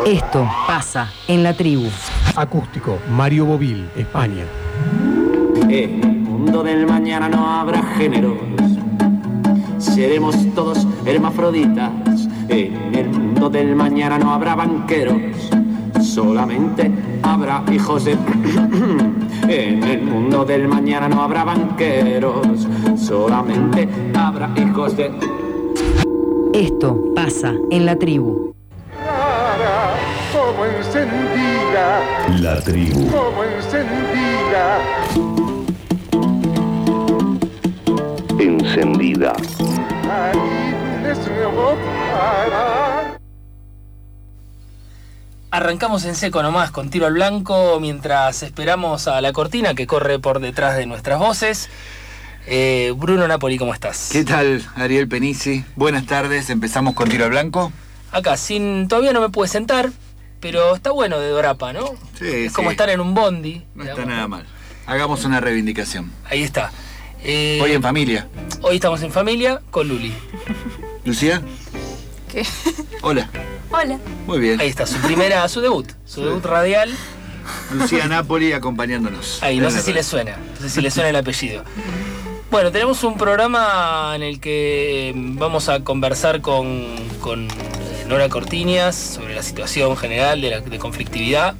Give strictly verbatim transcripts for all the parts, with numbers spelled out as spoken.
Esto pasa en la tribu. Acústico, Mario Bovil, España. En el mundo del mañana no habrá géneros, seremos todos hermafroditas. En el mundo del mañana no habrá banqueros, solamente habrá hijos de... En el mundo del mañana no habrá banqueros, solamente habrá hijos de... Esto pasa en la tribu. Clara, como encendida, La tribu. como encendida. Encendida. Ahí les robo para. Arrancamos en seco nomás, con tiro al blanco, mientras esperamos a la cortina que corre por detrás de nuestras voces. Eh, Bruno Napoli, ¿cómo estás? ¿Qué tal, Ariel Penici? Buenas tardes, empezamos con tiro al blanco. Acá, sin todavía no me pude sentar, pero está bueno de Dorapa, ¿no? Sí, es sí. como estar en un bondi. No digamos. está nada mal. Hagamos una reivindicación. Ahí está. Eh, Hoy en familia. Hoy estamos en familia con Luli. ¿Lucía? ¿Qué? Hola. Hola. Muy bien. Ahí está, su primera, su debut, su Sí. debut radial. Lucía Napoli acompañándonos. Ahí, no En sé la si radio. le suena, no sé si le suena el apellido. Bueno, tenemos un programa en el que vamos a conversar con, con eh, Nora Cortiñas sobre la situación general de, la, de conflictividad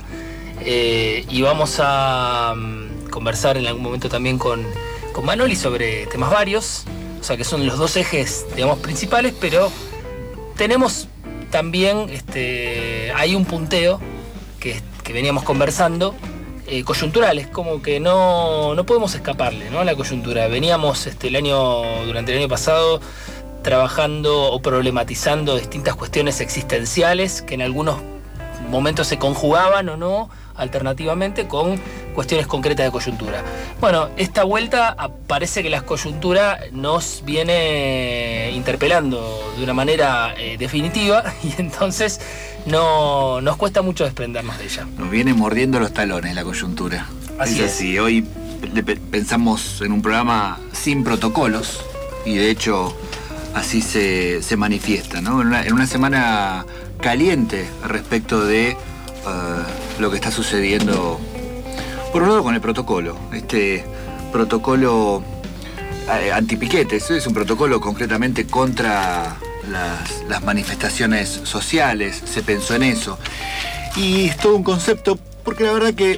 eh, y vamos a um, conversar en algún momento también con, con Manoli sobre temas varios, o sea que son los dos ejes, digamos, principales, pero tenemos también, este, hay un punteo que, que veníamos conversando, Eh, coyunturales, como que no, no podemos escaparle, ¿no? A la coyuntura. Veníamos este, el año, durante el año pasado trabajando o problematizando distintas cuestiones existenciales que en algunos momentos se conjugaban o no alternativamente con cuestiones concretas de coyuntura. Bueno, esta vuelta parece que la coyuntura nos viene interpelando de una manera eh, definitiva y entonces no nos cuesta mucho desprendernos de ella. Nos viene mordiendo los talones la coyuntura. Así es así. Hoy le pe- pensamos en un programa sin protocolos y de hecho así se, se manifiesta, ¿no? En una, en una semana caliente respecto de uh, lo que está sucediendo, por un lado con el protocolo, este protocolo eh, antipiquetes, es un protocolo concretamente contra las, las manifestaciones sociales, se pensó en eso, y es todo un concepto, porque la verdad que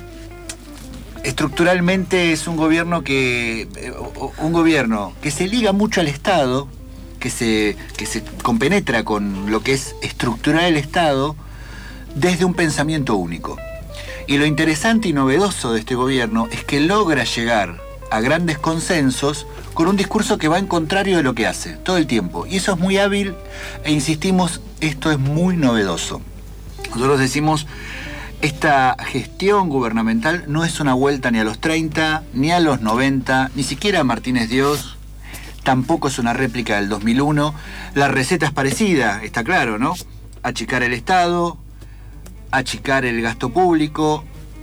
estructuralmente es un gobierno que un gobierno que se liga mucho al Estado, que se, que se compenetra con lo que es estructurar el Estado desde un pensamiento único. Y lo interesante y novedoso de este gobierno es que logra llegar a grandes consensos con un discurso que va en contrario de lo que hace todo el tiempo. Y eso es muy hábil e insistimos, esto es muy novedoso. Nosotros decimos, esta gestión gubernamental no es una vuelta ni a los treinta, ni a los noventa, ni siquiera a Martínez Dios, tampoco es una réplica del dos mil uno. La receta es parecida, está claro, ¿no? Achicar el Estado, achicar el gasto público,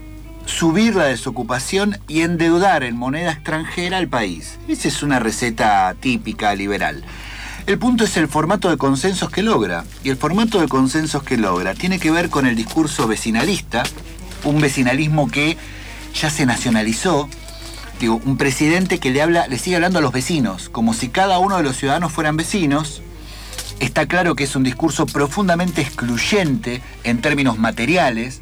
subir la desocupación y endeudar en moneda extranjera al país. Esa es una receta típica liberal. El punto es el formato de consensos que logra. Y el formato de consensos que logra tiene que ver con el discurso vecinalista, un vecinalismo que ya se nacionalizó. Digo, un presidente que le habla, le sigue hablando a los vecinos, como si cada uno de los ciudadanos fueran vecinos. Está claro que es un discurso profundamente excluyente en términos materiales.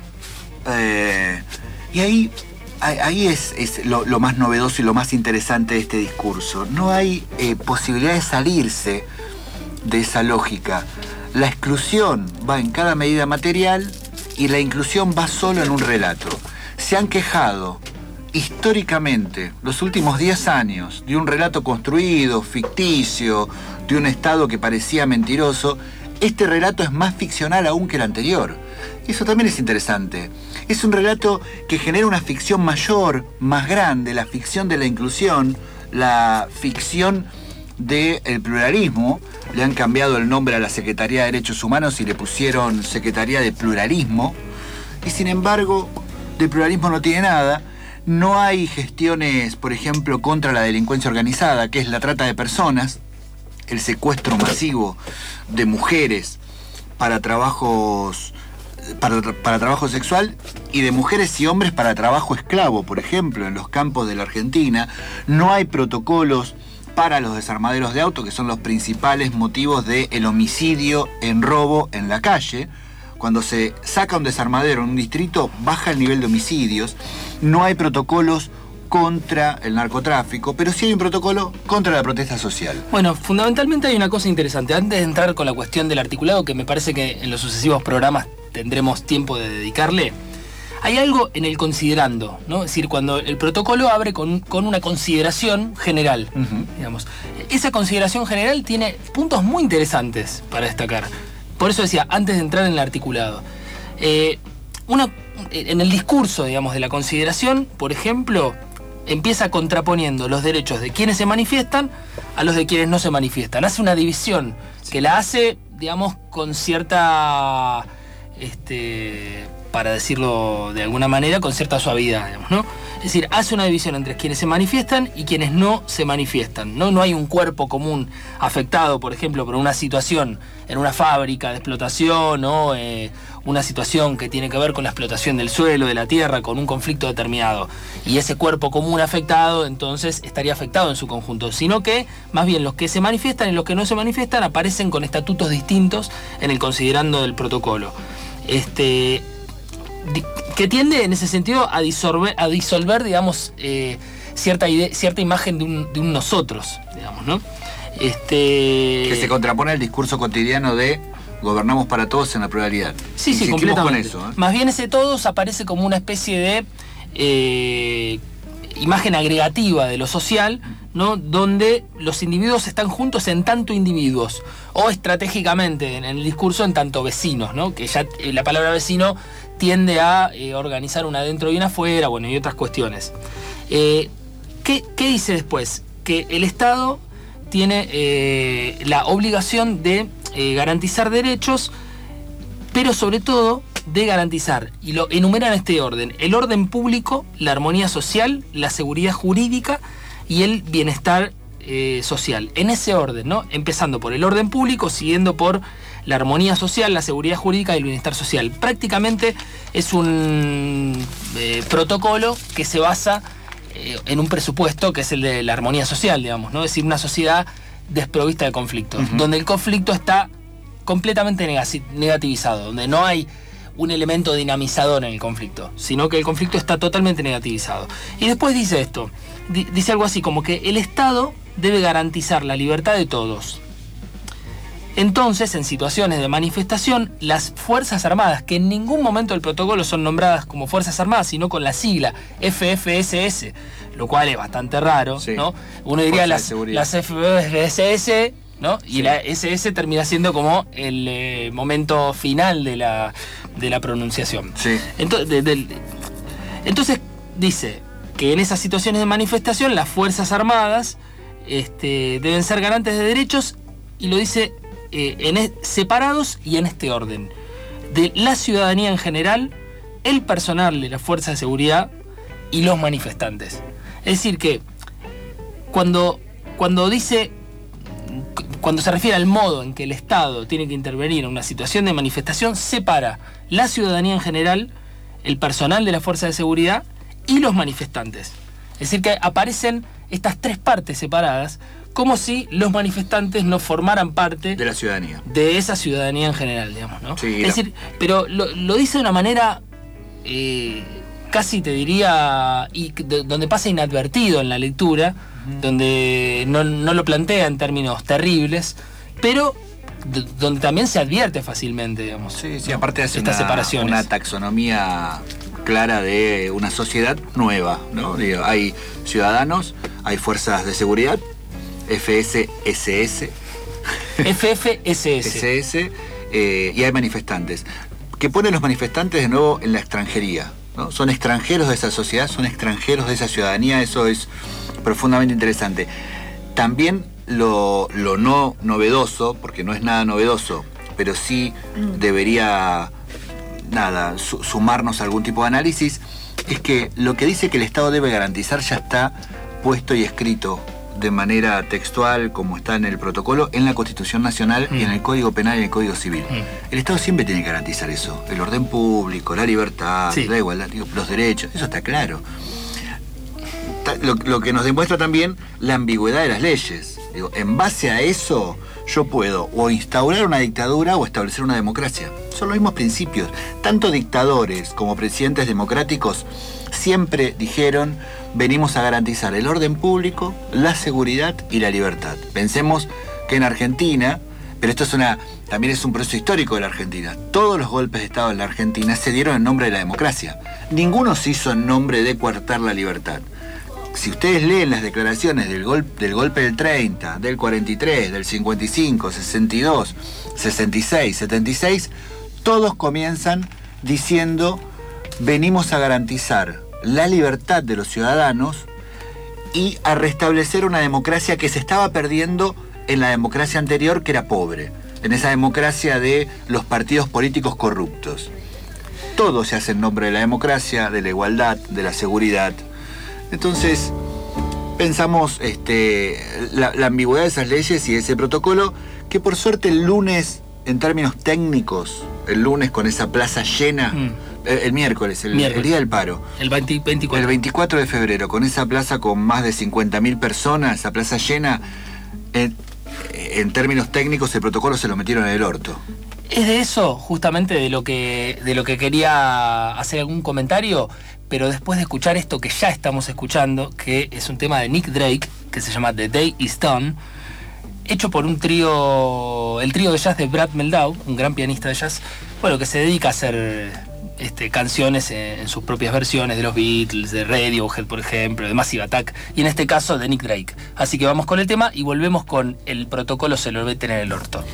Eh, y ahí, ahí es, es lo, lo más novedoso y lo más interesante de este discurso. No hay eh, posibilidad de salirse de esa lógica. La exclusión va en cada medida material y la inclusión va solo en un relato. Se han quejado históricamente los últimos diez años de un relato construido, ficticio, de un Estado que parecía mentiroso. Este relato es más ficcional aún que el anterior. Eso también es interesante. Es un relato que genera una ficción mayor, más grande, la ficción de la inclusión, la ficción del pluralismo. Le han cambiado el nombre a la Secretaría de Derechos Humanos y le pusieron Secretaría de Pluralismo. Y sin embargo, de pluralismo no tiene nada. No hay gestiones, por ejemplo, contra la delincuencia organizada, que es la trata de personas, el secuestro masivo de mujeres para trabajos para, para trabajo sexual y de mujeres y hombres para trabajo esclavo, por ejemplo, en los campos de la Argentina. No hay protocolos para los desarmaderos de auto, que son los principales motivos del homicidio en robo en la calle. Cuando se saca un desarmadero en un distrito, baja el nivel de homicidios. No hay protocolos contra el narcotráfico, pero sí hay un protocolo contra la protesta social. Bueno, fundamentalmente hay una cosa interesante. Antes de entrar con la cuestión del articulado, que me parece que en los sucesivos programas tendremos tiempo de dedicarle, hay algo en el considerando, ¿no? Es decir, cuando el protocolo abre con, con una consideración general, uh-huh. digamos. Esa consideración general tiene puntos muy interesantes para destacar. Por eso decía, antes de entrar en el articulado. Eh, una, en el discurso, digamos, de la consideración, por ejemplo, empieza contraponiendo los derechos de quienes se manifiestan a los de quienes no se manifiestan. Hace una división que la hace, digamos, con cierta, este, para decirlo de alguna manera, con cierta suavidad, digamos, ¿no? Es decir, hace una división entre quienes se manifiestan y quienes no se manifiestan, ¿no? No hay un cuerpo común afectado, por ejemplo, por una situación en una fábrica de explotación, ¿no? Eh, una situación que tiene que ver con la explotación del suelo, de la tierra, con un conflicto determinado. Y ese cuerpo común afectado, entonces, estaría afectado en su conjunto. Sino que, más bien, los que se manifiestan y los que no se manifiestan aparecen con estatutos distintos en el considerando del protocolo. Este... que tiende en ese sentido a disolver, a disolver digamos, eh, cierta, idea, cierta imagen de un, de un nosotros, digamos, ¿no? Este... Que se contrapone al discurso cotidiano de gobernamos para todos en la pluralidad. Sí, sí, completamente. Con eso, ¿eh? Más bien ese todos aparece como una especie de eh, imagen agregativa de lo social, ¿no? Donde los individuos están juntos en tanto individuos, o estratégicamente en el discurso en tanto vecinos, ¿no? Que ya eh, la palabra vecino tiende a eh, organizar una adentro y una afuera, bueno, y otras cuestiones. Eh, ¿qué, ¿Qué dice después? Que el Estado tiene eh, la obligación de eh, garantizar derechos, pero sobre todo de garantizar, y lo enumera en este orden, el orden público, la armonía social, la seguridad jurídica y el bienestar eh, social. En ese orden, ¿no? Empezando por el orden público, siguiendo por la armonía social, la seguridad jurídica y el bienestar social. Prácticamente es un eh, protocolo que se basa eh, en un presupuesto que es el de la armonía social, digamos, ¿no? Es decir, una sociedad desprovista de conflictos, uh-huh. donde el conflicto está completamente negativizado, donde no hay un elemento dinamizador en el conflicto, sino que el conflicto está totalmente negativizado. Y después dice esto, di- dice algo así como que el Estado debe garantizar la libertad de todos. Entonces, en situaciones de manifestación, las Fuerzas Armadas, que en ningún momento del protocolo son nombradas como Fuerzas Armadas, sino con la sigla F F S S, lo cual es bastante raro, sí. ¿no? Uno diría las, las F F S S, ¿no? Y sí. La S S termina siendo como el eh, momento final de la, de la pronunciación. Sí. Entonces, de, de, entonces, dice que en esas situaciones de manifestación, las Fuerzas Armadas este, deben ser garantes de derechos, y lo dice eh, en, separados y en este orden: de la ciudadanía en general, el personal de las fuerzas de seguridad y los manifestantes. Es decir que cuando, cuando dice, cuando se refiere al modo en que el Estado tiene que intervenir en una situación de manifestación, separa la ciudadanía en general, el personal de las fuerzas de seguridad y los manifestantes. Es decir que aparecen estas tres partes separadas, como si los manifestantes no formaran parte de la ciudadanía, de esa ciudadanía en general, digamos, ¿no? Sí, es decir, pero lo, lo dice de una manera eh, casi te diría, y de, donde pasa inadvertido en la lectura, uh-huh. donde no, no lo plantea en términos terribles, pero de, donde también se advierte fácilmente, digamos. Sí, sí, ¿no? Aparte hace estas una, separaciones. Una taxonomía clara de una sociedad nueva, ¿no? Digo, hay ciudadanos, hay fuerzas de seguridad, F S S S, F F S S, S S eh, y hay manifestantes, que ponen los manifestantes de nuevo en la extranjería, ¿no? Son extranjeros de esa sociedad, son extranjeros de esa ciudadanía, eso es profundamente interesante. También lo, lo no novedoso, porque no es nada novedoso, pero sí debería, nada, su, sumarnos a algún tipo de análisis, es que lo que dice que el Estado debe garantizar ya está puesto y escrito de manera textual, como está en el protocolo, en la Constitución Nacional mm. y en el Código Penal y en el Código Civil. Mm. El Estado siempre tiene que garantizar eso, el orden público, la libertad, sí. la igualdad, los derechos, eso está claro. Lo, lo que nos demuestra también la ambigüedad de las leyes. Digo, en base a eso, yo puedo o instaurar una dictadura o establecer una democracia. Son los mismos principios. Tanto dictadores como presidentes democráticos siempre dijeron: venimos a garantizar el orden público, la seguridad y la libertad. Pensemos que en Argentina, pero esto es una, también es un proceso histórico de la Argentina, todos los golpes de Estado en la Argentina se dieron en nombre de la democracia. Ninguno se hizo en nombre de coartar la libertad. Si ustedes leen las declaraciones del, gol, del golpe del treinta, del cuarenta y tres, del cincuenta y cinco, sesenta y dos, sesenta y seis, setenta y seis, todos comienzan diciendo: venimos a garantizar la libertad de los ciudadanos y a restablecer una democracia que se estaba perdiendo en la democracia anterior, que era pobre, en esa democracia de los partidos políticos corruptos. Todo se hace en nombre de la democracia, de la igualdad, de la seguridad. Entonces, pensamos este, la, la ambigüedad de esas leyes y de ese protocolo, que por suerte el lunes, en términos técnicos, el lunes con esa plaza llena, mm. el, el miércoles, el, miércoles, el día del paro, el veinte, veinticuatro. El veinticuatro de febrero, con esa plaza con más de cincuenta mil personas, esa plaza llena, en, en términos técnicos el protocolo se lo metieron en el orto. Es de eso, justamente, de lo que, de lo que quería hacer algún comentario. Pero después de escuchar esto que ya estamos escuchando, que es un tema de Nick Drake, que se llama The Day Is Done, hecho por un trío, el trío de jazz de Brad Mehldau, un gran pianista de jazz, bueno, que se dedica a hacer este, canciones en, en sus propias versiones, de los Beatles, de Radiohead, por ejemplo, de Massive Attack, y en este caso de Nick Drake. Así que vamos con el tema y volvemos con el protocolo se lo meten en el orto.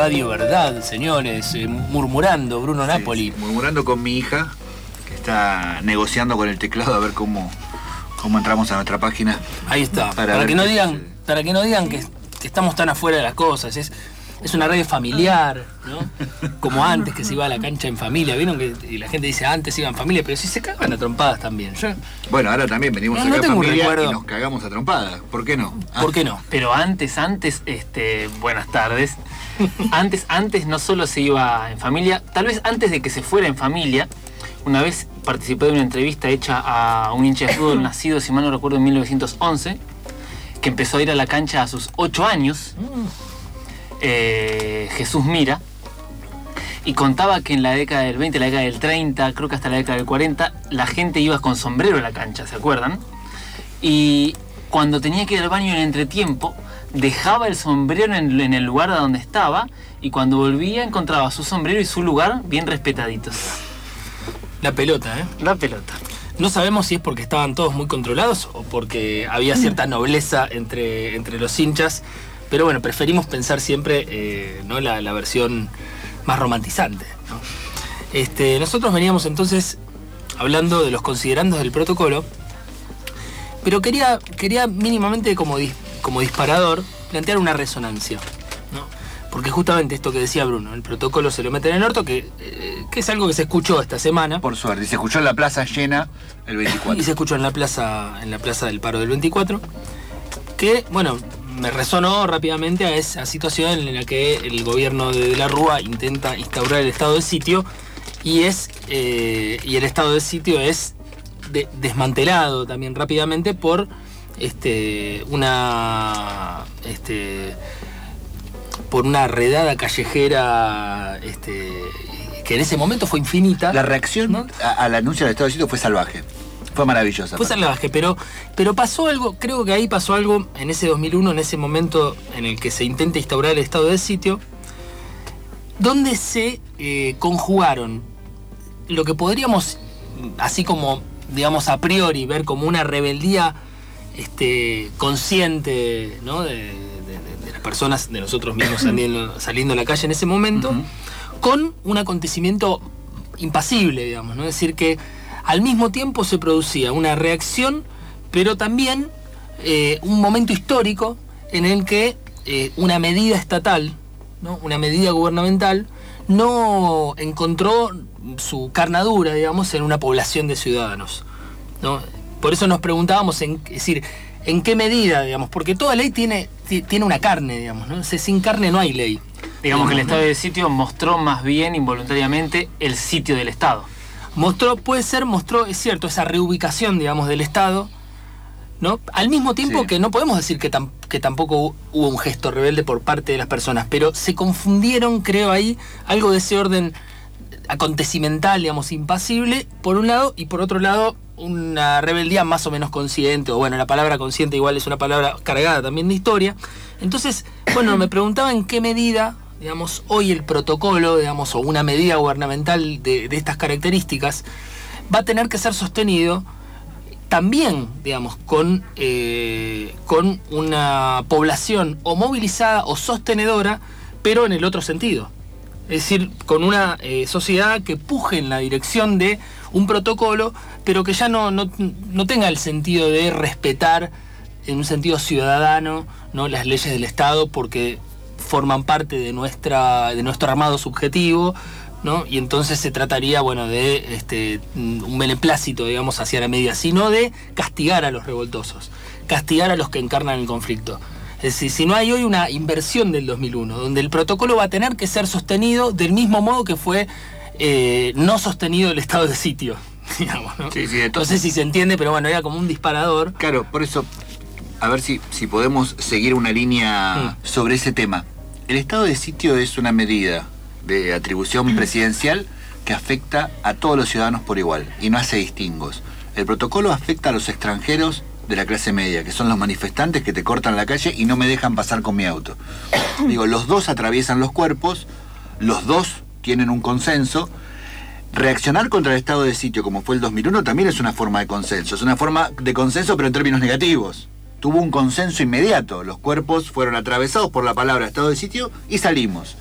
Radio Verdad, señores, eh, murmurando, Bruno Sí, Napoli. sí, murmurando con mi hija, que está negociando con el teclado a ver cómo, cómo entramos a nuestra página. Ahí está, Para para, ver que no qué digan, sucede. para que no digan que, que estamos tan afuera de las cosas. Es, es una radio familiar, ¿no? Como antes que se iba a la cancha en familia. ¿Vieron que y la gente dice antes iba en familia? Pero si se cagan a trompadas también. Yo, Bueno, ahora también venimos No, acá no en tengo un familia recuerdo. y nos cagamos a trompadas. ¿Por qué no? Ah, ¿Por qué no? Pero antes, antes, este, buenas tardes. Antes, antes no solo se iba en familia, tal vez antes de que se fuera en familia, una vez participé de una entrevista hecha a un hincha de fútbol nacido, si mal no recuerdo, en mil novecientos once, que empezó a ir a la cancha a sus ocho años, eh, Jesús Mira, y contaba que en la década del veinte, la década del treinta, creo que hasta la década del cuarenta, la gente iba con sombrero a la cancha, ¿se acuerdan? Y cuando tenía que ir al baño en entretiempo, dejaba el sombrero en, en el lugar a donde estaba, y cuando volvía encontraba su sombrero y su lugar bien respetaditos. La pelota, ¿eh? La pelota. No sabemos si es porque estaban todos muy controlados o porque había cierta nobleza entre, entre los hinchas, pero bueno, preferimos pensar siempre eh, ¿no? la, la versión más romantizante, ¿no? Este, nosotros veníamos entonces hablando de los considerandos del protocolo, pero quería, quería mínimamente como, dis, como disparador plantear una resonancia, ¿no? Porque justamente esto que decía Bruno, el protocolo se lo mete en el orto, que, eh, que es algo que se escuchó esta semana. Por suerte, y se escuchó en la plaza llena el veinticuatro. Y se escuchó en la plaza, en la plaza del paro del veinticuatro, que, bueno, me resonó rápidamente a esa situación en la que el gobierno de, de la Rúa intenta instaurar el estado de sitio y es eh, y el estado de sitio es de, desmantelado también rápidamente por este una este por una redada callejera este que en ese momento fue infinita. La reacción, ¿no? a- al anuncio del estado de sitio fue salvaje. Fue maravillosa. Fue salvaje, pero, pero pasó algo, creo que ahí pasó algo en ese dos mil uno, en ese momento en el que se intenta instaurar el estado de sitio, donde se eh, conjugaron lo que podríamos, así como, digamos, a priori, ver como una rebeldía este, consciente, ¿no? de, de- de- de las personas, de nosotros mismos saliendo, saliendo a la calle en ese momento, Ujú. con un acontecimiento impasible, digamos, ¿no? Es decir, que al mismo tiempo se producía una reacción, pero también eh, un momento histórico en el que eh, una medida estatal, ¿no? Una medida gubernamental, no encontró su carnadura, digamos, en una población de ciudadanos, ¿no? Por eso nos preguntábamos, en, es decir, en qué medida, digamos, porque toda ley tiene, ti- tiene una carne, digamos, ¿no? O sea, sin carne no hay ley. Digamos que el ¿no? estado de sitio mostró más bien involuntariamente el sitio del Estado. Mostró, puede ser, mostró, es cierto, esa reubicación, digamos, del Estado, ¿no? Al mismo tiempo Sí. que no podemos decir que, tam- que tampoco hubo un gesto rebelde por parte de las personas, pero se confundieron, creo, ahí algo de ese orden acontecimental, digamos, impasible, por un lado, y por otro lado, una rebeldía más o menos consciente, o bueno, la palabra consciente igual es una palabra cargada también de historia. Entonces, bueno, me preguntaba en qué medida, digamos, hoy el protocolo, digamos, o una medida gubernamental de, de estas características, va a tener que ser sostenido también, digamos, con, eh, con una población o movilizada o sostenedora, pero en el otro sentido. Es decir, con una eh, sociedad que puje en la dirección de un protocolo, pero que ya no, no, no tenga el sentido de respetar en un sentido ciudadano, ¿no? Las leyes del Estado, porque forman parte de nuestra de nuestro armado subjetivo, ¿no? Y entonces se trataría, bueno, de este, un beneplácito, digamos, hacia la medida, sino de castigar a los revoltosos, castigar a los que encarnan el conflicto. Es decir, si no hay hoy una inversión del dos mil uno, donde el protocolo va a tener que ser sostenido del mismo modo que fue eh, no sostenido el estado de sitio, digamos, ¿no? Sí, sí, de to- No sé si se entiende, pero bueno, era como un disparador. Claro, por eso, a ver si, si podemos seguir una línea Mm. sobre ese tema. El estado de sitio es una medida de atribución presidencial que afecta a todos los ciudadanos por igual y no hace distingos. El protocolo afecta a los extranjeros de la clase media, que son los manifestantes que te cortan la calle y no me dejan pasar con mi auto. Digo, los dos atraviesan los cuerpos, los dos tienen un consenso. Reaccionar contra el estado de sitio, como fue el dos mil uno, también es una forma de consenso. Es una forma de consenso, pero en términos negativos. Tuvo un consenso inmediato. Los cuerpos fueron atravesados por la palabra estado de sitio y salimos.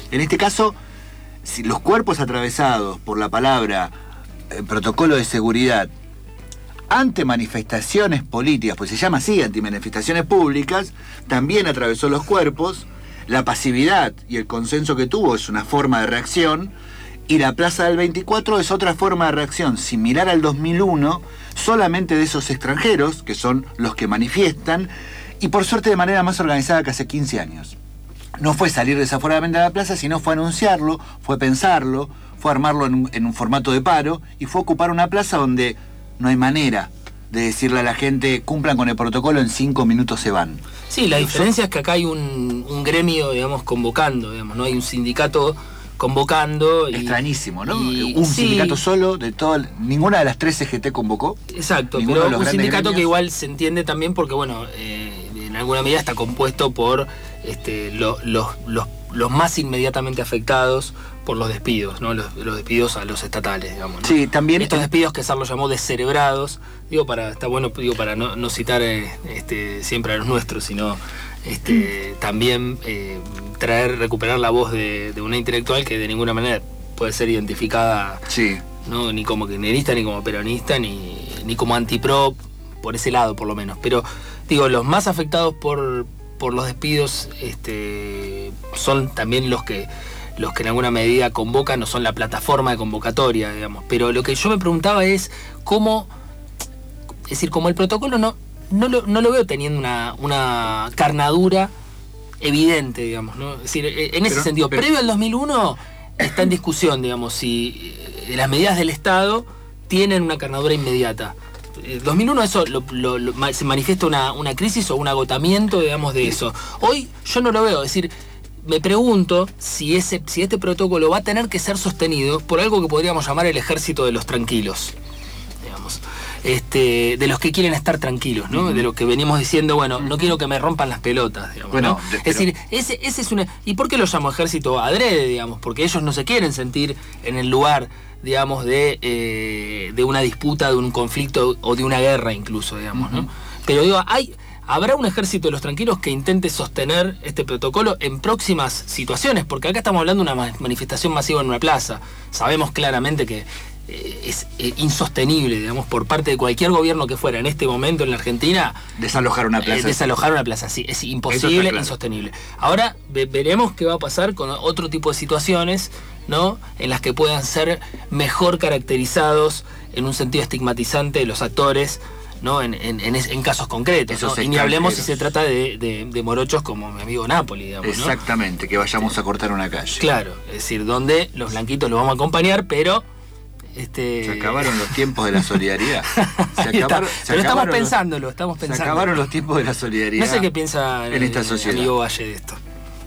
En este caso, si los cuerpos atravesados por la palabra eh, protocolo de seguridad ante manifestaciones políticas, pues se llama así, ante manifestaciones públicas, también atravesó los cuerpos, la pasividad y el consenso que tuvo es una forma de reacción, y la Plaza del veinticuatro es otra forma de reacción similar al dos mil uno, solamente de esos extranjeros, que son los que manifiestan, y por suerte de manera más organizada que hace quince años. No fue salir desaforadamente a la plaza, sino fue anunciarlo, fue pensarlo, fue armarlo en un, en un formato de paro, y fue ocupar una plaza donde no hay manera de decirle a la gente cumplan con el protocolo, en cinco minutos se van. Sí, la diferencia es que acá hay un, un gremio, digamos, convocando, digamos, no hay un sindicato convocando. Y, extrañísimo, ¿no? Y, un sí, sindicato solo, de todo, ninguna de las tres C G T convocó. Exacto, Ninguno pero de los un grandes sindicato gremios. que igual se entiende también porque, bueno, eh, en alguna medida está compuesto por este, lo, los, los, los más inmediatamente afectados por los despidos, ¿no? Los, los despidos a los estatales, digamos, ¿no? Sí, también. Estos despidos que Sarlo llamó descerebrados, digo, para, está bueno, digo, para no, no citar eh, este, siempre a los nuestros, sino este, también eh, traer, recuperar la voz de, de una intelectual que de ninguna manera puede ser identificada, Sí. ¿no? Ni como kirchnerista, ni como peronista, ni, ni como antipro, por ese lado por lo menos. Pero digo, los más afectados por, por los despidos este, son también los que los que en alguna medida convocan, o son la plataforma de convocatoria, digamos. Pero lo que yo me preguntaba es cómo, es decir, como el protocolo no, no, lo, no lo veo teniendo una, una carnadura evidente, digamos, ¿no? Es decir, en ese Pero- sentido, pero- previo al dos mil uno está en discusión, digamos, si eh, las medidas del Estado tienen una carnadura inmediata. En dos mil uno eso lo, lo, lo, ma- se manifiesta una, una crisis o un agotamiento, digamos, de eso. Hoy yo no lo veo, es decir, me pregunto si, ese, si este protocolo va a tener que ser sostenido por algo que podríamos llamar el ejército de los tranquilos, digamos. Este, de los que quieren estar tranquilos, ¿no? Uh-huh. De lo que venimos diciendo, bueno, no quiero que me rompan las pelotas, digamos, Bueno, ¿no? de- Es pero- decir, ese, ese es una... ¿Y por qué lo llamo ejército adrede, digamos? Porque ellos no se quieren sentir en el lugar, digamos, de, eh, de una disputa, de un conflicto o de una guerra incluso, digamos, ¿no? Uh-huh. Pero digo, hay... ¿Habrá un ejército de los tranquilos que intente sostener este protocolo en próximas situaciones? Porque acá estamos hablando de una manifestación masiva en una plaza. Sabemos claramente que eh, es eh, insostenible, digamos, por parte de cualquier gobierno que fuera en este momento en la Argentina. Desalojar una plaza. Eh, desalojar una plaza, sí. Es imposible, claro. insostenible. Ahora ve- veremos qué va a pasar con otro tipo de situaciones, ¿no? En las que puedan ser mejor caracterizados en un sentido estigmatizante los actores, ¿no? En, en, en, en casos concretos, Esos ¿no? Y ni hablemos si extranjeros. se trata de, de, de morochos como mi amigo Napoli, digamos, ¿no? Exactamente, que vayamos a cortar una calle. Claro, es decir, donde los blanquitos los vamos a acompañar, pero este Se acabaron los tiempos de la solidaridad. Se Ahí está. acabaron, se Pero estamos acabaron los- pensándolo, estamos Se pensando. acabaron los tiempos de la solidaridad. No sé qué piensa en esta el sociedad. amigo Valle de esto.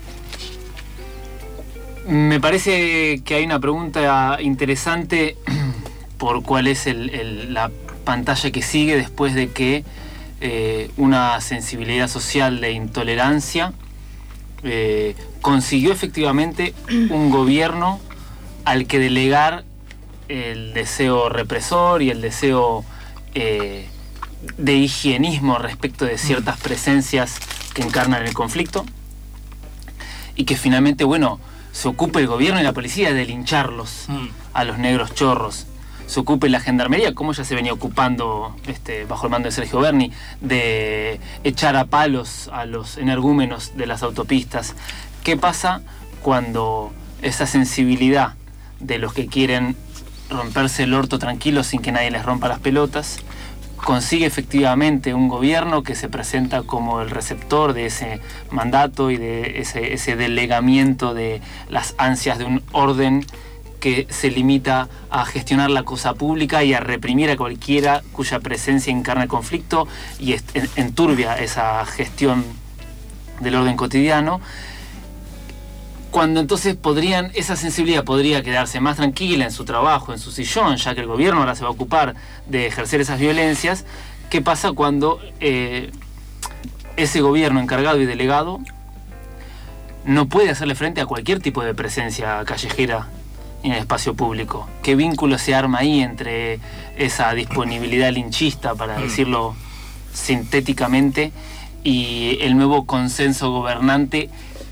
Me parece que hay una pregunta interesante por cuál es el, el, la pantalla que sigue después de que eh, una sensibilidad social de intolerancia eh, consiguió efectivamente un gobierno al que delegar el deseo represor y el deseo eh, de higienismo respecto de ciertas presencias que encarnan el conflicto, y que finalmente, bueno, se ocupe el gobierno y la policía de lincharlos Mm. a los negros chorros, se ocupe la gendarmería, como ya se venía ocupando este, bajo el mando de Sergio Berni, de echar a palos a los energúmenos de las autopistas. ¿Qué pasa cuando esa sensibilidad de los que quieren romperse el orto tranquilo sin que nadie les rompa las pelotas consigue efectivamente un gobierno que se presenta como el receptor de ese mandato y de ese, ese delegamiento de las ansias de un orden que se limita a gestionar la cosa pública y a reprimir a cualquiera cuya presencia encarna el conflicto y est- en- enturbia esa gestión del orden cotidiano? Cuando entonces podrían, esa sensibilidad podría quedarse más tranquila en su trabajo, en su sillón, ya que el gobierno ahora se va a ocupar de ejercer esas violencias. ¿Qué pasa cuando eh, ese gobierno encargado y delegado no puede hacerle frente a cualquier tipo de presencia callejera en el espacio público? ¿Qué vínculo se arma ahí entre esa disponibilidad linchista, para decirlo sintéticamente, y el nuevo consenso gobernante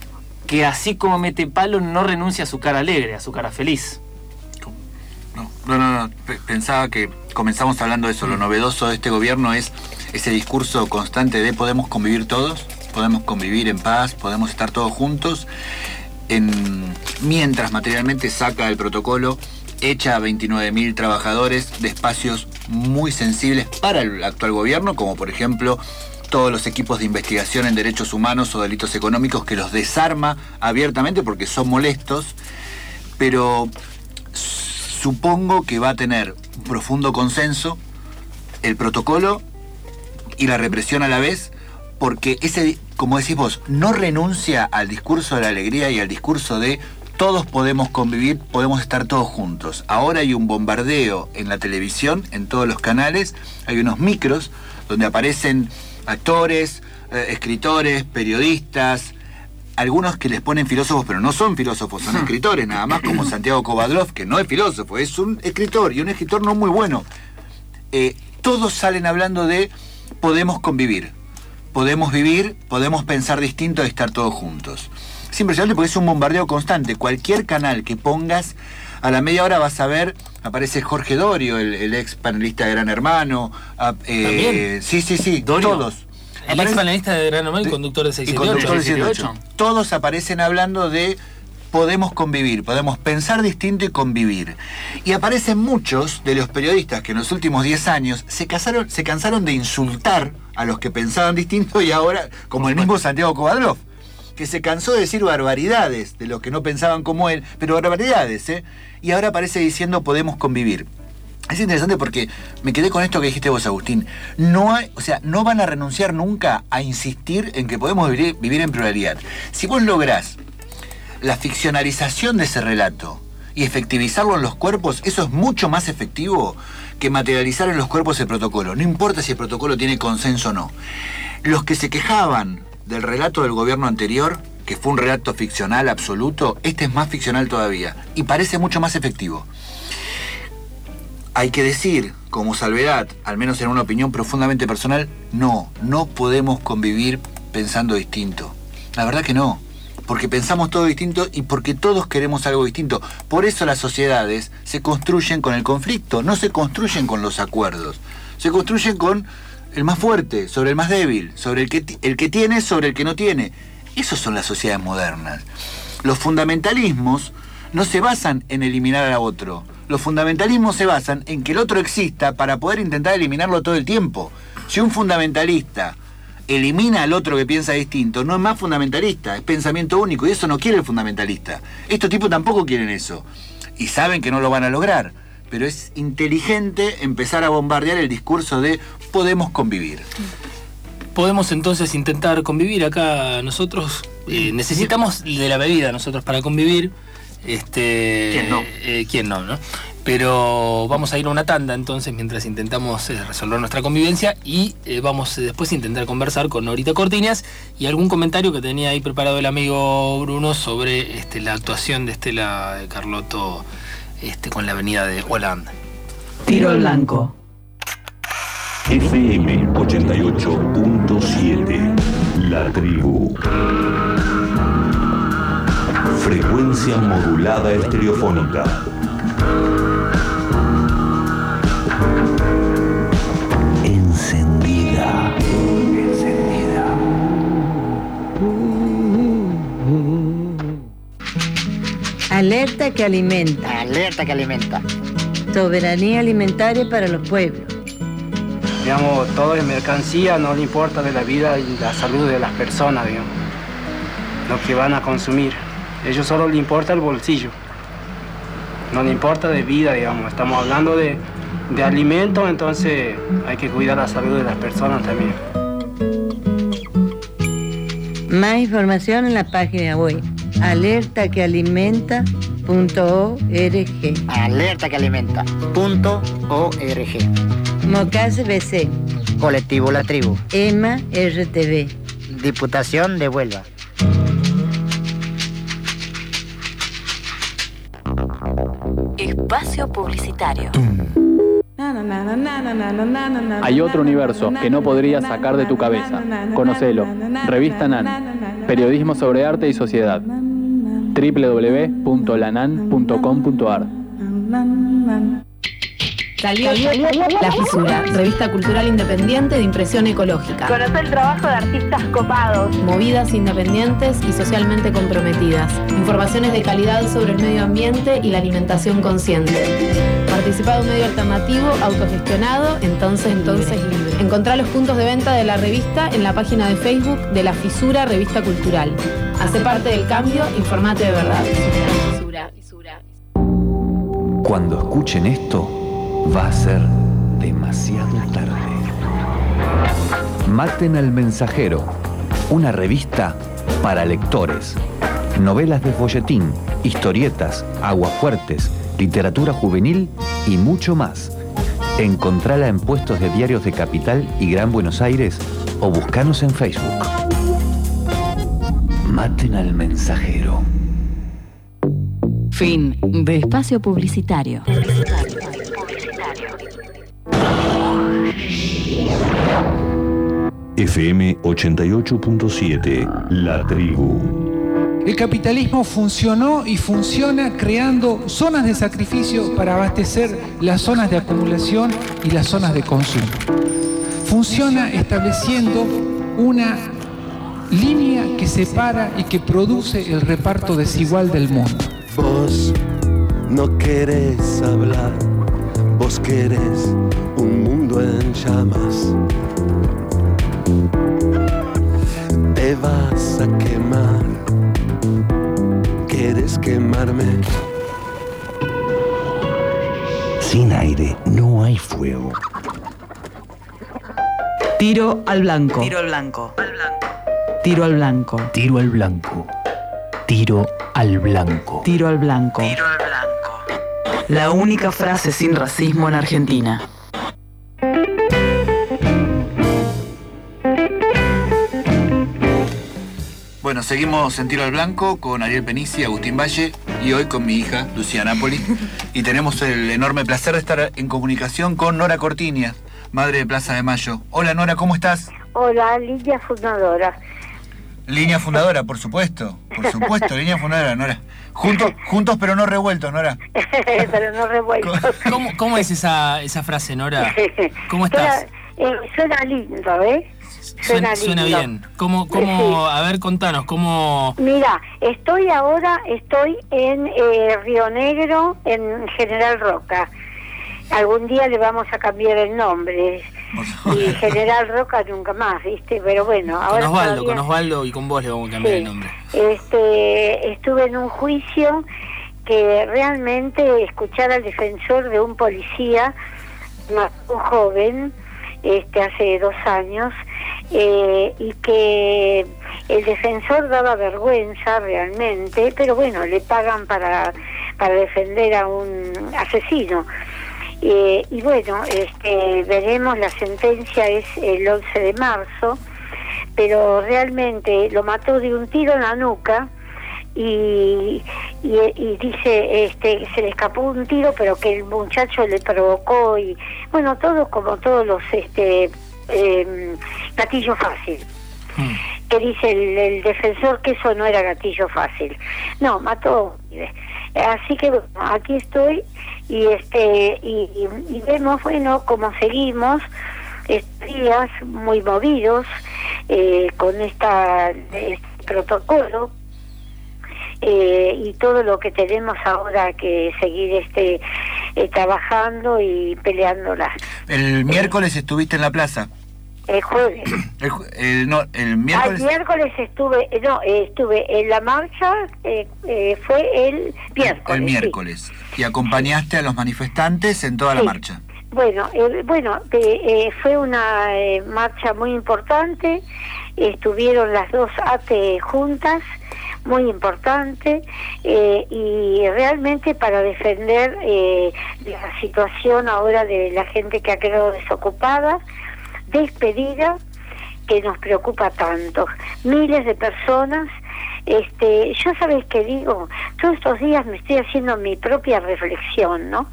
que así como mete palo no renuncia a su cara alegre, a su cara feliz. No, no, no, no. Pensaba que comenzamos hablando de eso. Lo novedoso de este gobierno es ese discurso constante de podemos convivir todos, podemos convivir en paz, podemos estar todos juntos, en, mientras materialmente saca el protocolo, echa a veintinueve mil trabajadores de espacios muy sensibles para el actual gobierno, como por ejemplo todos los equipos de investigación en derechos humanos o delitos económicos, que los desarma abiertamente porque son molestos, pero supongo que va a tener un profundo consenso el protocolo y la represión a la vez, porque ese, como decís vos, no renuncia al discurso de la alegría y al discurso de todos podemos convivir, podemos estar todos juntos. Ahora hay un bombardeo en la televisión, en todos los canales, hay unos micros donde aparecen actores, eh, escritores, periodistas, algunos que les ponen filósofos, pero no son filósofos, son escritores nada más, como Santiago Kovadlov, que no es filósofo, es un escritor, y un escritor no muy bueno. Eh, todos salen hablando de podemos convivir, podemos vivir, podemos pensar distinto y estar todos juntos. Es impresionante porque es un bombardeo constante. Cualquier canal que pongas, a la media hora vas a ver, aparece Jorge Dorio, el, el ex panelista de Gran Hermano. A, eh, ¿También? Sí, sí, sí, Dorio. todos. El ex panelista de Gran Hermano y conductor de seis Y siete ocho. conductor de seis siete ocho. Todos aparecen hablando de podemos convivir, podemos pensar distinto y convivir. Y aparecen muchos de los periodistas que en los últimos diez años se, casaron, se cansaron de insultar a los que pensaban distinto, y ahora, como el mismo Santiago Kovadlov, que se cansó de decir barbaridades de los que no pensaban como él, pero barbaridades, ¿eh? Y ahora aparece diciendo podemos convivir. Es interesante porque me quedé con esto que dijiste vos, Agustín. No hay, o sea, no van a renunciar nunca a insistir en que podemos vivir, vivir en pluralidad. Si vos lográs la ficcionalización de ese relato y efectivizarlo en los cuerpos, eso es mucho más efectivo que materializar en los cuerpos el protocolo. No importa si el protocolo tiene consenso o no. Los que se quejaban del relato del gobierno anterior, que fue un relato ficcional absoluto, este es más ficcional todavía y parece mucho más efectivo. Hay que decir, como salvedad, al menos en una opinión profundamente personal, no, no podemos convivir pensando distinto. La verdad que no, porque pensamos todo distinto y porque todos queremos algo distinto. Por eso las sociedades se construyen con el conflicto, no se construyen con los acuerdos, se construyen con el más fuerte, sobre el más débil, sobre el que, el que tiene, sobre el que no tiene. Esas son las sociedades modernas. Los fundamentalismos no se basan en eliminar a otro. Los fundamentalismos se basan en que el otro exista para poder intentar eliminarlo todo el tiempo. Si un fundamentalista elimina al otro que piensa distinto, no es más fundamentalista, es pensamiento único, y eso no quiere el fundamentalista. Estos tipos tampoco quieren eso. Y saben que no lo van a lograr. Pero es inteligente empezar a bombardear el discurso de podemos convivir. Podemos entonces intentar convivir acá nosotros. Eh, necesitamos de la bebida nosotros para convivir. Este, ¿Quién no? Eh, ¿Quién no, no? Pero vamos a ir a una tanda entonces mientras intentamos eh, resolver nuestra convivencia y eh, vamos eh, después a intentar conversar con Norita Cortiñas y algún comentario que tenía ahí preparado el amigo Bruno sobre este, la actuación de Estela Carlotto este, con la avenida de Holanda. Tiro al blanco. F M ochenta y ocho punto siete. La Tribu. Frecuencia modulada estereofónica. Encendida. Encendida. Alerta que alimenta. Alerta que alimenta. Soberanía alimentaria para los pueblos. Digamos, todo es mercancía, no le importa de la vida y la salud de las personas, digamos, lo que van a consumir. Ellos solo le importa el bolsillo, no le importa de vida, digamos. Estamos hablando de, de alimento, entonces hay que cuidar la salud de las personas también. Más información en la página web alerta que alimenta punto org. Alerta que alimenta punto org. Mocase B C. Colectivo La Tribu. E M A R T V. Diputación de Huelva. Espacio publicitario. Hay otro universo que no podrías sacar de tu cabeza. Conocelo. Revista Nan. Periodismo sobre arte y sociedad. doble u doble u doble u punto lanan punto com punto ar. Salió La Fisura, revista cultural independiente de impresión ecológica. Conocer el trabajo de artistas copados. Movidas independientes y socialmente comprometidas. Informaciones de calidad sobre el medio ambiente y la alimentación consciente. Participa de un medio alternativo, autogestionado, entonces, entonces libre. libre. Encontrá los puntos de venta de la revista en la página de Facebook de La Fisura, revista cultural. Hace parte del cambio, informate de verdad. Fisura, fisura. Cuando escuchen esto, va a ser demasiado tarde. Maten al mensajero, una revista para lectores. Novelas de folletín, historietas, aguafuertes, literatura juvenil y mucho más. Encontrala en puestos de diarios de Capital y Gran Buenos Aires o buscanos en Facebook. Maten al mensajero. Fin de espacio publicitario. F M ochenta y ocho punto siete, La Tribu. El capitalismo funcionó y funciona creando zonas de sacrificio para abastecer las zonas de acumulación y las zonas de consumo. Funciona estableciendo una línea que separa y que produce el reparto desigual del mundo. Vos no querés hablar, vos querés un mundo en llamas. Te vas a quemar, quieres quemarme. Sin aire no hay fuego. Tiro al blanco. Tiro al blanco. Tiro al blanco. Tiro al blanco. Tiro al blanco. Tiro al blanco. Tiro al blanco. La única frase sin racismo en Argentina. Bueno, seguimos en Tiro al Blanco con Ariel Penici, Agustín Valle y hoy con mi hija, Lucía Napoli. Y tenemos el enorme placer de estar en comunicación con Nora Cortiñas, madre de Plaza de Mayo. Hola Nora, ¿cómo estás? Hola, línea fundadora. Línea fundadora, por supuesto, por supuesto, línea fundadora, Nora. Juntos, juntos pero no revueltos, Nora. Pero no revueltos. ¿Cómo, cómo es esa, esa frase, Nora? ¿Cómo estás? Suena, eh, suena lindo, ¿eh? Suena, suena bien. ¿Cómo, cómo, a ver, contanos, cómo...? Mira, estoy ahora, estoy en eh, Río Negro, en General Roca. Algún día le vamos a cambiar el nombre. Y General Roca nunca más, ¿viste? Pero bueno, ahora... Con Osvaldo, todavía... con Osvaldo y con vos le vamos a cambiar sí. el nombre. Este, estuve en un juicio que realmente escuchar al defensor de un policía, un joven, este, hace dos años, eh, y que el defensor daba vergüenza realmente, pero bueno, le pagan para, para defender a un asesino. Eh, y bueno, este, veremos, la sentencia es el once de marzo, pero realmente lo mató de un tiro en la nuca y, y, y dice este, se le escapó un tiro, pero que el muchacho le provocó y bueno, todo como todos los este eh, gatillo fácil. Mm. Que dice el, el defensor que eso no era gatillo fácil. No, mató. Así que bueno, aquí estoy y este y, y, y vemos bueno cómo seguimos estos días muy movidos eh, con esta este protocolo eh, y todo lo que tenemos ahora que seguir este eh, trabajando y peleándola. El miércoles eh, estuviste en la plaza. El jueves. El, el, no, el miércoles. El miércoles estuve, no, eh, estuve en la marcha, eh, eh, fue el miércoles. El miércoles. Sí. Y acompañaste a los manifestantes en toda sí. la marcha. Bueno, eh, bueno, eh, eh, fue una eh, marcha muy importante. Estuvieron las dos A T E juntas, muy importante, eh, y realmente para defender eh, la situación ahora de la gente que ha quedado desocupada, despedida, que nos preocupa tanto. Miles de personas este, yo sabes qué digo, todos estos días me estoy haciendo mi propia reflexión, ¿no?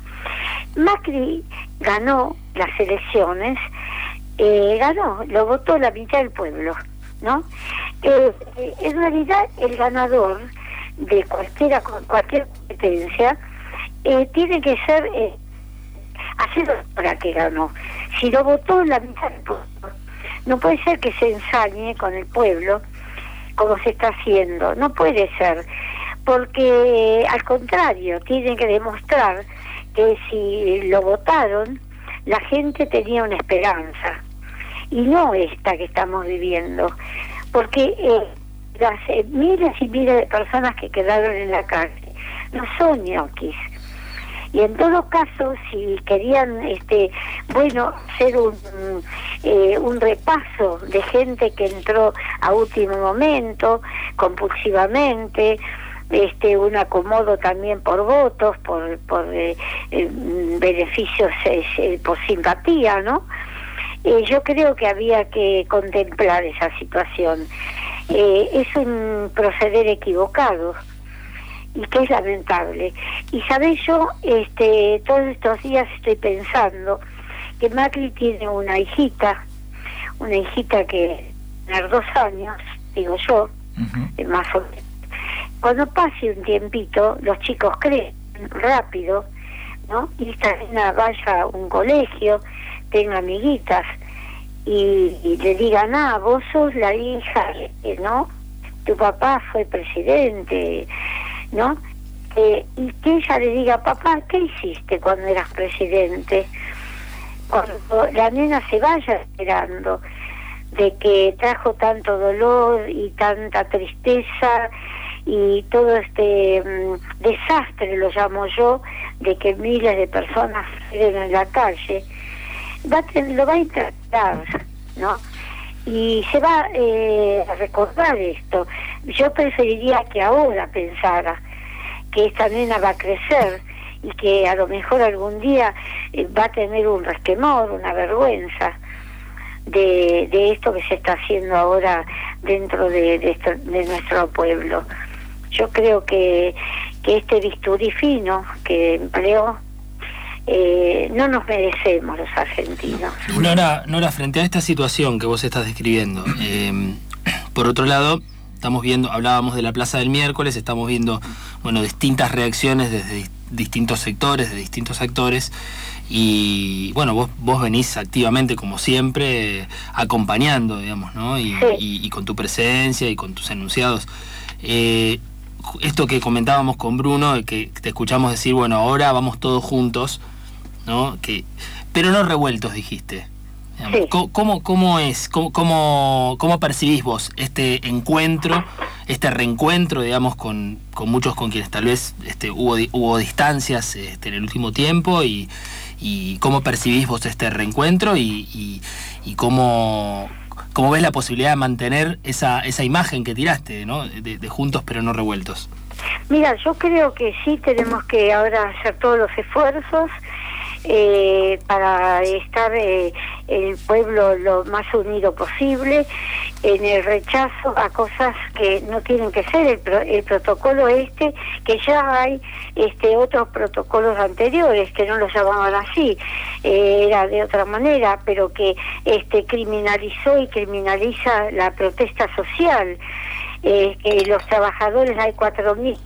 Macri ganó las elecciones, eh, ganó, lo votó la mitad del pueblo, ¿no? Eh, en realidad el ganador de cualquiera cualquier competencia eh, tiene que ser eh, hacer para que ganó. Si lo votó la mitad del pueblo, no puede ser que se ensañe con el pueblo como se está haciendo, no puede ser, porque al contrario, tienen que demostrar que si lo votaron, la gente tenía una esperanza, y no esta que estamos viviendo, porque eh, las eh, miles y miles de personas que quedaron en la calle no son ñoquis. Y en todo caso, si querían, este, bueno, hacer un, eh, un repaso de gente que entró a último momento, compulsivamente, este, un acomodo también por votos, por, por eh, eh, beneficios, eh, por simpatía, ¿no? Eh, yo creo que había que contemplar esa situación. Eh, es un proceder equivocado y que es lamentable. Y sabes, yo este todos estos días estoy pensando que Macri tiene una hijita, una hijita que tiene dos años, digo yo, uh-huh. más o menos. Cuando pase un tiempito, los chicos crecen rápido, ¿no? Y esta nena vaya a un colegio, tenga amiguitas, y, y le digan, ah, vos sos la hija, ¿no? Tu papá fue presidente, ¿no? Eh, y que ella le diga, papá, ¿qué hiciste cuando eras presidente? Cuando la nena se vaya esperando de que trajo tanto dolor y tanta tristeza y todo este um, desastre, lo llamo yo, de que miles de personas queden en la calle, va a ten, lo va a intentar, ¿no? Y se va eh, a recordar esto. Yo preferiría que ahora pensara que esta nena va a crecer y que a lo mejor algún día eh, va a tener un resquemor, una vergüenza de, de esto que se está haciendo ahora dentro de, de, esto, de nuestro pueblo. Yo creo que, que este bisturí fino que empleó, Eh, no nos merecemos los argentinos. Nora, Nora, frente a esta situación que vos estás describiendo, eh, por otro lado, estamos viendo, hablábamos de la Plaza del Miércoles, estamos viendo, bueno, distintas reacciones desde distintos sectores, de distintos actores, y bueno, vos, vos venís activamente, como siempre, acompañando, digamos, ¿no? Y, sí. y, y con tu presencia y con tus enunciados. Eh, esto que comentábamos con Bruno, que te escuchamos decir, bueno, ahora vamos todos juntos, ¿no? Que, pero no revueltos, dijiste. Sí. ¿Cómo, cómo es, cómo, cómo, cómo percibís vos este encuentro, este reencuentro, digamos, con, con muchos con quienes tal vez este, hubo, hubo distancias este, en el último tiempo, y, y cómo percibís vos este reencuentro y, y, y cómo, cómo ves la posibilidad de mantener esa, esa imagen que tiraste, ¿no? De, de juntos pero no revueltos? Mira, yo creo que sí tenemos que ahora hacer todos los esfuerzos Eh, para estar eh, el pueblo lo más unido posible en el rechazo a cosas que no tienen que ser el, pro, el protocolo este, que ya hay este otros protocolos anteriores que no lo llamaban así, eh, era de otra manera, pero que este criminalizó y criminaliza la protesta social, eh, que los trabajadores, hay cuatro mil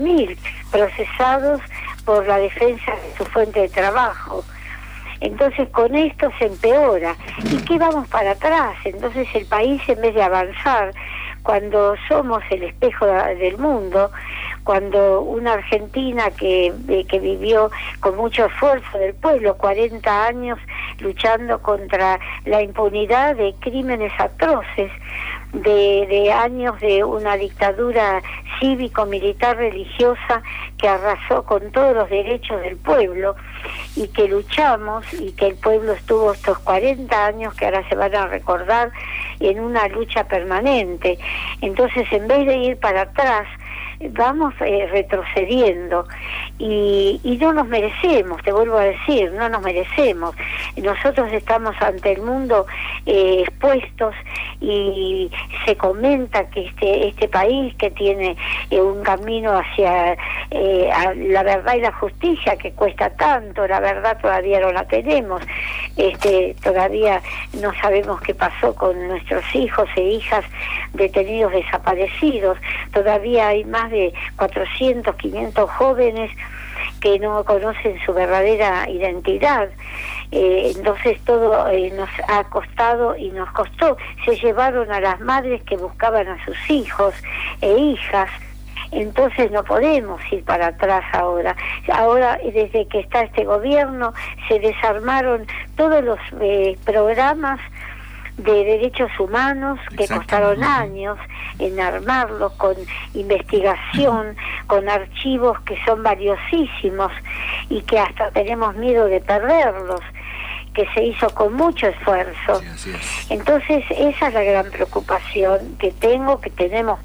procesados por la defensa de su fuente de trabajo. Entonces con esto se empeora. ¿Y qué vamos para atrás? Entonces el país, en vez de avanzar, cuando somos el espejo del mundo, cuando una Argentina que, que vivió con mucho esfuerzo del pueblo, cuarenta años luchando contra la impunidad de crímenes atroces, de, de años de una dictadura cívico-militar religiosa que arrasó con todos los derechos del pueblo, y que luchamos, y que el pueblo estuvo estos cuarenta años que ahora se van a recordar en una lucha permanente. Entonces, en vez de ir para atrás, vamos eh, retrocediendo, y, y no nos merecemos, te vuelvo a decir, no nos merecemos. Nosotros estamos ante el mundo eh, expuestos y se comenta que este este país que tiene eh, un camino hacia eh, a la verdad y la justicia que cuesta tanto, la verdad todavía no la tenemos, este todavía no sabemos qué pasó con nuestros hijos e hijas detenidos desaparecidos, todavía hay más de cuatrocientos, quinientos jóvenes que no conocen su verdadera identidad. Eh, entonces todo eh, nos ha costado y nos costó. Se llevaron a las madres que buscaban a sus hijos e hijas. Entonces no podemos ir para atrás ahora. Ahora, desde que está este gobierno, se desarmaron todos los eh, programas de derechos humanos que costaron años en armarlos, con investigación, con archivos que son valiosísimos y que hasta tenemos miedo de perderlos, que se hizo con mucho esfuerzo. Sí, así es. Entonces esa es la gran preocupación que tengo, que tenemos.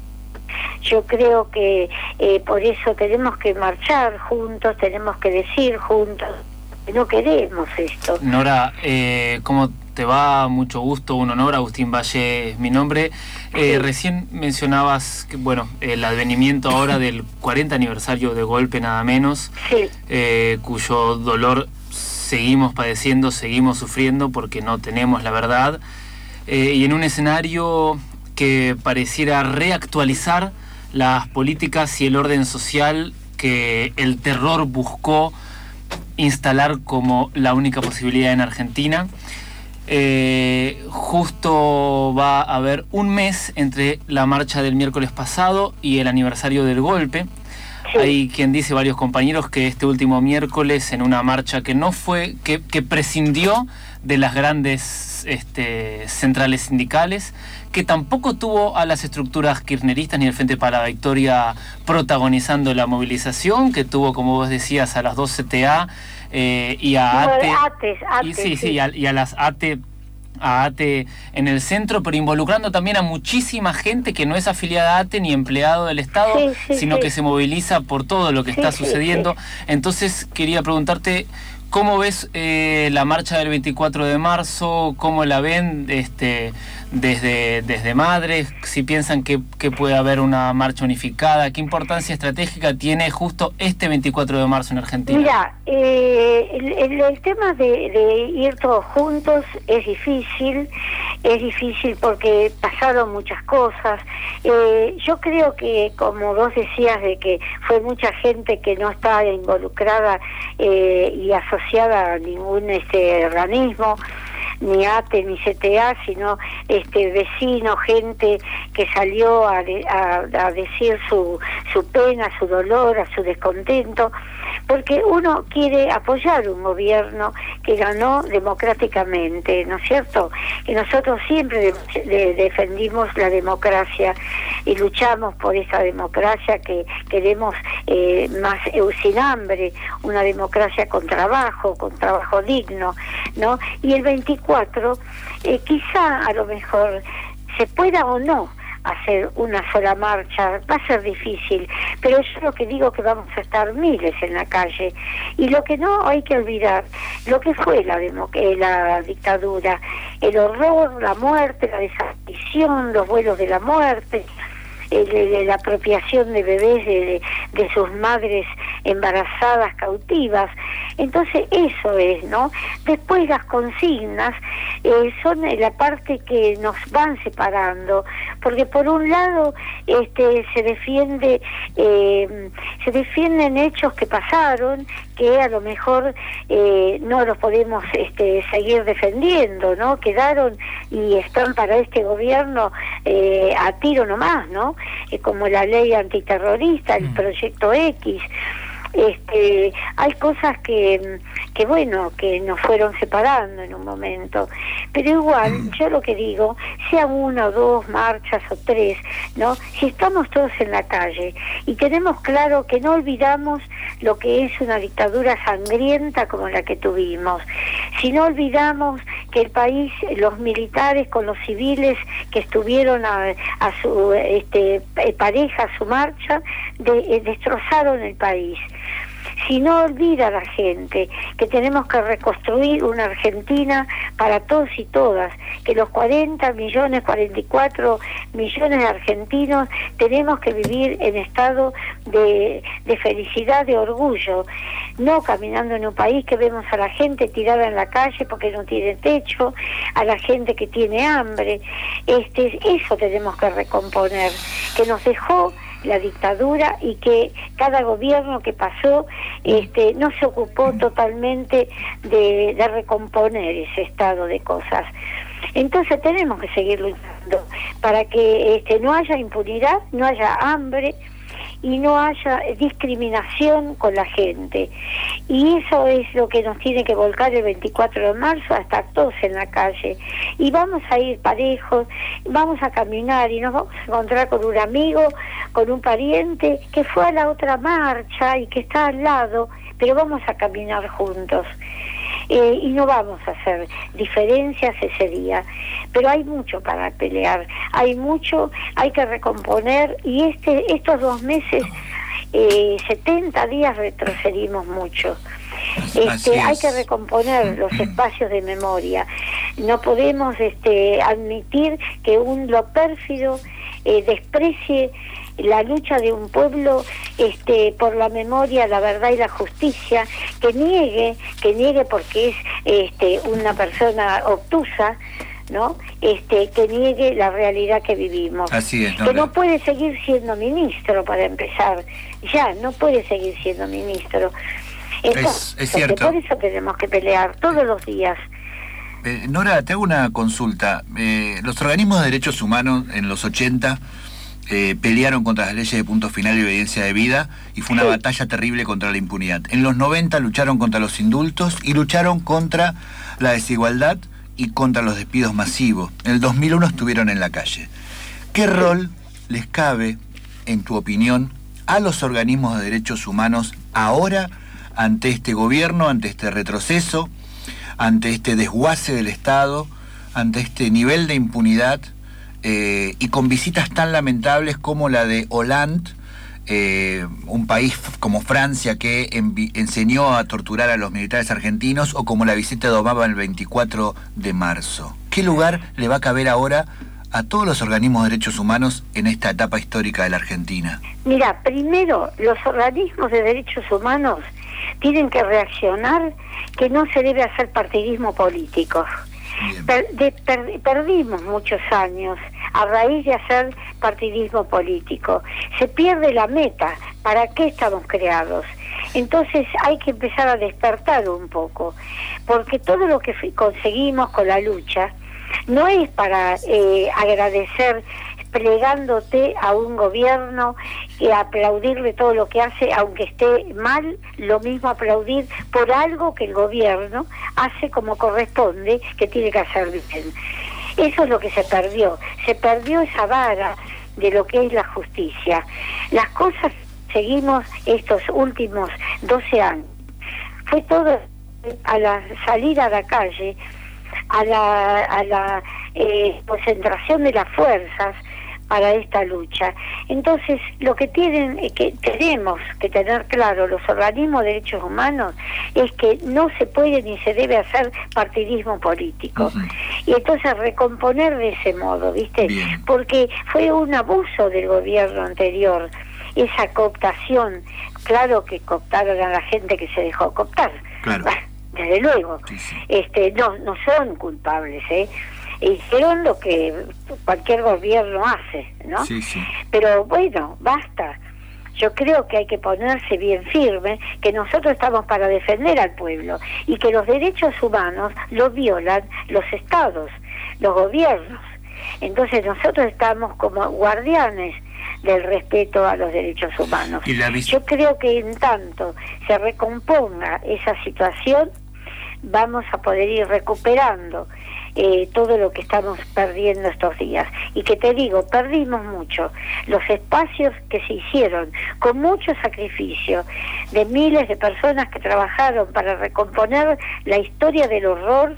Yo creo que eh, por eso tenemos que marchar juntos, tenemos que decir juntos, no queremos esto. Nora, eh, ¿cómo te va? Mucho gusto, un honor. Agustín Valle es mi nombre. Eh, sí. Recién mencionabas que, bueno, el advenimiento ahora del cuarenta aniversario de Golpe, nada menos, sí. eh, cuyo dolor seguimos padeciendo, seguimos sufriendo porque no tenemos la verdad, eh, y en un escenario que pareciera reactualizar las políticas y el orden social que el terror buscó instalar como la única posibilidad en Argentina. Eh, justo va a haber un mes entre la marcha del miércoles pasado y el aniversario del golpe. Sí. Hay quien dice, varios compañeros, que este último miércoles, en una marcha que no fue, que, que prescindió de las grandes este, centrales sindicales, que tampoco tuvo a las estructuras kirchneristas ni el Frente para la Victoria protagonizando la movilización, que tuvo, como vos decías, a las dos C T A eh, y a ATE, Ates, Ates, y, sí, sí. sí, y a, y a las ATE a ATE en el centro, pero involucrando también a muchísima gente que no es afiliada a ATE ni empleado del Estado, sí, sí, sino sí. que se moviliza por todo lo que sí, está sí, sucediendo. Sí. Entonces quería preguntarte, ¿cómo ves eh, la marcha del veinticuatro de marzo? ¿Cómo la ven este, desde, desde Madres? Si piensan que, que puede haber una marcha unificada, ¿qué importancia estratégica tiene justo este veinticuatro de marzo en Argentina? Mira, eh, el, el, el tema de, de ir todos juntos es difícil, es difícil porque pasaron muchas cosas. Eh, yo creo que, como vos decías, de que fue mucha gente que no está involucrada eh, y asociada a ningún este organismo, ni ATE ni C T A, sino este vecino, gente que salió a, de, a, a decir su, su pena, su dolor, a su descontento, porque uno quiere apoyar un gobierno que ganó democráticamente, ¿no es cierto? Que nosotros siempre de, de, defendimos la democracia y luchamos por esa democracia que queremos eh, más eh, sin hambre, una democracia con trabajo, con trabajo digno, ¿no? Y el veinticuatro, eh, quizá a lo mejor se pueda o no hacer una sola marcha, va a ser difícil, pero yo lo que digo que vamos a estar miles en la calle, y lo que no hay que olvidar, lo que fue la, demo, eh, la dictadura, el horror, la muerte, la desaparición, los vuelos de la muerte, el, el, la apropiación de bebés de, de, de sus madres embarazadas, cautivas. Entonces eso es, ¿no? Después las consignas eh, son la parte que nos van separando, porque por un lado este se defiende eh, se defienden hechos que pasaron, que a lo mejor eh, no los podemos este, seguir defendiendo, ¿no? Quedaron y están para este gobierno eh, a tiro nomás, ¿no? Eh, como la ley antiterrorista, el proyecto X. Este, hay cosas que, que bueno, que nos fueron separando en un momento, pero igual, yo lo que digo, sea una o dos marchas o tres, ¿no? Si estamos todos en la calle y tenemos claro que no olvidamos lo que es una dictadura sangrienta como la que tuvimos, si no olvidamos que el país, los militares con los civiles que estuvieron a, a su este, pareja, a su marcha, de, eh, destrozaron el país. si no olvida a la gente que tenemos que reconstruir una Argentina para todos y todas, que los cuarenta millones, cuarenta y cuatro millones de argentinos tenemos que vivir en estado de, de felicidad, de orgullo, no caminando en un país que vemos a la gente tirada en la calle porque no tiene techo, a la gente que tiene hambre. Este, eso tenemos que recomponer, que nos dejó la dictadura y que cada gobierno que pasó este, no se ocupó totalmente de, de recomponer ese estado de cosas. Entonces tenemos que seguir luchando para que este, no haya impunidad, no haya hambre y no haya discriminación con la gente. Y eso es lo que nos tiene que volcar el veinticuatro de marzo, a estar todos en la calle. Y vamos a ir parejos, vamos a caminar y nos vamos a encontrar con un amigo, con un pariente que fue a la otra marcha y que está al lado, pero vamos a caminar juntos. Eh, y no vamos a hacer diferencias ese día, pero hay mucho para pelear, hay mucho, hay que recomponer, y este estos dos meses, eh, setenta días retrocedimos mucho. Este, hay que recomponer los espacios de memoria. No podemos este, admitir que un lo pérfido eh, desprecie la lucha de un pueblo este, por la memoria, la verdad y la justicia, que niegue, que niegue porque es este, una persona obtusa, ¿no? Este, que niegue la realidad que vivimos. Así es, ¿no? Que no puede seguir siendo ministro, para empezar. Ya, no puede seguir siendo ministro. Es, es cierto. Por eso tenemos que pelear todos los días. Eh, Nora, te hago una consulta. Eh, los organismos de derechos humanos en los ochenta eh, pelearon contra las leyes de punto final y obediencia de vida, y fue una sí. batalla terrible contra la impunidad. En los noventa lucharon contra los indultos y lucharon contra la desigualdad y contra los despidos masivos. En el dos mil uno estuvieron en la calle. ¿Qué rol les cabe, en tu opinión, a los organismos de derechos humanos ahora, ante este gobierno, ante este retroceso, ante este desguace del Estado, ante este nivel de impunidad, eh, y con visitas tan lamentables como la de Hollande, eh, un país como Francia que envi- enseñó a torturar a los militares argentinos, o como la visita de Obama el veinticuatro de marzo? ¿Qué lugar le va a caber ahora a todos los organismos de derechos humanos en esta etapa histórica de la Argentina? Mira, primero, los organismos de derechos humanos tienen que reaccionar que no se debe hacer partidismo político. Per, de, per, perdimos muchos años a raíz de hacer partidismo político. Se pierde la meta. ¿Para qué estamos creados? Entonces hay que empezar a despertar un poco, porque todo lo que conseguimos con la lucha no es para eh, agradecer plegándote a un gobierno y aplaudirle todo lo que hace, aunque esté mal, lo mismo aplaudir por algo que el gobierno hace como corresponde, que tiene que hacer bien. Eso es lo que se perdió. Se perdió esa vara de lo que es la justicia. Las cosas seguimos estos últimos doce años. Fue todo a la salida a la calle, a la, a la eh, concentración de las fuerzas para esta lucha. Entonces, lo que tienen eh, que tenemos que tener claro los organismos de derechos humanos es que no se puede ni se debe hacer partidismo político. Uh-huh. Y entonces recomponer de ese modo, ¿viste? Bien. Porque fue un abuso del gobierno anterior, esa cooptación. Claro que cooptaron a la gente que se dejó cooptar. Claro. Desde luego. Sí, sí. Este, no, no son culpables, ¿eh? Hicieron lo que cualquier gobierno hace, ¿no? Sí, sí. Pero bueno, basta. Yo creo que hay que ponerse bien firme, que nosotros estamos para defender al pueblo y que los derechos humanos los violan los estados, los gobiernos. Entonces nosotros estamos como guardianes del respeto a los derechos humanos. ¿Y la vis- Yo creo que en tanto se recomponga esa situación, vamos a poder ir recuperando Eh, todo lo que estamos perdiendo estos días. Y que te digo, perdimos mucho. Los espacios que se hicieron con mucho sacrificio de miles de personas que trabajaron para recomponer la historia del horror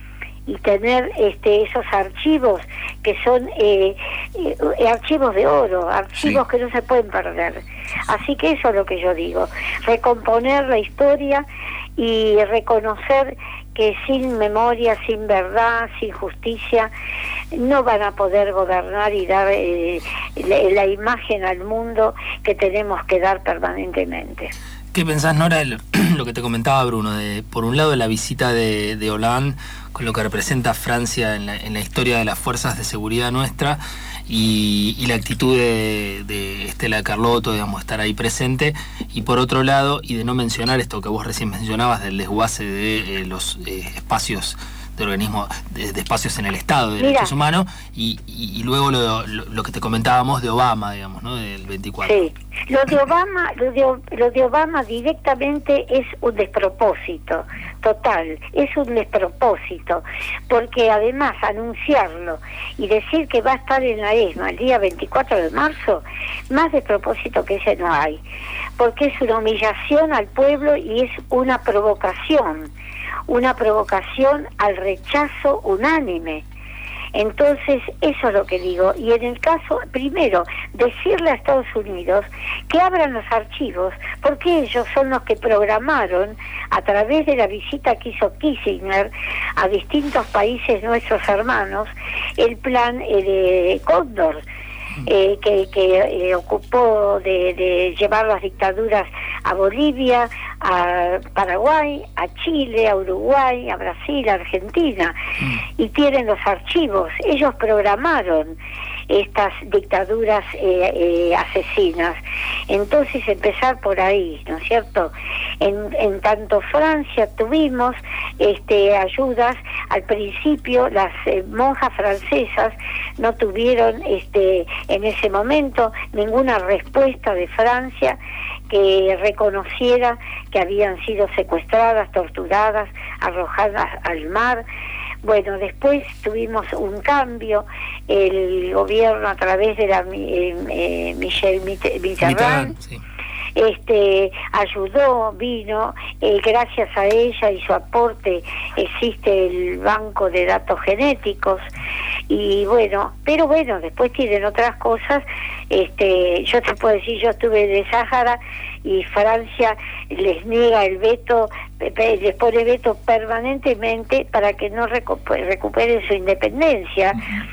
y tener este esos archivos que son eh, eh, archivos de oro, archivos sí. que no se pueden perder. Así que eso es lo que yo digo, recomponer la historia y reconocer que sin memoria, sin verdad, sin justicia, no van a poder gobernar y dar eh, la, la imagen al mundo que tenemos que dar permanentemente. ¿Qué pensás, Nora, de lo que te comentaba Bruno? De, por un lado, la visita de, de Hollande, con lo que representa Francia en la, en la historia de las fuerzas de seguridad nuestra, y, y la actitud de, de Estela Carlotto, digamos, estar ahí presente, y por otro lado, y de no mencionar esto que vos recién mencionabas, del desguace de eh, los eh, espacios de organismos, de, de espacios en el Estado de Derechos Humanos, y, y, y luego lo, lo, lo que te comentábamos de Obama, digamos, ¿no? Del veinticuatro. Sí, lo de Obama, lo de, lo de Obama directamente es un despropósito total, es un despropósito, porque además anunciarlo y decir que va a estar en la ESMA el día veinticuatro de marzo, más despropósito que ese no hay, porque es una humillación al pueblo y es una provocación, una provocación al rechazo unánime. Entonces, eso es lo que digo. Y en el caso, primero, decirle a Estados Unidos que abran los archivos, porque ellos son los que programaron, a través de la visita que hizo Kissinger a distintos países nuestros hermanos, el plan eh, de Cóndor, eh, que, que eh, ocupó de, de llevar las dictaduras a Bolivia, a Paraguay, a Chile, a Uruguay, a Brasil, a Argentina, y tienen los archivos. Ellos programaron estas dictaduras eh, eh, asesinas. Entonces empezar por ahí, ¿no es cierto? En, en tanto Francia tuvimos este, ayudas, al principio las eh, monjas francesas no tuvieron este, en ese momento ninguna respuesta de Francia que reconociera que habían sido secuestradas, torturadas, arrojadas al mar. Bueno, después tuvimos un cambio, el gobierno a través de la eh, eh, Michel Mitterrand, sí. este, ayudó, vino, eh, gracias a ella y su aporte existe el banco de datos genéticos, y bueno, pero bueno, después tienen otras cosas. Este, yo te puedo decir, yo estuve en el Sáhara y Francia les niega el veto, les pone veto permanentemente para que no recuperen su independencia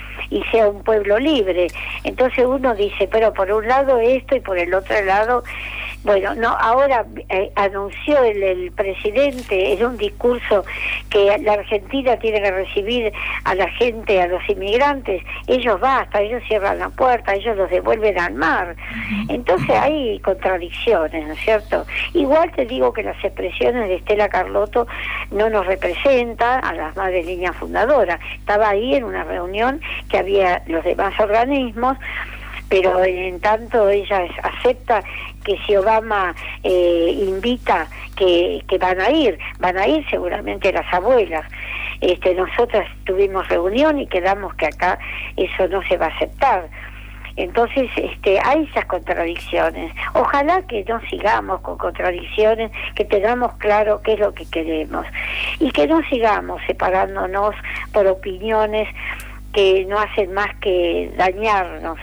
y sea un pueblo libre. Entonces uno dice, pero por un lado esto y por el otro lado, bueno, no, ahora eh, anunció el, el presidente en un discurso que la Argentina tiene que recibir a la gente, a los inmigrantes. Ellos basta, ellos cierran la puerta, ellos los devuelven al mar. Entonces hay contradicciones, ¿no es cierto? Igual te digo que las expresiones de Estela Carlotto no nos representan a las madres líneas fundadoras. Estaba ahí en una reunión que había los demás organismos, pero en tanto ella acepta que si Obama eh, invita, que, que van a ir, van a ir seguramente las abuelas. Este, nosotras tuvimos reunión y quedamos que acá eso no se va a aceptar. Entonces este, hay esas contradicciones. Ojalá que no sigamos con contradicciones, que tengamos claro qué es lo que queremos y que no sigamos separándonos por opiniones que no hacen más que dañarnos.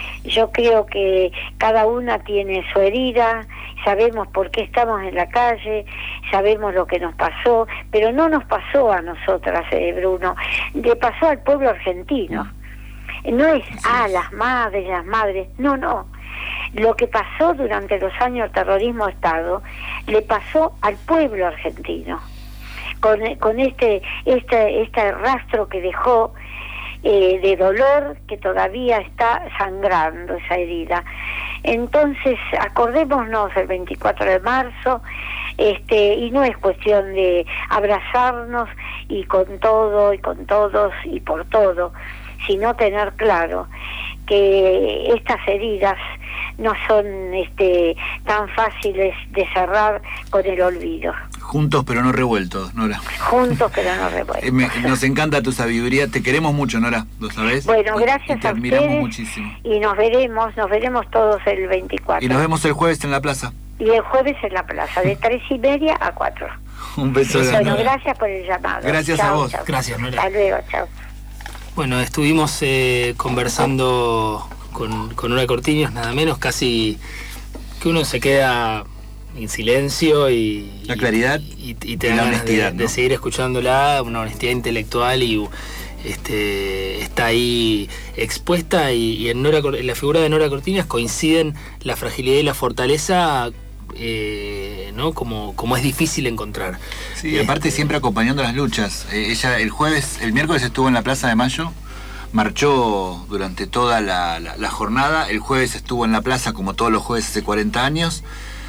Yo creo que cada una tiene su herida, sabemos por qué estamos en la calle, sabemos lo que nos pasó, pero no nos pasó a nosotras, eh, Bruno, le pasó al pueblo argentino. No es, ah, las madres, las madres, no, no. Lo que pasó durante los años del terrorismo de Estado le pasó al pueblo argentino, con, con este, este, este rastro que dejó Eh, de dolor, que todavía está sangrando esa herida. Entonces acordémonos el veinticuatro de marzo, este, y no es cuestión de abrazarnos y con todo y con todos y por todo, sino tener claro que estas heridas no son este, tan fáciles de cerrar con el olvido. Juntos pero no revueltos, Nora. Juntos pero no revueltos. Me, nos encanta tu sabiduría, te queremos mucho, Nora, ¿lo sabés? Bueno, gracias y te a admiramos ustedes muchísimo. Y nos veremos, nos veremos todos el veinticuatro. Y nos vemos el jueves en la plaza. Y el jueves en la plaza, de tres y media a cuatro. Un beso grande. Bueno, gracias por el llamado. Gracias chau, a vos. Chau. Gracias, Nora. Hasta luego, chao. Bueno, estuvimos eh, conversando con, con Nora Cortiñas, nada menos, casi que uno se queda en silencio y... La claridad y, y, y te y da la ganas honestidad, de, ¿no? de seguir escuchándola, una honestidad intelectual y este, está ahí expuesta y, y en, Nora, en la figura de Nora Cortiñas coinciden la fragilidad y la fortaleza, eh, ¿no? Como, como es difícil encontrar. Sí, este... aparte siempre acompañando las luchas. Eh, ella el jueves, el miércoles estuvo en la Plaza de Mayo, marchó durante toda la, la, la jornada, el jueves estuvo en la plaza como todos los jueves hace cuarenta años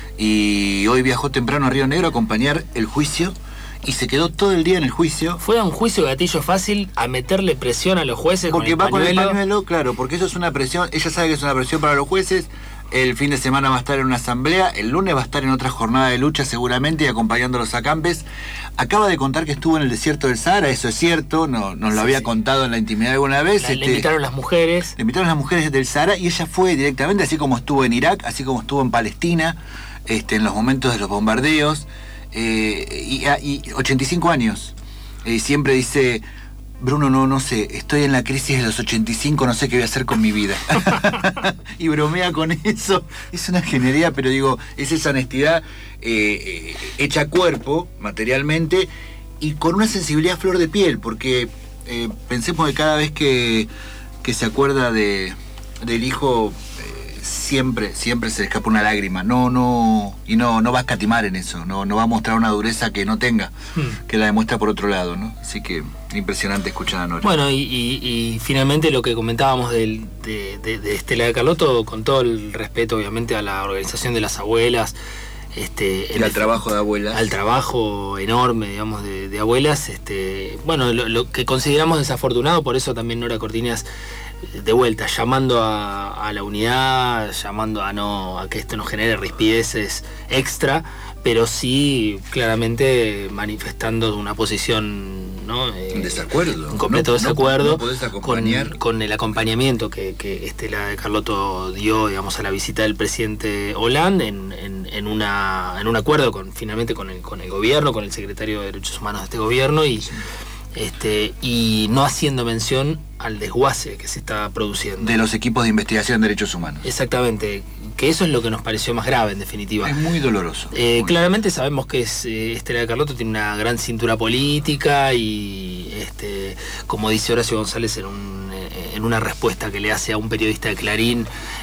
y hoy viajó temprano a Río Negro a acompañar el juicio y se quedó todo el día en el juicio. Fue a un juicio gatillo fácil a meterle presión a los jueces porque con el va pañuelo. Con el pañuelo, claro, porque eso es una presión, ella sabe que es una presión para los jueces. El fin de semana va a estar en una asamblea, el lunes va a estar en otra jornada de lucha seguramente y acompañando a los acampes. Acaba de contar que estuvo en el desierto del Sahara, eso es cierto, no, nos lo sí, había sí. contado en la intimidad alguna vez. La, este, le invitaron las mujeres. Le invitaron las mujeres del Sahara y ella fue directamente, así como estuvo en Irak, así como estuvo en Palestina, este, en los momentos de los bombardeos, eh, y, y ochenta y cinco años. Eh, siempre dice... Bruno, no, no sé, estoy en la crisis de los ochenta y cinco, no sé qué voy a hacer con mi vida. Y bromea con eso. Es una genialidad, pero digo, es esa honestidad eh, eh, hecha cuerpo, materialmente, y con una sensibilidad a flor de piel, porque eh, pensemos que cada vez que, que se acuerda de, del hijo, eh, siempre, siempre se le escapa una lágrima. No, no, y no, no va a escatimar en eso, no, no va a mostrar una dureza que no tenga, hmm. que la demuestra por otro lado, ¿no? Así que... impresionante escuchar a Nora. Bueno, y, y, y finalmente lo que comentábamos del, de, de, de Estela de Carlotto, con todo el respeto obviamente a la organización de las abuelas, este, y al trabajo de abuelas. Al trabajo enorme, digamos, de, de abuelas, este, bueno, lo, lo que consideramos desafortunado, por eso también Nora Cortiñas, de vuelta, llamando a, a la unidad, llamando a no a que esto no genere rispideces extra, pero sí claramente manifestando una posición, ¿no? Eh, un desacuerdo. Un completo no, desacuerdo no, no acompañar. Con, con el acompañamiento que, que Estela de Carlotto dio, digamos, a la visita del presidente Hollande en, en, en, una, en un acuerdo con finalmente con el, con el gobierno, con el secretario de Derechos Humanos de este gobierno y, sí. este, y no haciendo mención al desguace que se está produciendo. De los equipos de investigación en derechos humanos. Exactamente. Que eso es lo que nos pareció más grave, en definitiva. Es muy doloroso. Eh, muy claramente sabemos que es, eh, Estela de Carlotto tiene una gran cintura política y, este, como dice Horacio González en, un, eh, en una respuesta que le hace a un periodista de Clarín,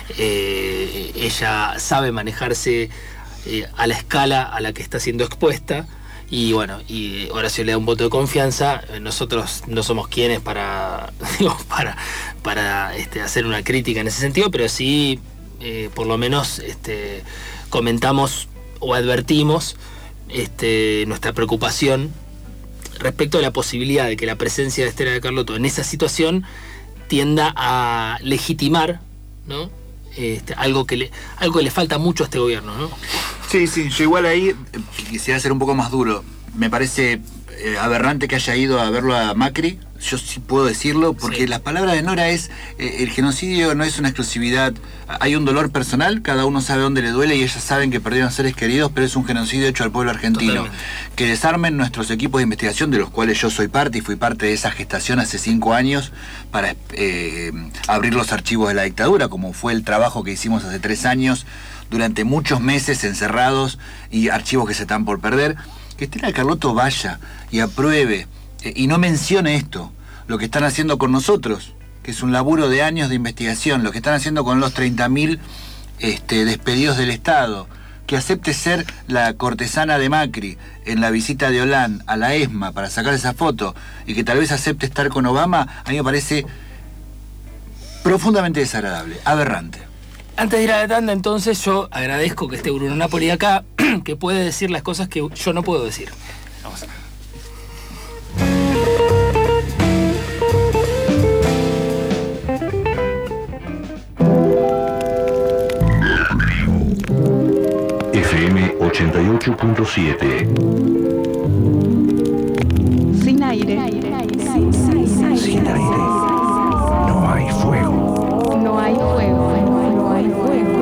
eh, ella sabe manejarse eh, a la escala a la que está siendo expuesta. Y bueno, y Horacio le da un voto de confianza. Nosotros no somos quienes para, digo, para, para este, hacer una crítica en ese sentido, pero sí... Eh, por lo menos este, comentamos o advertimos este, nuestra preocupación respecto a la posibilidad de que la presencia de Estela de Carlotto en esa situación tienda a legitimar, ¿no? este, algo, que le, algo que le falta mucho a este gobierno, ¿no? Sí, sí, yo igual ahí quisiera ser un poco más duro. Me parece eh, aberrante que haya ido a verlo a Macri. Yo sí puedo decirlo, porque sí. Las palabras de Nora es, eh, el genocidio no es una exclusividad, hay un dolor personal, cada uno sabe dónde le duele y ellas saben que perdieron seres queridos, pero es un genocidio hecho al pueblo argentino. Totalmente. Que desarmen nuestros equipos de investigación, de los cuales yo soy parte y fui parte de esa gestación hace cinco años para eh, abrir los archivos de la dictadura, como fue el trabajo que hicimos hace tres años, durante muchos meses encerrados y archivos que se están por perder. Que Estela de Carlotto vaya y apruebe y no mencione esto, lo que están haciendo con nosotros, que es un laburo de años de investigación, lo que están haciendo con los treinta mil este, despedidos del Estado, que acepte ser la cortesana de Macri en la visita de Hollande a la ESMA para sacar esa foto y que tal vez acepte estar con Obama, a mí me parece profundamente desagradable, aberrante. Antes de ir a la tanda, entonces, yo agradezco que esté Bruno Napoli acá, que puede decir las cosas que yo no puedo decir. Vamos a ver. F M ochenta y ocho punto siete. Sin aire. Sin, sin, sin, sin aire. No hay fuego. No hay fuego. No hay fuego.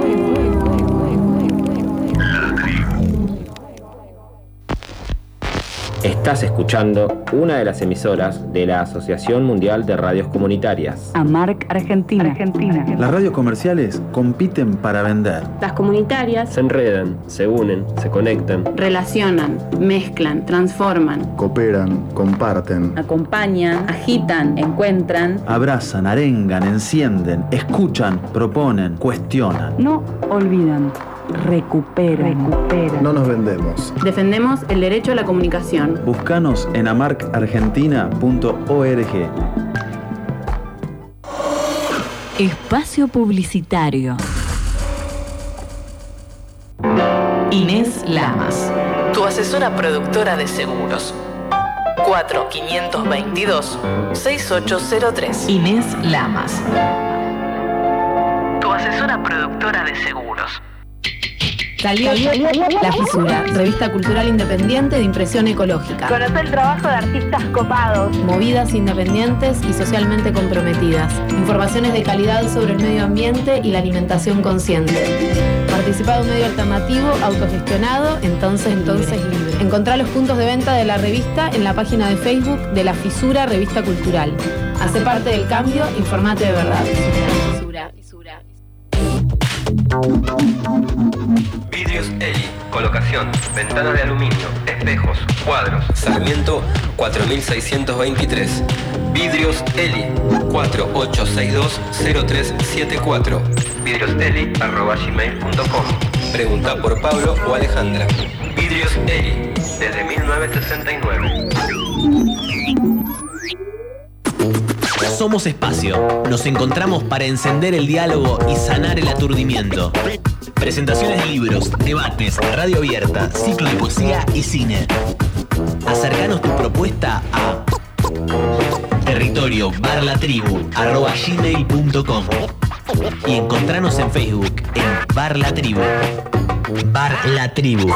Estás escuchando una de las emisoras de la Asociación Mundial de Radios Comunitarias. AMARC Argentina. Argentina. Las radios comerciales compiten para vender. Las comunitarias se enredan, se unen, se conectan, relacionan, mezclan, transforman, cooperan, comparten, acompañan, agitan, encuentran, abrazan, arengan, encienden, escuchan, proponen, cuestionan. No olvidan. Recuperan. Recuperan. No nos vendemos. Defendemos el derecho a la comunicación. Búscanos en amarc argentina punto org. Espacio publicitario. Inés Lamas, tu asesora productora de seguros. cuatro cinco dos dos, seis ocho cero tres. Inés Lamas, tu asesora productora de seguros. Salió La Fisura, revista cultural independiente de impresión ecológica. Conoce el trabajo de artistas copados. Movidas independientes y socialmente comprometidas. Informaciones de calidad sobre el medio ambiente y la alimentación consciente. Participa de un medio alternativo, autogestionado, entonces, entonces libre. Encontrá los puntos de venta de la revista en la página de Facebook de La Fisura, revista cultural. Hace parte del cambio, informate de verdad. Fisura, fisura, fisura. Vidrios Eli, colocación, ventanas de aluminio, espejos, cuadros. Sarmiento cuatro mil seiscientos veintitrés. Vidrios Eli, cuatro ocho seis dos cero tres siete cuatro. vidrioseli arroba gmail punto com. Pregunta por Pablo o Alejandra. Vidrios Eli, desde mil novecientos sesenta y nueve. Somos Espacio. Nos encontramos para encender el diálogo y sanar el aturdimiento. Presentaciones de libros, debates, radio abierta, ciclo de poesía y cine. Acercanos tu propuesta a territorio barra tribu arroba gmail punto com y encontranos en Facebook en Bar La Tribu. Bar La Tribu.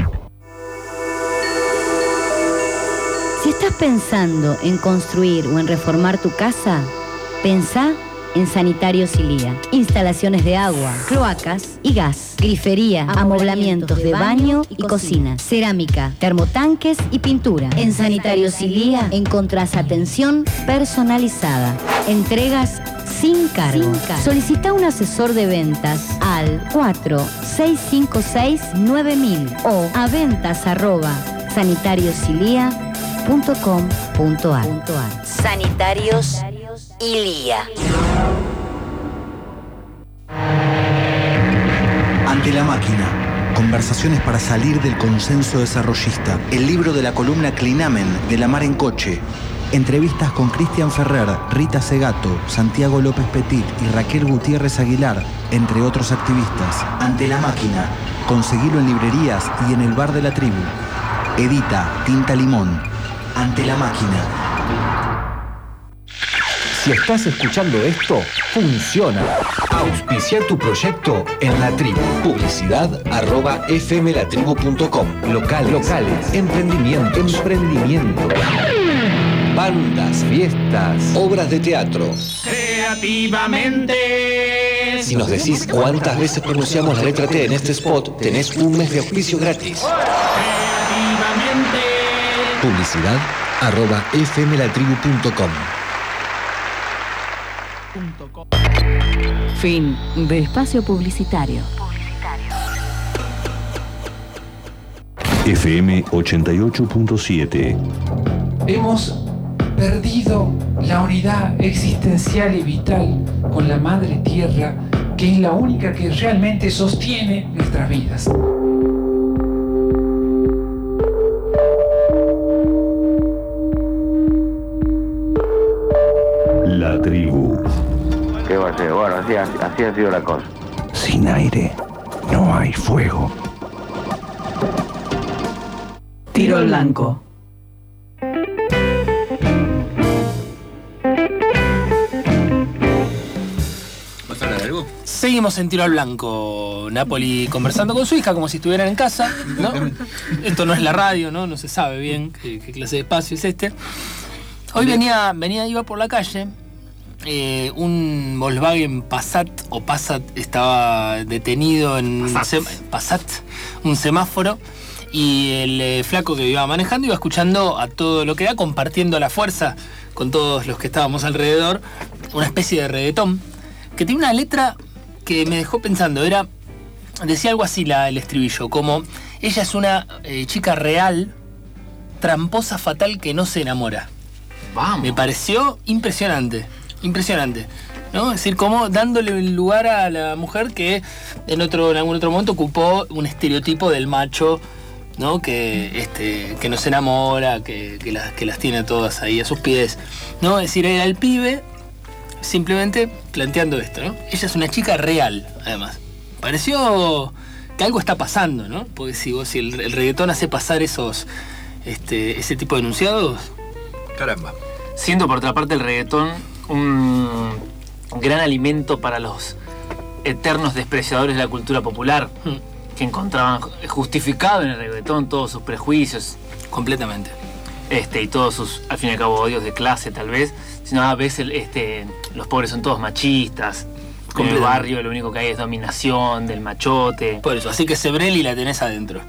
Si estás pensando en construir o en reformar tu casa, pensá en Sanitarios Ilía. Instalaciones de agua, cloacas y gas, grifería, amoblamientos de baño y cocina, cerámica, termotanques y pintura. En Sanitarios Ilía encontrás atención personalizada, entregas sin cargo. Sin cargo. Solicita un asesor de ventas al cuatro seis cinco seis nueve mil o a ventas arroba sanitariosilia punto com punto ar. Sanitarios Ilía. Ante la máquina. Conversaciones para salir del consenso desarrollista. El libro de la columna Clinamen de La Mar en Coche. Entrevistas con Cristian Ferrer, Rita Segato, Santiago López Petit y Raquel Gutiérrez Aguilar, entre otros activistas. Ante la máquina. Conseguilo en librerías y en el Bar de la Tribu. Edita Tinta Limón. Ante la máquina. Si estás escuchando esto, funciona. Auspiciar tu proyecto en La Tribu. Publicidad arroba fmlatribu punto com. Locales, locales, emprendimientos, emprendimiento. Bandas, fiestas, obras de teatro. Creativamente. Si nos decís cuántas veces pronunciamos la letra T en este spot, tenés un mes de auspicio gratis. Creativamente. Publicidad arroba fmlatribu punto com. Fin de espacio publicitario. F M ochenta y ocho punto siete. Hemos perdido la unidad existencial y vital con la madre tierra, que es la única que realmente sostiene nuestras vidas. La Tribu. ¿Qué va a ser? Bueno, así, así ha sido la cosa. Sin aire no hay fuego. Tiro al blanco. ¿Vas a hablar de algo? Seguimos en Tiro al Blanco. Napoli conversando con su hija como si estuvieran en casa, ¿no? Esto no es la radio, ¿no? No se sabe bien qué, qué clase de espacio es este. Hoy venía, venía, iba por la calle. Eh, un Volkswagen Passat o Passat estaba detenido en un, sem- Passat, un semáforo y el eh, flaco que iba manejando iba escuchando a todo lo que da, compartiendo la fuerza con todos los que estábamos alrededor, una especie de reggaetón, que tiene una letra que me dejó pensando, era, decía algo así la, el estribillo, como ella es una eh, chica real, tramposa, fatal, que no se enamora. Vamos. Me pareció impresionante, impresionante. ¿No? Es decir, como dándole lugar a la mujer que en otro en algún otro momento ocupó un estereotipo del macho, ¿no? Que este que no se enamora, que, que, las, que las tiene todas ahí a sus pies, ¿no? Es decir, era el pibe simplemente planteando esto, ¿no? Ella es una chica real, además. Pareció que algo está pasando, ¿no? Porque si vos si el, el reggaetón hace pasar esos este ese tipo de enunciados, caramba. Siendo por otra parte el reggaetón un gran alimento para los eternos despreciadores de la cultura popular, mm. que encontraban justificado en el reggaetón todos sus prejuicios. Completamente. Este, y todos sus, al fin y al cabo, odios de clase, tal vez. Sino a veces este, los pobres son todos machistas. En el barrio lo único que hay es dominación del machote. Por eso, así que Sebrelli la tenés adentro.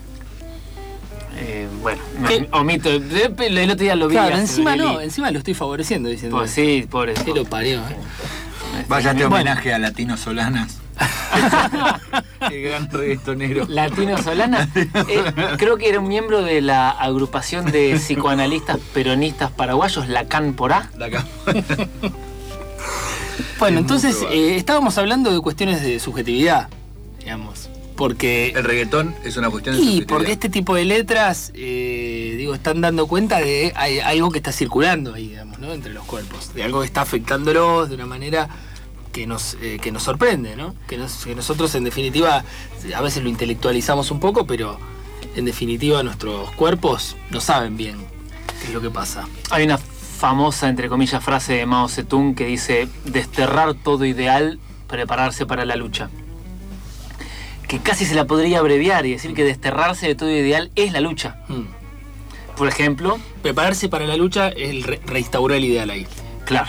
Eh, bueno, me, omito. El otro día lo vi. Claro, encima no, encima lo estoy favoreciendo diciendo. Pues sí, pobre. Que lo parió, ¿eh? Vaya este homenaje a Latino Solanas. El gran reggaetonero. Latino Solanas. Eh, creo que era un miembro de la agrupación de psicoanalistas peronistas paraguayos, la C A N por A. La C A N. Bueno, entonces eh, estábamos hablando de cuestiones de subjetividad, digamos. Porque el reggaetón es una cuestión de sí, subjetividad. porque este tipo de letras, eh, digo, están dando cuenta de hay, algo que está circulando ahí, digamos, ¿no? Entre los cuerpos, de algo que está afectándolos de una manera que nos eh, que nos sorprende, ¿no? Que, nos, que nosotros, en definitiva, a veces lo intelectualizamos un poco, pero en definitiva nuestros cuerpos no saben bien qué es lo que pasa. Hay una famosa, entre comillas, frase de Mao Zedong que dice: desterrar todo ideal, prepararse para la lucha. Que casi se la podría abreviar y decir que desterrarse de todo ideal es la lucha. Mm. Por ejemplo, prepararse para la lucha es el re reinstaurar el ideal ahí. Claro.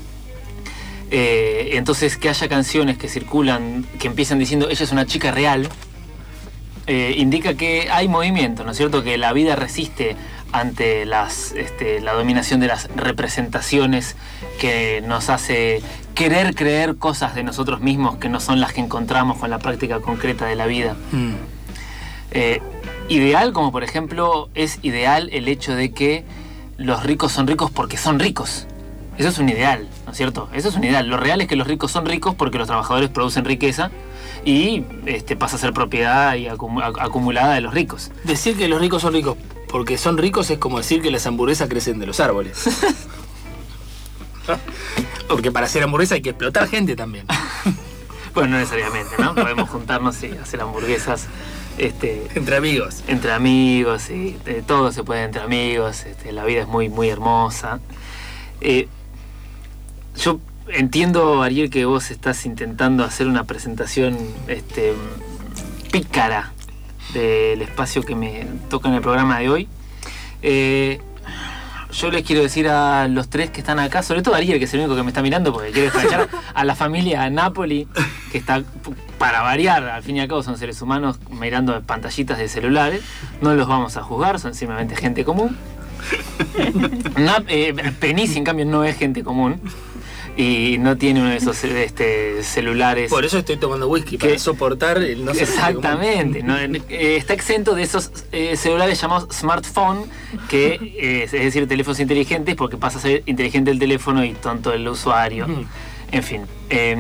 Eh, entonces, que haya canciones que circulan, que empiezan diciendo ella es una chica real, eh, indica que hay movimiento, ¿no es cierto? Que la vida resiste ante las, este, la dominación de las representaciones, que nos hace querer creer cosas de nosotros mismos que no son las que encontramos con la práctica concreta de la vida. Mm. Eh, ideal, como por ejemplo, es ideal el hecho de que los ricos son ricos porque son ricos. Eso es un ideal, ¿no es cierto? Eso es un ideal. Lo real es que los ricos son ricos porque los trabajadores producen riqueza y este, pasa a ser propiedad y acum acumulada de los ricos. Decir que los ricos son ricos porque son ricos es como decir que las hamburguesas crecen de los árboles. Porque para hacer hamburguesa hay que explotar gente también. Bueno, no necesariamente, ¿no? Podemos juntarnos y hacer hamburguesas. Este, entre amigos. Entre amigos, sí. De todo se puede entre amigos. Este, la vida es muy, muy hermosa. Eh, yo entiendo, Ariel, que vos estás intentando hacer una presentación este, pícara del espacio que me toca en el programa de hoy. Eh, yo les quiero decir a los tres que están acá, sobre todo a Ariel, que es el único que me está mirando, porque quiero escuchar a la familia Napoli, que está, para variar, al fin y al cabo son seres humanos mirando pantallitas de celulares. No los vamos a juzgar, son simplemente gente común. Nap, eh, Penis, en cambio, no es gente común y no tiene uno de esos este, celulares. Por eso estoy tomando whisky, que, para soportar el no ser. Exactamente, ¿no? eh, está exento de esos eh, celulares llamados smartphone, que eh, es decir, teléfonos inteligentes, porque pasa a ser inteligente el teléfono y tonto el usuario. Mm. En fin. Eh,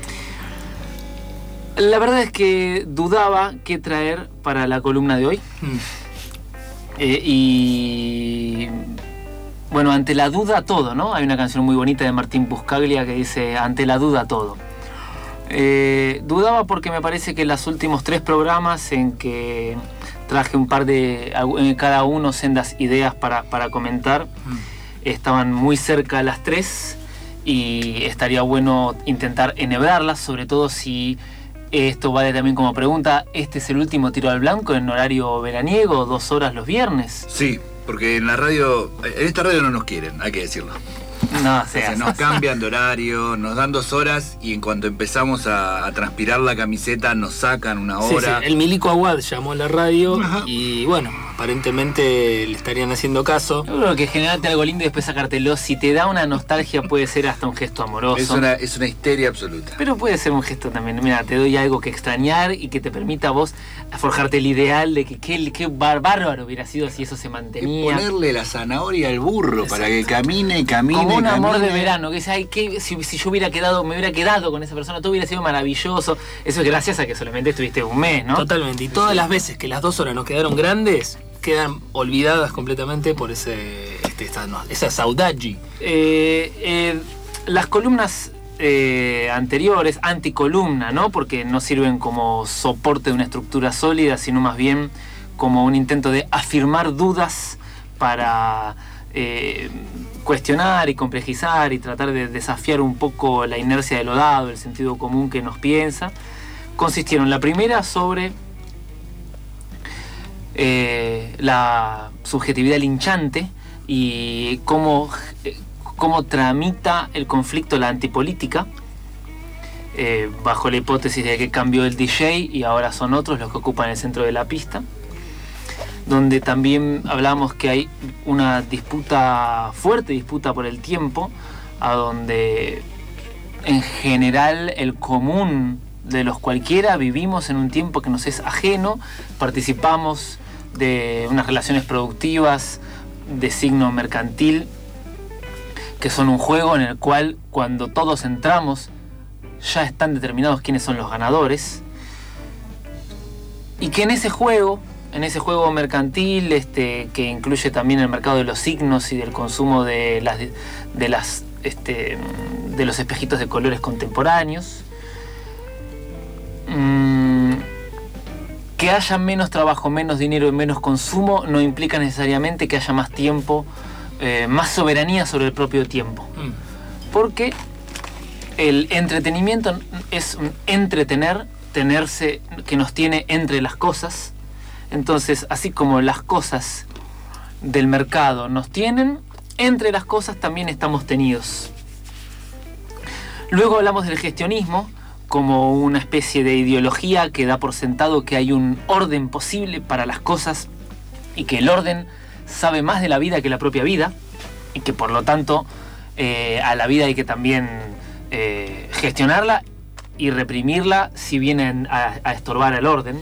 la verdad es que dudaba qué traer para la columna de hoy. Mm. Eh, y bueno, ante la duda todo, ¿no? Hay una canción muy bonita de Martín Buscaglia que dice ante la duda todo. Eh, dudaba porque me parece que los últimos tres programas en que traje un par de, en cada uno sendas ideas para, para comentar, mm. estaban muy cerca las tres y estaría bueno intentar enhebrarlas, sobre todo si esto vale también como pregunta. ¿Este es el último tiro al blanco en horario veraniego, dos horas los viernes? Sí, porque en la radio, en esta radio no nos quieren, hay que decirlo. No, o sea, nos cambian de horario, nos dan dos horas y en cuanto empezamos a, a transpirar la camiseta nos sacan una hora. Sí, sí. El Milico Aguad llamó a la radio. Ajá. Y bueno, aparentemente le estarían haciendo caso. Yo creo que generarte algo lindo y después sacártelo, si te da una nostalgia puede ser hasta un gesto amoroso. Es una, es una histeria absoluta. Pero puede ser un gesto también. Mira, te doy algo que extrañar y que te permita a vos forjarte el ideal de que qué, qué bárbaro hubiera sido si eso se mantenía. Es ponerle la zanahoria al burro. Exacto. Para que camine, camine, como un camine. Amor de verano, que dice, ay, que si, si yo hubiera quedado, me hubiera quedado con esa persona, todo hubiera sido maravilloso. Eso es gracias a que solamente estuviste un mes, ¿no? Totalmente. Y todas las veces que las dos horas nos quedaron grandes, quedan olvidadas completamente por ese este, esta, no, esa saudade. Eh, eh, las columnas eh, anteriores, anticolumna, ¿no? Porque no sirven como soporte de una estructura sólida, sino más bien como un intento de afirmar dudas para eh, cuestionar y complejizar y tratar de desafiar un poco la inercia de lo dado, el sentido común que nos piensa. Consistieron la primera sobre eh, la subjetividad linchante y cómo, eh, cómo tramita el conflicto la antipolítica, eh, bajo la hipótesis de que cambió el D J y ahora son otros los que ocupan el centro de la pista, donde también hablamos que hay una disputa, fuerte disputa por el tiempo, a donde en general el común de los cualquiera vivimos en un tiempo que nos es ajeno, participamos de unas relaciones productivas de signo mercantil, que son un juego en el cual cuando todos entramos ya están determinados quiénes son los ganadores, y que en ese juego, en ese juego mercantil, este, que incluye también el mercado de los signos y del consumo de las, de las, este, de los espejitos de colores contemporáneos, mmm, que haya menos trabajo, menos dinero y menos consumo no implica necesariamente que haya más tiempo, eh, más soberanía sobre el propio tiempo. Mm. Porque el entretenimiento es un entretener, tenerse, que nos tiene entre las cosas. Entonces, así como las cosas del mercado nos tienen, entre las cosas también estamos tenidos. Luego hablamos del gestionismo como una especie de ideología que da por sentado que hay un orden posible para las cosas y que el orden sabe más de la vida que la propia vida y que por lo tanto eh, a la vida hay que también eh, gestionarla y reprimirla si vienen a, a estorbar el orden.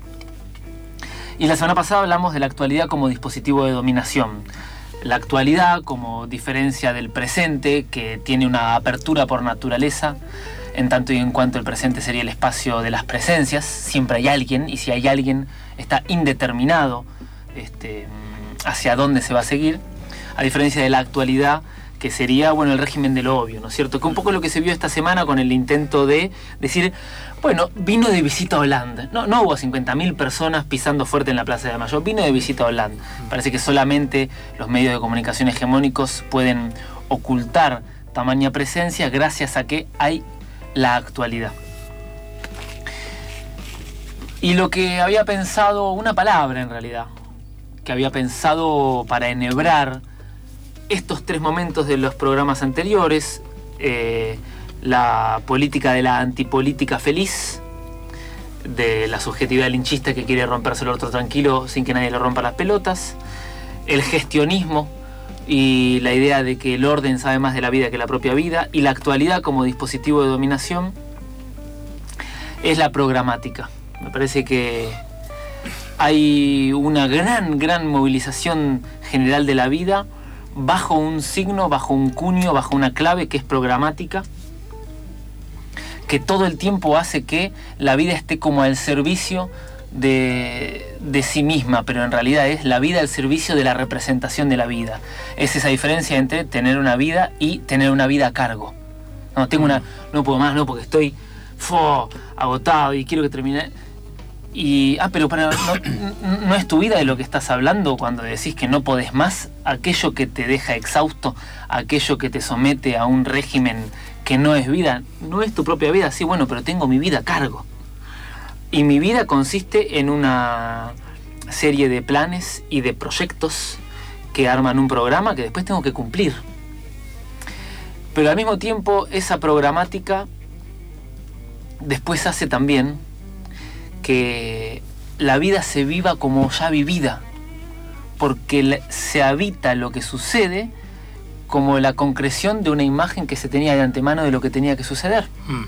Y la semana pasada hablamos de la actualidad como dispositivo de dominación. La actualidad como diferencia del presente, que tiene una apertura por naturaleza, en tanto y en cuanto el presente sería el espacio de las presencias. Siempre hay alguien, y si hay alguien está indeterminado este, hacia dónde se va a seguir, a diferencia de la actualidad, que sería, bueno, el régimen de lo obvio, ¿no es cierto? Que un poco lo que se vio esta semana con el intento de decir, bueno, vino de visita a Hollande. No, no hubo cincuenta mil personas pisando fuerte en la Plaza de Mayo, vino de visita a Hollande. Parece que solamente los medios de comunicación hegemónicos pueden ocultar tamaña presencia gracias a que hay la actualidad. Y lo que había pensado, una palabra en realidad, que había pensado para enhebrar estos tres momentos de los programas anteriores, eh, la política de la antipolítica feliz, de la subjetividad linchista que quiere romperse el orto tranquilo sin que nadie le rompa las pelotas, el gestionismo y la idea de que el orden sabe más de la vida que la propia vida, y la actualidad como dispositivo de dominación es la programática. Me parece que hay una gran, gran movilización general de la vida bajo un signo, bajo un cuño, bajo una clave que es programática, que todo el tiempo hace que la vida esté como al servicio de, de sí misma, pero en realidad es la vida al servicio de la representación de la vida. Es esa diferencia entre tener una vida y tener una vida a cargo. No, tengo una, no puedo más, no, porque estoy fo, agotado y quiero que termine. Y, ah, pero para, no, no es tu vida de lo que estás hablando cuando decís que no podés más, aquello que te deja exhausto, aquello que te somete a un régimen que no es vida, no es tu propia vida. Sí, bueno, pero tengo mi vida a cargo. Y mi vida consiste en una serie de planes y de proyectos que arman un programa que después tengo que cumplir. Pero al mismo tiempo esa programática después hace también que la vida se viva como ya vivida, porque se habita lo que sucede como la concreción de una imagen que se tenía de antemano de lo que tenía que suceder. Mm.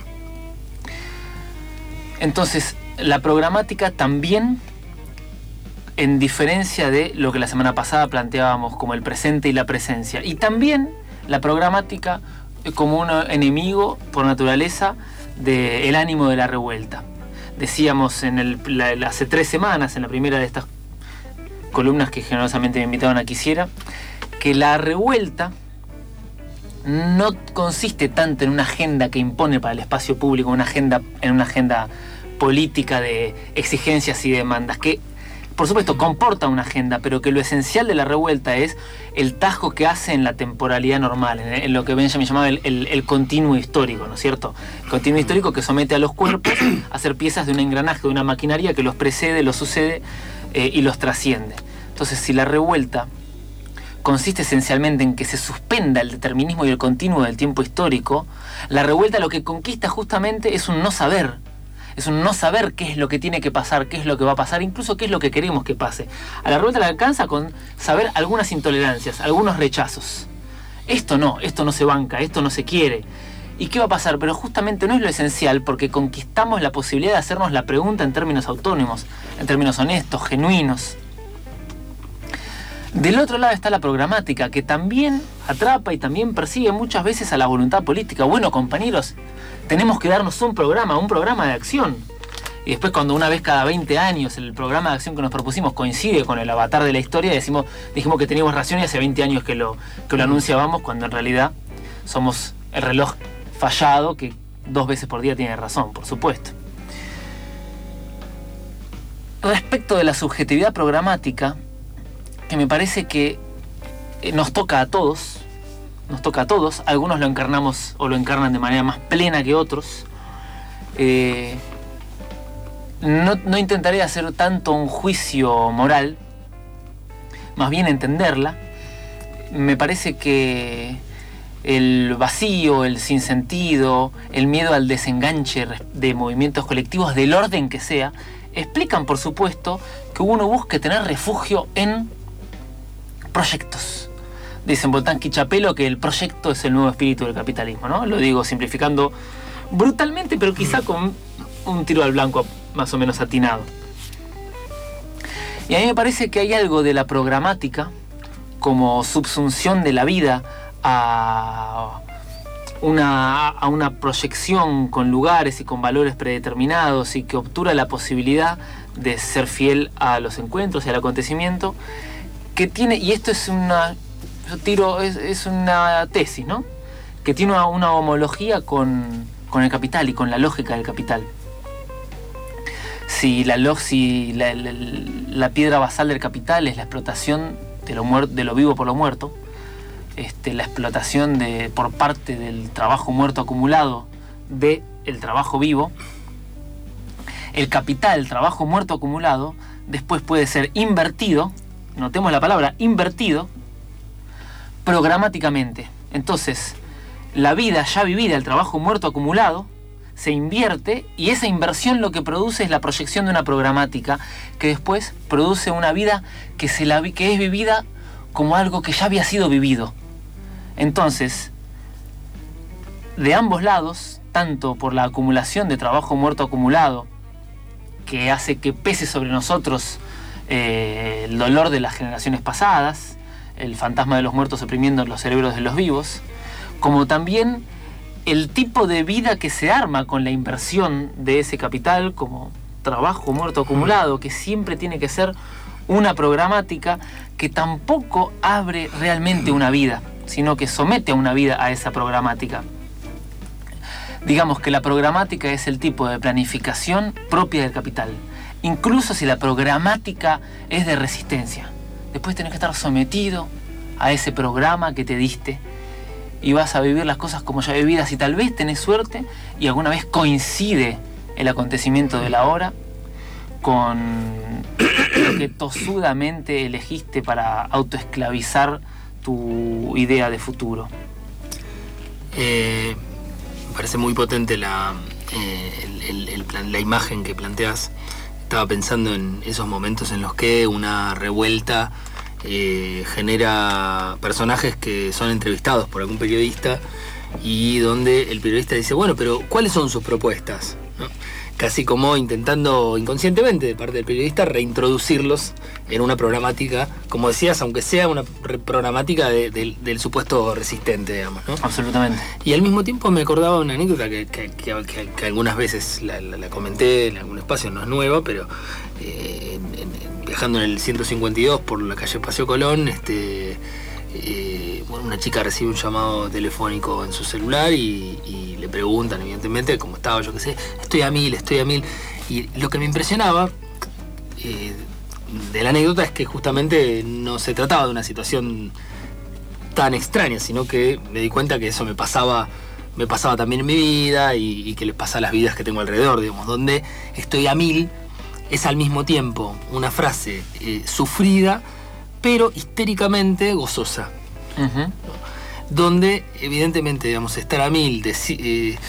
Entonces, la programática también, en diferencia de lo que la semana pasada planteábamos como el presente y la presencia, y también la programática como un enemigo por naturaleza del ánimo de la revuelta. Decíamos en el, la, hace tres semanas, en la primera de estas columnas que generosamente me invitaron a que hiciera, que la revuelta no consiste tanto en una agenda que impone para el espacio público, una agenda, en una agenda política de exigencias y demandas, que por supuesto comporta una agenda, pero que lo esencial de la revuelta es el tajo que hace en la temporalidad normal, en, en lo que Benjamin llamaba el, el, el continuo histórico, ¿no es cierto? El continuo histórico que somete a los cuerpos a ser piezas de un engranaje, de una maquinaria que los precede, los sucede eh, y los trasciende. Entonces, si la revuelta consiste esencialmente en que se suspenda el determinismo y el continuo del tiempo histórico, la revuelta lo que conquista justamente es un no saber. Es un no saber qué es lo que tiene que pasar, qué es lo que va a pasar, incluso qué es lo que queremos que pase. A la revuelta le alcanza con saber algunas intolerancias, algunos rechazos. Esto no, esto no se banca, esto no se quiere. ¿Y qué va a pasar? Pero justamente no es lo esencial, porque conquistamos la posibilidad de hacernos la pregunta en términos autónomos, en términos honestos, genuinos. Del otro lado está la programática, que también atrapa y también persigue muchas veces a la voluntad política. Bueno, compañeros, tenemos que darnos un programa, un programa de acción. Y después, cuando una vez cada veinte años el programa de acción que nos propusimos coincide con el avatar de la historia, decimos, dijimos que teníamos razón y hace veinte años que lo, que lo anunciábamos, cuando en realidad somos el reloj fallado que dos veces por día tiene razón, por supuesto. Respecto de la subjetividad programática, que me parece que nos toca a todos, nos toca a todos, algunos lo encarnamos o lo encarnan de manera más plena que otros. Eh, no, no intentaré hacer tanto un juicio moral, más bien entenderla. Me parece que el vacío, el sinsentido, el miedo al desenganche de movimientos colectivos del orden que sea, explican, por supuesto, que uno busque tener refugio en proyectos. Dicen Voltaire y Chapelo que el proyecto es el nuevo espíritu del capitalismo, ¿no? Lo digo simplificando brutalmente, pero quizá con un tiro al blanco más o menos atinado. Y a mí me parece que hay algo de la programática como subsunción de la vida a una, a una proyección con lugares y con valores predeterminados y que obtura la posibilidad de ser fiel a los encuentros y al acontecimiento, que tiene, y esto es una, yo tiro, es, es una tesis, ¿no? Que tiene una, una homología con, con el capital y con la lógica del capital. Si la, si la, la, la piedra basal del capital es la explotación de lo, muer, de lo vivo por lo muerto, este, la explotación de, por parte del trabajo muerto acumulado del trabajo vivo, el capital, el trabajo muerto acumulado, después puede ser invertido, notemos la palabra, invertido, programáticamente. Entonces, la vida ya vivida, el trabajo muerto acumulado, se invierte y esa inversión lo que produce es la proyección de una programática que después produce una vida que, se la, que es vivida como algo que ya había sido vivido. Entonces, de ambos lados, tanto por la acumulación de trabajo muerto acumulado, que hace que pese sobre nosotros eh, el dolor de las generaciones pasadas, el fantasma de los muertos oprimiendo los cerebros de los vivos, como también el tipo de vida que se arma con la inversión de ese capital como trabajo muerto acumulado, que siempre tiene que ser una programática que tampoco abre realmente una vida, sino que somete a una vida a esa programática. Digamos que la programática es el tipo de planificación propia del capital, incluso si la programática es de resistencia. Después tenés que estar sometido a ese programa que te diste y vas a vivir las cosas como ya vividas y tal vez tenés suerte y alguna vez coincide el acontecimiento de la hora con lo que tosudamente elegiste para autoesclavizar tu idea de futuro. Eh, me parece muy potente la, eh, el, el, el plan, la imagen que planteas. Estaba pensando en esos momentos en los que una revuelta eh, genera personajes que son entrevistados por algún periodista y donde el periodista dice, bueno, pero ¿cuáles son sus propuestas? ¿No? Casi como intentando inconscientemente de parte del periodista reintroducirlos en una programática, como decías, aunque sea una programática de, de, del supuesto resistente, digamos, ¿no? Absolutamente. Y al mismo tiempo me acordaba una anécdota que, que, que, que, que algunas veces la, la, la comenté en algún espacio, no es nueva, pero eh, en, en, viajando en el ciento cincuenta y dos por la calle Paseo Colón, este, eh, bueno, una chica recibe un llamado telefónico en su celular y, y le preguntan, evidentemente, cómo estaba, yo qué sé, estoy a mil, estoy a mil. Y lo que me impresionaba eh, de la anécdota es que justamente no se trataba de una situación tan extraña, sino que me di cuenta que eso me pasaba, me pasaba también en mi vida y, y que les pasa a las vidas que tengo alrededor, digamos, donde estoy a mil es al mismo tiempo una frase eh, sufrida, pero histéricamente gozosa. Uh-huh. Donde, evidentemente, digamos, estar a mil, eh,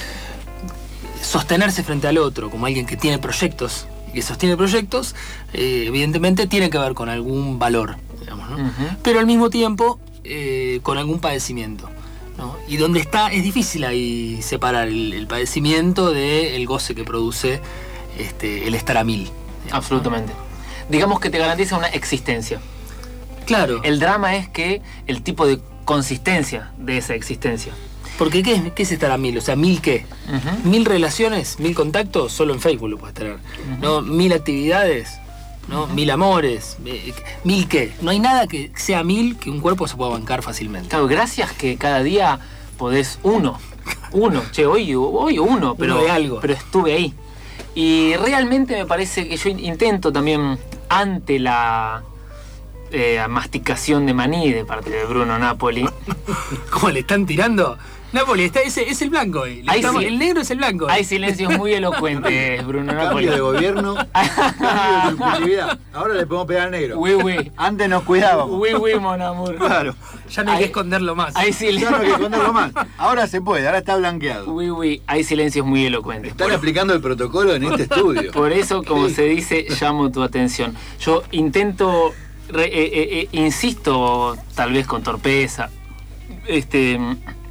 sostenerse frente al otro como alguien que tiene proyectos y que sostiene proyectos, eh, evidentemente tiene que ver con algún valor, digamos, ¿no? Uh-huh. Pero al mismo tiempo eh, con algún padecimiento, ¿no? Y donde está, es difícil ahí separar el, el padecimiento del goce que produce este, el estar a mil. Digamos, absolutamente. ¿no? Digamos que te garantiza una existencia. Claro. El drama es que el tipo de consistencia de esa existencia. Porque ¿qué es, qué es estar a mil? O sea, ¿mil qué? Uh-huh. ¿Mil relaciones? ¿Mil contactos? Solo en Facebook lo puedes tener. Uh-huh. ¿No? ¿Mil actividades? ¿No? Uh-huh. ¿Mil amores? ¿Mil qué? No hay nada que sea mil que un cuerpo se pueda bancar fácilmente. Claro, gracias que cada día podés uno. Uno. Che, hoy, hoy uno, pero, uno de algo. Pero estuve ahí. Y realmente me parece que yo intento también, ante la eh, masticación de maní de parte de Bruno Napoli. ¿Cómo le están tirando? Napoli, está, es, es el blanco hoy. Estamos, el negro es el blanco hoy. Hay silencios muy elocuentes, Bruno Napoli. Cambio de gobierno, cambio de subjetividad. Ahora le podemos pegar al negro. Oui, oui. Antes nos cuidábamos. Oui, oui, mon amour. Claro. Ya no hay, hay que esconderlo más. Hay ya no hay que esconderlo más. Ahora se puede, ahora está blanqueado. Oui, oui. Hay silencios muy elocuentes. Están por... aplicando el protocolo en este estudio. Por eso, como sí. se dice, llamo tu atención. Yo intento, re, eh, eh, eh, insisto, tal vez con torpeza, este...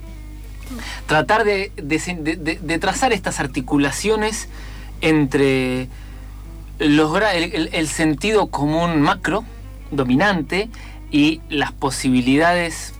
tratar de, de, de, de trazar estas articulaciones entre los, el, el, el sentido común macro dominante y las posibilidades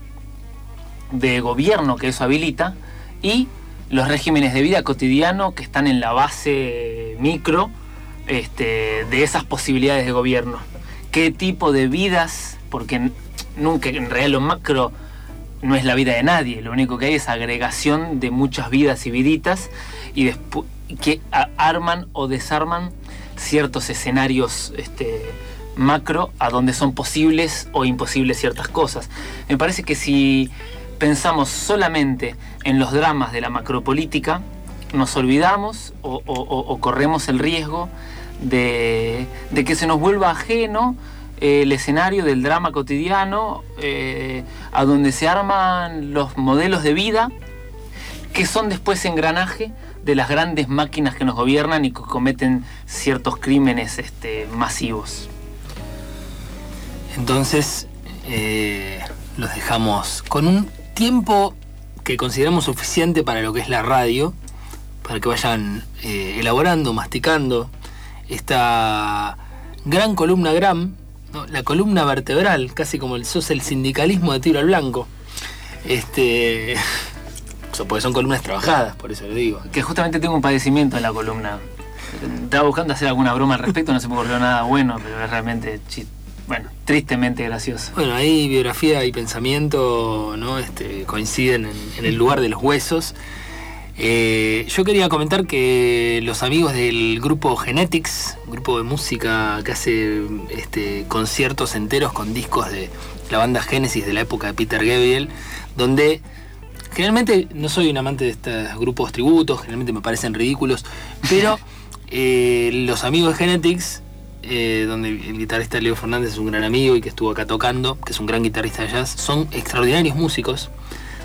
de gobierno que eso habilita y los regímenes de vida cotidiano que están en la base micro este, de esas posibilidades de gobierno. ¿Qué tipo de vidas? Porque nunca en realidad lo macro no es la vida de nadie, lo único que hay es agregación de muchas vidas y viditas y despu- que a- arman o desarman ciertos escenarios este, macro a donde son posibles o imposibles ciertas cosas. Me parece que si pensamos solamente en los dramas de la macropolítica, nos olvidamos o, o, o corremos el riesgo de, de que se nos vuelva ajeno el escenario del drama cotidiano, eh, a donde se arman los modelos de vida que son después engranaje de las grandes máquinas que nos gobiernan y que cometen ciertos crímenes este, masivos. Entonces eh, los dejamos con un tiempo que consideramos suficiente para lo que es la radio, para que vayan eh, elaborando, masticando esta gran columna Gram, ¿no? La columna vertebral, casi como el, sos el sindicalismo de tiro al blanco. Este, porque son columnas trabajadas, por eso le digo. Que justamente tengo un padecimiento en la columna. Estaba buscando hacer alguna broma al respecto, no se me ocurrió nada bueno, pero es realmente, bueno, tristemente gracioso. Bueno, ahí biografía y pensamiento, ¿no? Este, coinciden en, en el lugar de los huesos. Eh, yo quería comentar que los amigos del grupo Genetics, un grupo de música que hace este, conciertos enteros con discos de la banda Génesis de la época de Peter Gabriel, donde generalmente no soy un amante de estos grupos tributos, generalmente me parecen ridículos, pero eh, los amigos de Genetics, eh, donde el guitarrista Leo Fernández es un gran amigo y que estuvo acá tocando, que es un gran guitarrista de jazz, son extraordinarios músicos,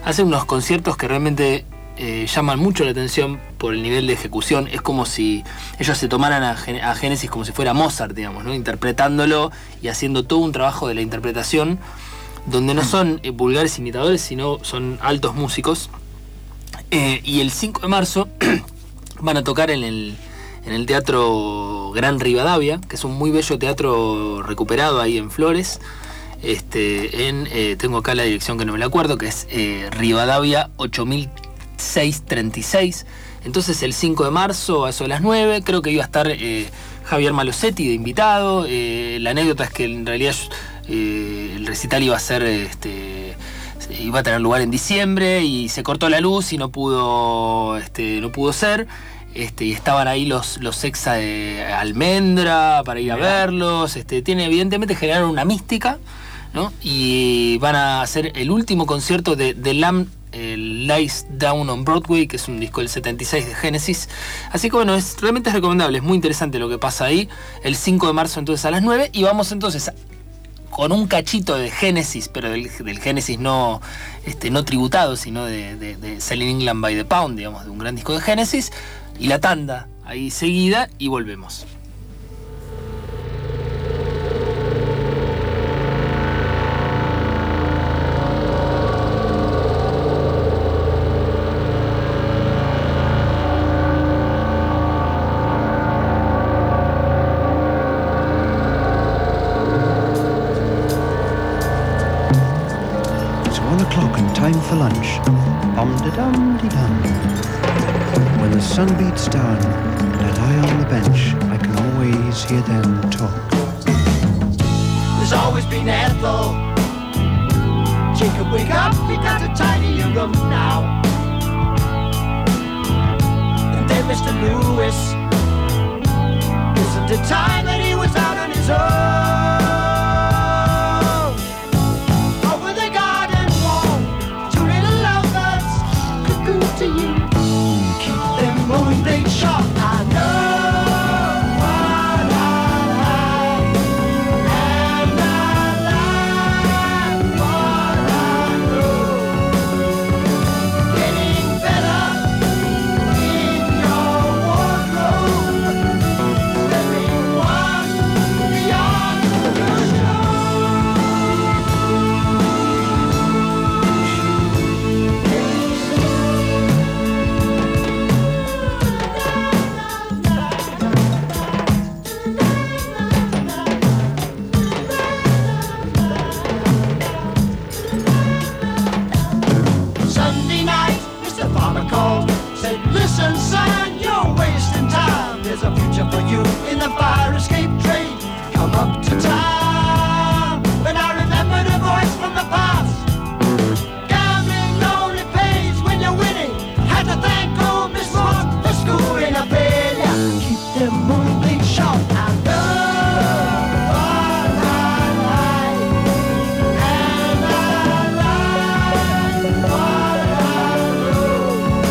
Hacen unos conciertos que realmente eh, llaman mucho la atención por el nivel de ejecución. Es como si ellos se tomaran a, Gen- a Génesis como si fuera Mozart, digamos, ¿no? Interpretándolo y haciendo todo un trabajo de la interpretación, donde no son eh, vulgares imitadores, sino son altos músicos. Eh, y el cinco de marzo van a tocar en el, en el Teatro Gran Rivadavia, que es un muy bello teatro recuperado ahí en Flores. Este, en, eh, tengo acá la dirección que no me la acuerdo, que es eh, Rivadavia ocho mil seiscientos treinta y seis. Entonces el cinco de marzo a eso de las nueve, creo que iba a estar eh, Javier Malosetti de invitado. Eh, la anécdota es que en realidad eh, el recital iba a ser, este, iba a tener lugar en diciembre y se cortó la luz y no pudo, este, no pudo ser. Este, y estaban ahí los, los exa de Almendra para ir a verlos. Este, tiene, evidentemente generaron una mística, ¿no? Y van a hacer el último concierto de The Lamb eh, Lies Down on Broadway, que es un disco del setenta y seis de Genesis. Así que bueno, es, realmente es recomendable, es muy interesante lo que pasa ahí. El cinco de marzo entonces a las nueve, y vamos entonces a, con un cachito de Genesis, pero del, del Genesis no, este, no tributado, sino de, de, de Selling England by the Pound, digamos, de un gran disco de Genesis, y la tanda ahí seguida y volvemos. Time for lunch. Om-de-dum-de-dum. When the sun beats down and I lie on the bench, I can always hear them talk. There's always been Ethel. Jacob, wake up, we got a tiny new room now. And then Mister Lewis. Isn't it time that he was out on his own? To you. Keep them moving, they shot. I know what I like, and I like what I know. Getting better in your wardrobe, stepping one beyond your show. Listen, son, you're wasting time. There's a future for you in the fire escape train. Come up to time. When I remember the voice from the past. Gambling only pays when you're winning. Had to thank old Miss Ross for schooling a failure. Keep them moving short. I love what I like, and I like what I know.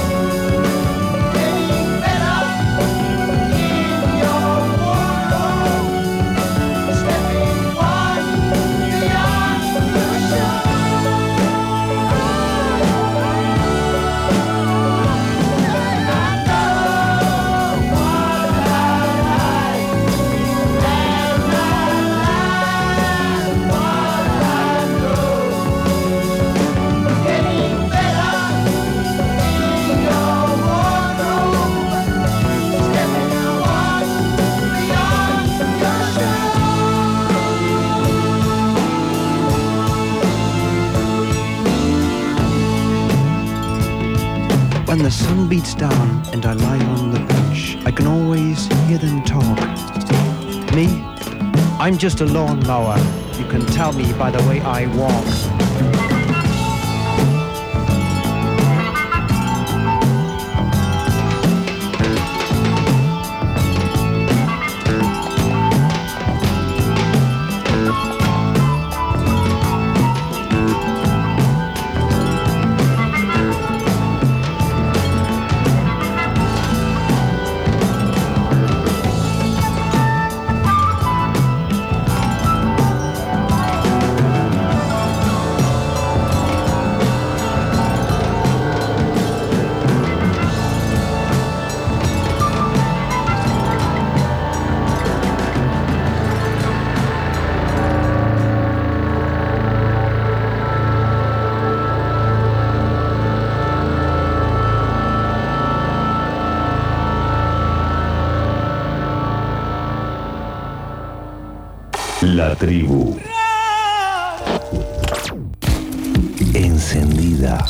When the sun beats down and I lie on the bench, I can always hear them talk. Me? I'm just a lawnmower. You can tell me by the way I walk. La tribu. Encendida.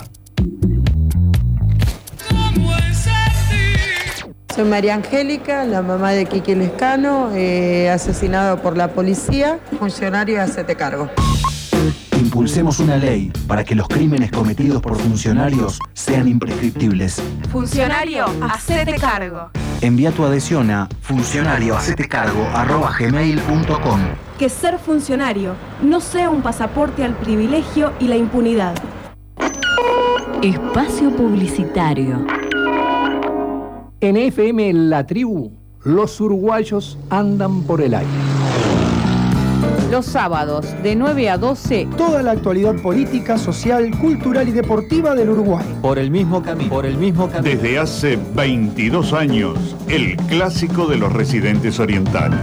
Soy María Angélica, la mamá de Quique Lescano, eh, asesinado por la policía. Funcionario, hacete cargo. Impulsemos una ley para que los crímenes cometidos por funcionarios sean imprescriptibles. Funcionario, hacete cargo. Envía tu adhesión a funcionario hacete cargo arroba gmail punto com. Que ser funcionario no sea un pasaporte al privilegio y la impunidad. Espacio publicitario. En F M La Tribu, los uruguayos andan por el aire. Los sábados, de nueve a doce, toda la actualidad política, social, cultural y deportiva del Uruguay. Por el mismo camino, por el mismo camino. Desde hace veintidós años, el clásico de los residentes orientales.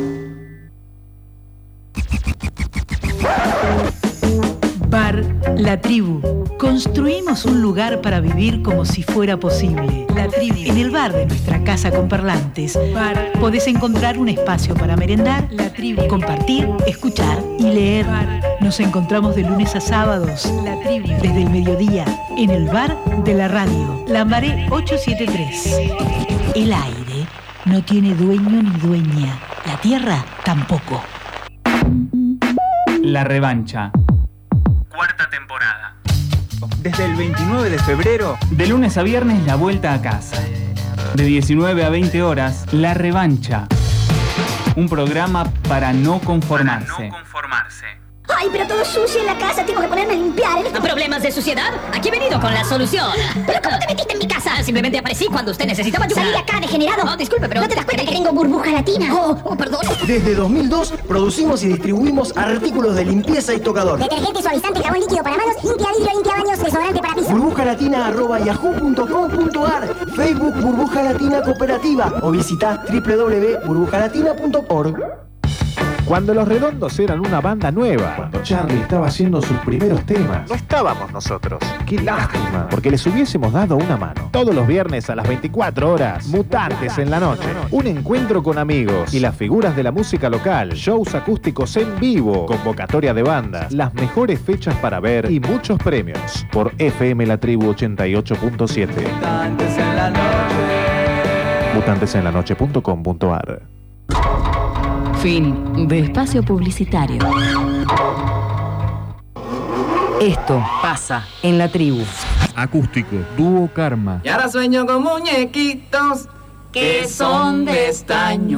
Bar La Tribu. Construimos un lugar para vivir como si fuera posible. La Tribu. En el bar de nuestra casa con parlantes, bar, podés encontrar un espacio para merendar, La Tribu, compartir, escuchar y leer. Bar. Nos encontramos de lunes a sábados, La Tribu, desde el mediodía, en el bar de la radio. Lambaré ochocientos setenta y tres. El aire no tiene dueño ni dueña. La tierra tampoco. La revancha. Cuarta temporada. Desde el veintinueve de febrero, de lunes a viernes, la vuelta a casa. De diecinueve a veinte horas, la revancha. Un programa para no conformarse. Para no conformarse. Ay, pero todo sucio en la casa, tengo que ponerme a limpiar. ¿eh? ¿Problemas de suciedad? Aquí he venido con la solución. ¿Pero cómo te metiste en mi casa? Simplemente aparecí cuando usted necesitaba ayuda. Salí de acá, degenerado. Oh, disculpe, pero... ¿No te das cuenta que tengo burbuja latina? Oh, oh, perdón. Desde dos mil dos producimos y distribuimos artículos de limpieza y tocador. Detergente, suavizante, jabón líquido para manos, limpia vidrio, limpia baños, desodorante para piso. burbuja latina arroba yahoo punto com punto ar, Facebook Burbuja Latina Cooperativa o visita w w w punto burbuja latina punto org. Cuando Los Redondos eran una banda nueva, cuando Charlie estaba haciendo sus primeros temas, no estábamos nosotros. Qué lástima, porque les hubiésemos dado una mano. Todos los viernes a las veinticuatro horas, Mutantes en la Noche. Un encuentro con amigos y las figuras de la música local, shows acústicos en vivo, convocatoria de bandas, las mejores fechas para ver y muchos premios. Por F M La Tribu ochenta y ocho punto siete. Mutantes en la noche. mutantes en la noche punto com punto ar. Fin de espacio publicitario. Esto pasa en La Tribu. Acústico, dúo Karma. Y ahora sueño con muñequitos que son de estaño.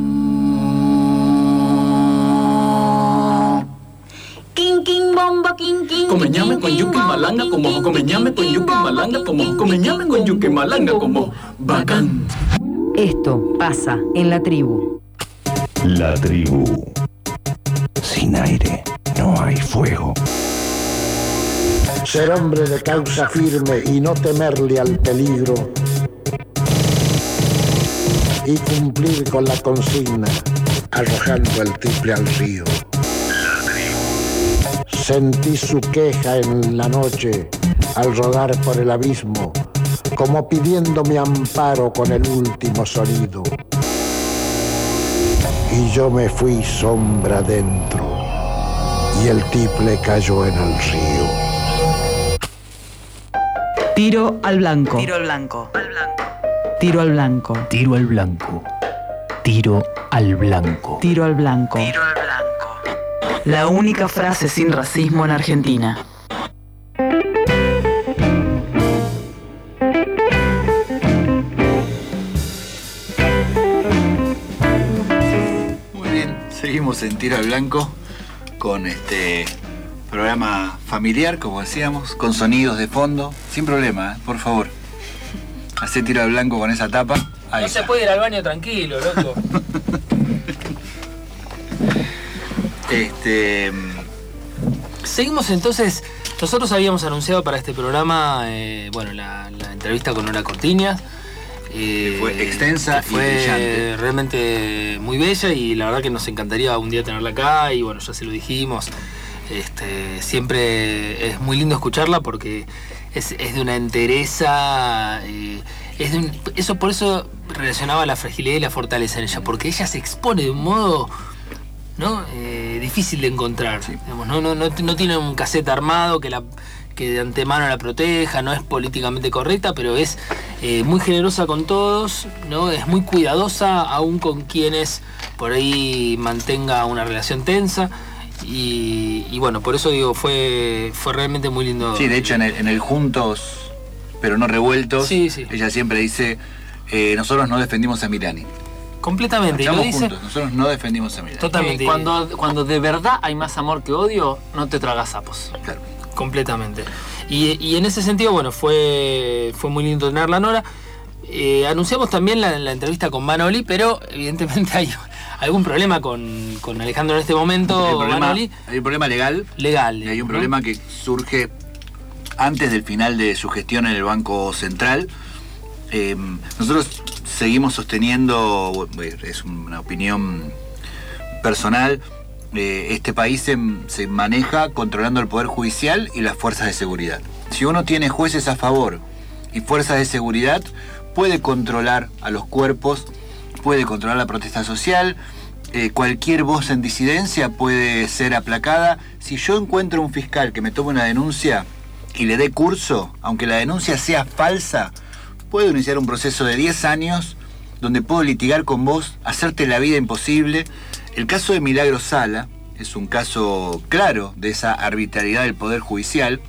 King, king, bombo, king, king. Come ñame con yuki malanga como. Come ñame con yuki malanga como. Come ñame con yuki malanga como. Bacán. Esto pasa en La Tribu. La tribu. Sin aire no hay fuego. Ser hombre de causa firme y no temerle al peligro. Y cumplir con la consigna, arrojando el triple al río. Sentí su queja en la noche al rodar por el abismo, como pidiendo mi amparo con el último sonido. Y yo me fui sombra dentro, y el tiple cayó en el río. Tiro al blanco. Tiro al blanco. Tiro al blanco. Tiro al blanco. Tiro al blanco. Tiro al blanco. Tiro al blanco. La única frase sin racismo en Argentina. Seguimos en Tiro al Blanco con este programa familiar, como decíamos, con sonidos de fondo, sin problema, ¿eh? Por favor. Hacé Tiro al Blanco con esa tapa. Ahí no está. Se puede ir al baño tranquilo, loco. este. Seguimos entonces. Nosotros habíamos anunciado para este programa, eh, bueno, la, la entrevista con Nora Cortiñas. Eh, que fue extensa que fue y brillante. Realmente muy bella y la verdad que nos encantaría un día tenerla acá y bueno, ya se lo dijimos. Este, siempre es muy lindo escucharla porque es, es de una entereza, eh, es de un, eso por eso relacionaba la fragilidad y la fortaleza en ella, porque ella se expone de un modo, ¿no? Eh, difícil de encontrar. Sí. Digamos, no, no, no, no tiene un cassette armado que la que de antemano la proteja, no es políticamente correcta, pero es eh, muy generosa con todos, ¿no? Es muy cuidadosa aún con quienes por ahí mantenga una relación tensa. Y, y bueno, por eso digo, fue, fue realmente muy lindo. Sí, de hecho en el, en el Juntos, pero no revueltos, sí, sí. ella siempre dice, eh, nosotros no defendimos a Milani. Completamente. Estamos lo dice, juntos, nosotros no defendimos a Milani. Totalmente. Eh, cuando, cuando de verdad hay más amor que odio, no te tragas sapos. Claro. Completamente. Y, y en ese sentido, bueno, fue, fue muy lindo tenerla, Nora. Eh, anunciamos también la, la entrevista con Manoli, pero evidentemente hay algún problema con, con Alejandro en este momento. Hay un problema, Manoli. hay un problema legal. Legal. Y hay un ¿no? problema que surge antes del final de su gestión en el Banco Central. Eh, nosotros seguimos sosteniendo, es una opinión personal, eh, este país se, se maneja controlando el Poder Judicial y las fuerzas de seguridad. Si uno tiene jueces a favor y fuerzas de seguridad, puede controlar a los cuerpos, puede controlar la protesta social, eh, cualquier voz en disidencia puede ser aplacada. Si yo encuentro un fiscal que me tome una denuncia y le dé curso, aunque la denuncia sea falsa, puedo iniciar un proceso de diez años donde puedo litigar con vos, hacerte la vida imposible. El caso de Milagro Sala es un caso claro de esa arbitrariedad del Poder Judicial.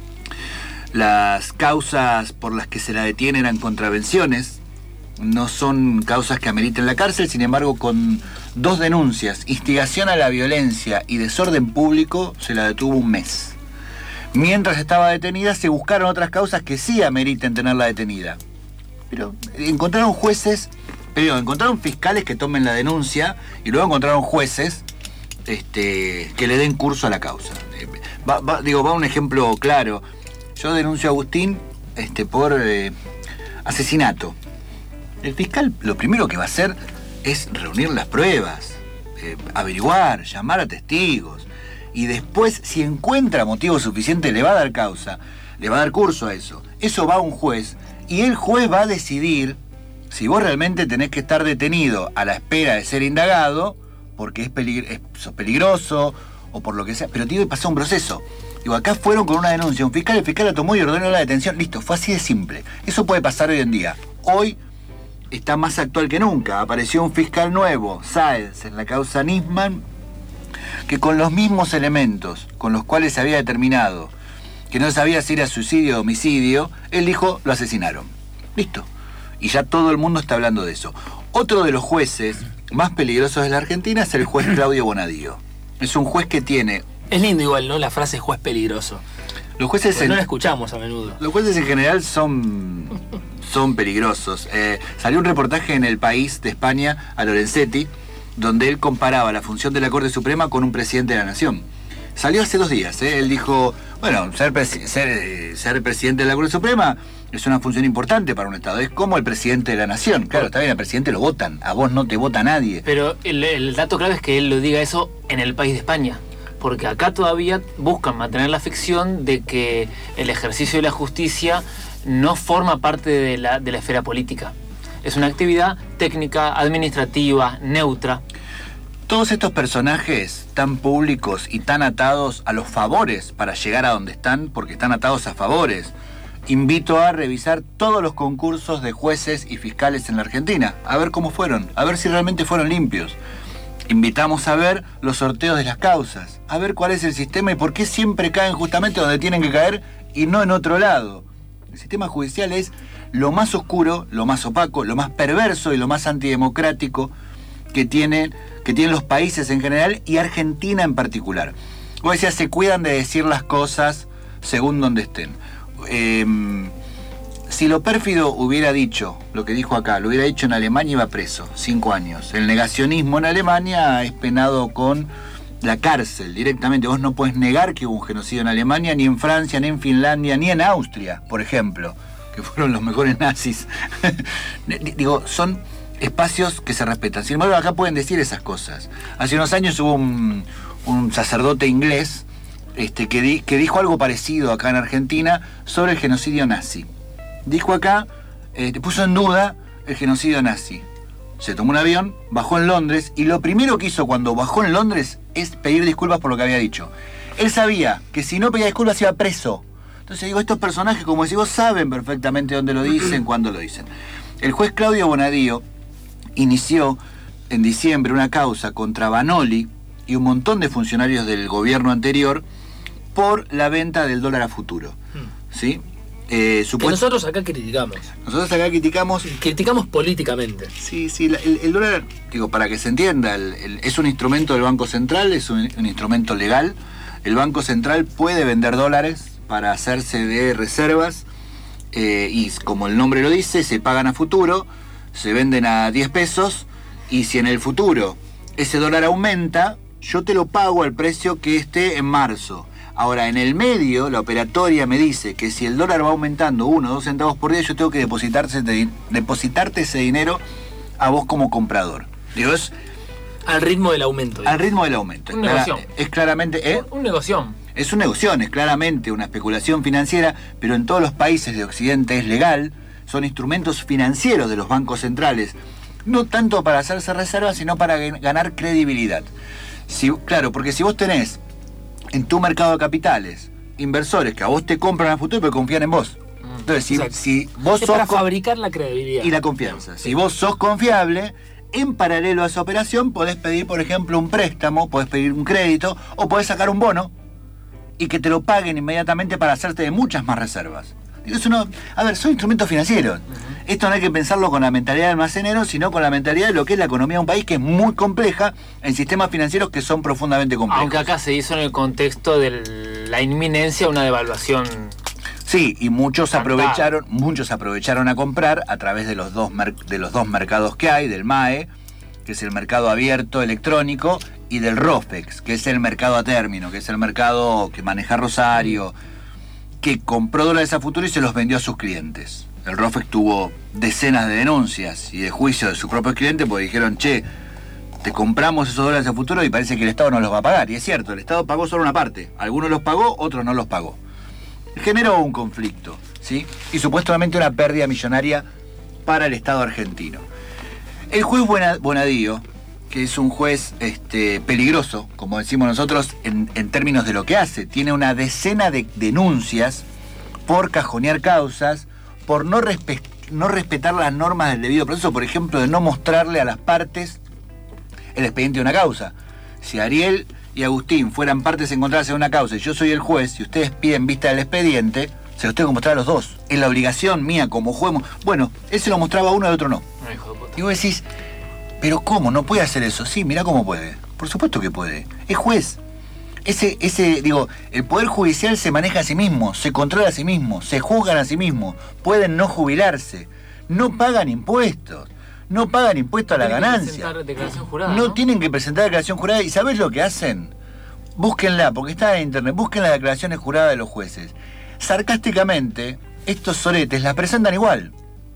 Las causas por las que se la detiene eran contravenciones, no son causas que ameriten la cárcel, sin embargo, con dos denuncias, instigación a la violencia y desorden público, se la detuvo un mes. Mientras estaba detenida, se buscaron otras causas que sí ameriten tenerla detenida. Pero encontraron jueces, pero encontraron fiscales que tomen la denuncia y luego encontraron jueces este, que le den curso a la causa. Va, va, digo, va un ejemplo claro. Yo denuncio a Agustín este, por eh, asesinato. El fiscal lo primero que va a hacer es reunir las pruebas, eh, averiguar, llamar a testigos. Y después, si encuentra motivo suficiente, le va a dar causa, le va a dar curso a eso. Eso va a un juez y el juez va a decidir si vos realmente tenés que estar detenido a la espera de ser indagado porque es, peligr- es sos peligroso o por lo que sea, pero tiene que pasar un proceso. Digo, acá fueron con una denuncia, un fiscal, el fiscal la tomó y ordenó la detención, listo, fue así de simple. Eso puede pasar hoy en día. Hoy está más actual que nunca. Apareció un fiscal nuevo, Sáenz, en la causa Nisman, que con los mismos elementos con los cuales se había determinado que no sabía si era suicidio o homicidio, él dijo, lo asesinaron. Listo. Y ya todo el mundo está hablando de eso. Otro de los jueces más peligrosos de la Argentina es el juez Claudio Bonadío. Es un juez que tiene... Es lindo igual, ¿no? La frase juez peligroso. Los jueces... En... no la escuchamos a menudo. Los jueces en general son... son peligrosos. Eh, salió un reportaje en El País de España a Lorenzetti, donde él comparaba la función de la Corte Suprema con un presidente de la Nación. Salió hace dos días, ¿eh? Él dijo, bueno, ser, presi- ser, eh, ser presidente de la Corte Suprema es una función importante para un Estado, es como el presidente de la Nación. Claro, está bien, al presidente lo votan, a vos no te vota nadie. Pero el, el dato clave es que él lo diga eso en El País de España, porque acá todavía buscan mantener la ficción de que el ejercicio de la justicia no forma parte de la, de la esfera política. Es una actividad técnica, administrativa, neutra. Todos estos personajes tan públicos y tan atados a los favores para llegar a donde están, porque están atados a favores. Invito a revisar todos los concursos de jueces y fiscales en la Argentina, a ver cómo fueron, a ver si realmente fueron limpios. Invitamos a ver los sorteos de las causas, a ver cuál es el sistema y por qué siempre caen justamente donde tienen que caer y no en otro lado. El sistema judicial es lo más oscuro, lo más opaco, lo más perverso y lo más antidemocrático que tienen, que tienen los países en general y Argentina en particular. Vos decías, se cuidan de decir las cosas según donde estén. Eh, si lo pérfido hubiera dicho lo que dijo acá, lo hubiera dicho en Alemania, iba preso, cinco años. El negacionismo en Alemania es penado con la cárcel directamente. Vos no podés negar que hubo un genocidio en Alemania, ni en Francia, ni en Finlandia, ni en Austria, por ejemplo, que fueron los mejores nazis. Digo, son espacios que se respetan. Sin embargo, acá pueden decir esas cosas. Hace unos años hubo un, un sacerdote inglés este, que, di, que dijo algo parecido acá en Argentina sobre el genocidio nazi. Dijo acá, eh, puso en duda el genocidio nazi. se tomó un avión, bajó en Londres, y lo primero que hizo cuando bajó en Londres es pedir disculpas por lo que había dicho. Él sabía que si no pedía disculpas iba preso. Entonces digo, estos personajes, como decís vos, saben perfectamente dónde lo dicen, cuándo lo dicen. El juez Claudio Bonadío inició en diciembre una causa contra Banoli y un montón de funcionarios del gobierno anterior por la venta del dólar a futuro. ¿Sí? Eh, que nosotros acá criticamos. Nosotros acá criticamos... Criticamos políticamente. Sí, sí, la, el, el dólar, digo, para que se entienda, el, el, es un instrumento del Banco Central, es un, un instrumento legal. El Banco Central puede vender dólares para hacerse de reservas eh, y, como el nombre lo dice, se pagan a futuro, se venden a diez pesos, y si en el futuro ese dólar aumenta, yo te lo pago al precio que esté en marzo. Ahora, en el medio, la operatoria me dice que si el dólar va aumentando uno o dos centavos por día, yo tengo que depositarte, depositarte ese dinero a vos como comprador. Digo, es... Al ritmo del aumento. Al ritmo del aumento. Un negocio. Es claramente... ¿eh? Un, un negocio. Es un negocio, es claramente una especulación financiera, pero en todos los países de Occidente es legal. Son instrumentos financieros de los bancos centrales. No tanto para hacerse reservas, sino para ganar credibilidad. Si, claro, porque si vos tenés en tu mercado de capitales inversores que a vos te compran a futuro pero confían en vos. Entonces, si, si vos es sos... para fabricar la credibilidad. Y la confianza. Si vos sos confiable, en paralelo a esa operación podés pedir, por ejemplo, un préstamo, podés pedir un crédito o podés sacar un bono y que te lo paguen inmediatamente para hacerte de muchas más reservas. Eso no, a ver, son instrumentos financieros. Uh-huh. Esto no hay que pensarlo con la mentalidad de almacenero, sino con la mentalidad de lo que es la economía de un país, que es muy compleja, en sistemas financieros que son profundamente complejos. Aunque acá se hizo en el contexto de la inminencia de una devaluación. Sí, y muchos aprovecharon, muchos aprovecharon a comprar a través de los dos mer- de los dos mercados que hay, del M A E, que es el mercado abierto electrónico, y del ROFEX, que es el mercado a término, que es el mercado que maneja Rosario, que compró dólares a futuro y se los vendió a sus clientes. El ROFEX tuvo decenas de denuncias y de juicios de sus propios clientes porque dijeron, che, te compramos esos dólares a futuro y parece que el Estado no los va a pagar. Y es cierto, el Estado pagó solo una parte. Algunos los pagó, otros no los pagó. Generó un conflicto, ¿sí? Y supuestamente una pérdida millonaria para el Estado argentino. El juez Bonadío, que es un juez este, peligroso, como decimos nosotros, en, en términos de lo que hace, tiene una decena de denuncias por cajonear causas, por no, respe- no respetar las normas del debido proceso, por ejemplo, de no mostrarle a las partes el expediente de una causa. Si Ariel y Agustín fueran partes encontradas en una causa y yo soy el juez y ustedes piden vista del expediente, se los tengo que mostrar a los dos. Es la obligación mía como juez. Bueno, él se lo mostraba a uno y al otro no. Y vos decís, ¿pero cómo? ¿No puede hacer eso? Sí, mirá cómo puede. Por supuesto que puede. Es juez. Ese, ese, digo, el Poder Judicial se maneja a sí mismo, se controla a sí mismo, se juzgan a sí mismo, pueden no jubilarse, no pagan impuestos, no pagan impuestos a la ganancia. Declaración jurada, no, ¿no? tienen que presentar declaración jurada. ¿Y sabés lo que hacen? Búsquenla, porque está en internet, busquen las declaraciones juradas de los jueces. Sarcásticamente, estos soretes las presentan igual.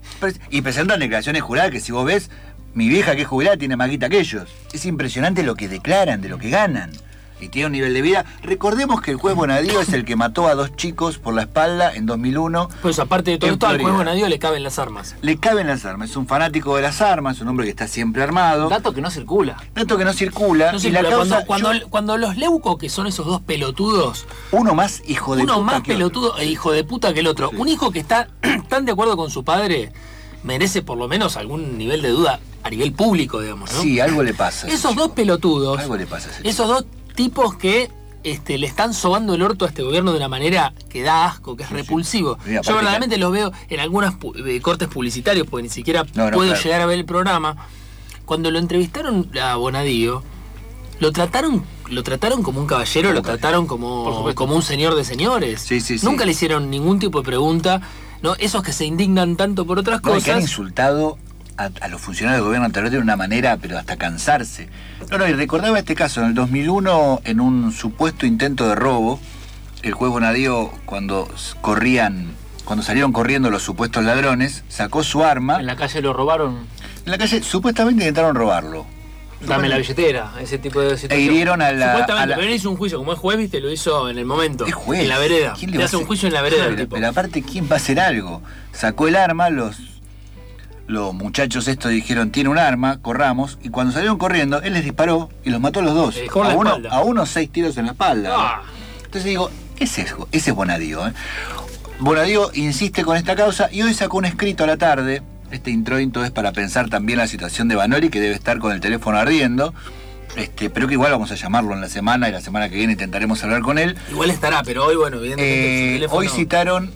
Y presentan declaraciones juradas que si vos ves, mi vieja que es jubilada tiene más guita que ellos. Es impresionante lo que declaran, de lo que ganan. Y tiene un nivel de vida. Recordemos que el juez Bonadío es el que mató a dos chicos por la espalda en dos mil uno. Pues aparte de todo esto, al juez Bonadío le caben las armas. Le caben las armas. Es un fanático de las armas, un hombre que está siempre armado. Dato que no circula. Dato que no circula. No y circula. la causa, cuando, yo... cuando, cuando los Leuco, que son esos dos pelotudos. Uno más hijo de uno puta. Uno más que pelotudo otro. e hijo de puta que el otro. Sí. Un hijo que está tan de acuerdo con su padre merece por lo menos algún nivel de duda a nivel público, digamos, ¿no? Sí, algo le pasa. Esos dos pelotudos. Algo le pasa a ese Esos dos tipos que este, le están sobando el orto a este gobierno de una manera que da asco, que es sí, repulsivo. Sí. Yo verdaderamente que... los veo en algunos pu- cortes publicitarios, porque ni siquiera no, no, puedo claro. llegar a ver el programa. Cuando lo entrevistaron a Bonadío, lo trataron, lo trataron como un caballero, lo trataron como, como un señor de señores. Sí, sí, Nunca sí. le hicieron ningún tipo de pregunta. ¿No? Esos que se indignan tanto por otras no, cosas. Que han insultado a, a los funcionarios del gobierno anterior de una manera, pero hasta cansarse. No, no, y recordaba este caso, en el dos mil uno, en un supuesto intento de robo, el juez Bonadío, cuando corrían, cuando salieron corriendo los supuestos ladrones, sacó su arma. ¿En la calle lo robaron? En la calle supuestamente intentaron robarlo. Dame la billetera, ese tipo de situación. E hirieron a la... Supuestamente, a la... pero él hizo un juicio, como es juez, viste, lo hizo en el momento. Es juez. En la vereda. ¿Quién le le va hace a un juicio en la vereda pero, el tipo. Pero aparte, ¿quién va a hacer algo? Sacó el arma, los... los muchachos estos dijeron, tiene un arma, corramos, y cuando salieron corriendo, él les disparó y los mató a los dos. Eh, con a, la uno, espalda. a uno seis tiros en la espalda. Ah. Entonces digo, ese es, ese es Bonadío. ¿eh? Bonadío insiste con esta causa y hoy sacó un escrito a la tarde. Este introito es para pensar también la situación de Vanoli, que debe estar con el teléfono ardiendo. Este, pero que igual vamos a llamarlo en la semana y la semana que viene intentaremos hablar con él. Igual estará, pero hoy, bueno, evidentemente Eh, su teléfono... hoy citaron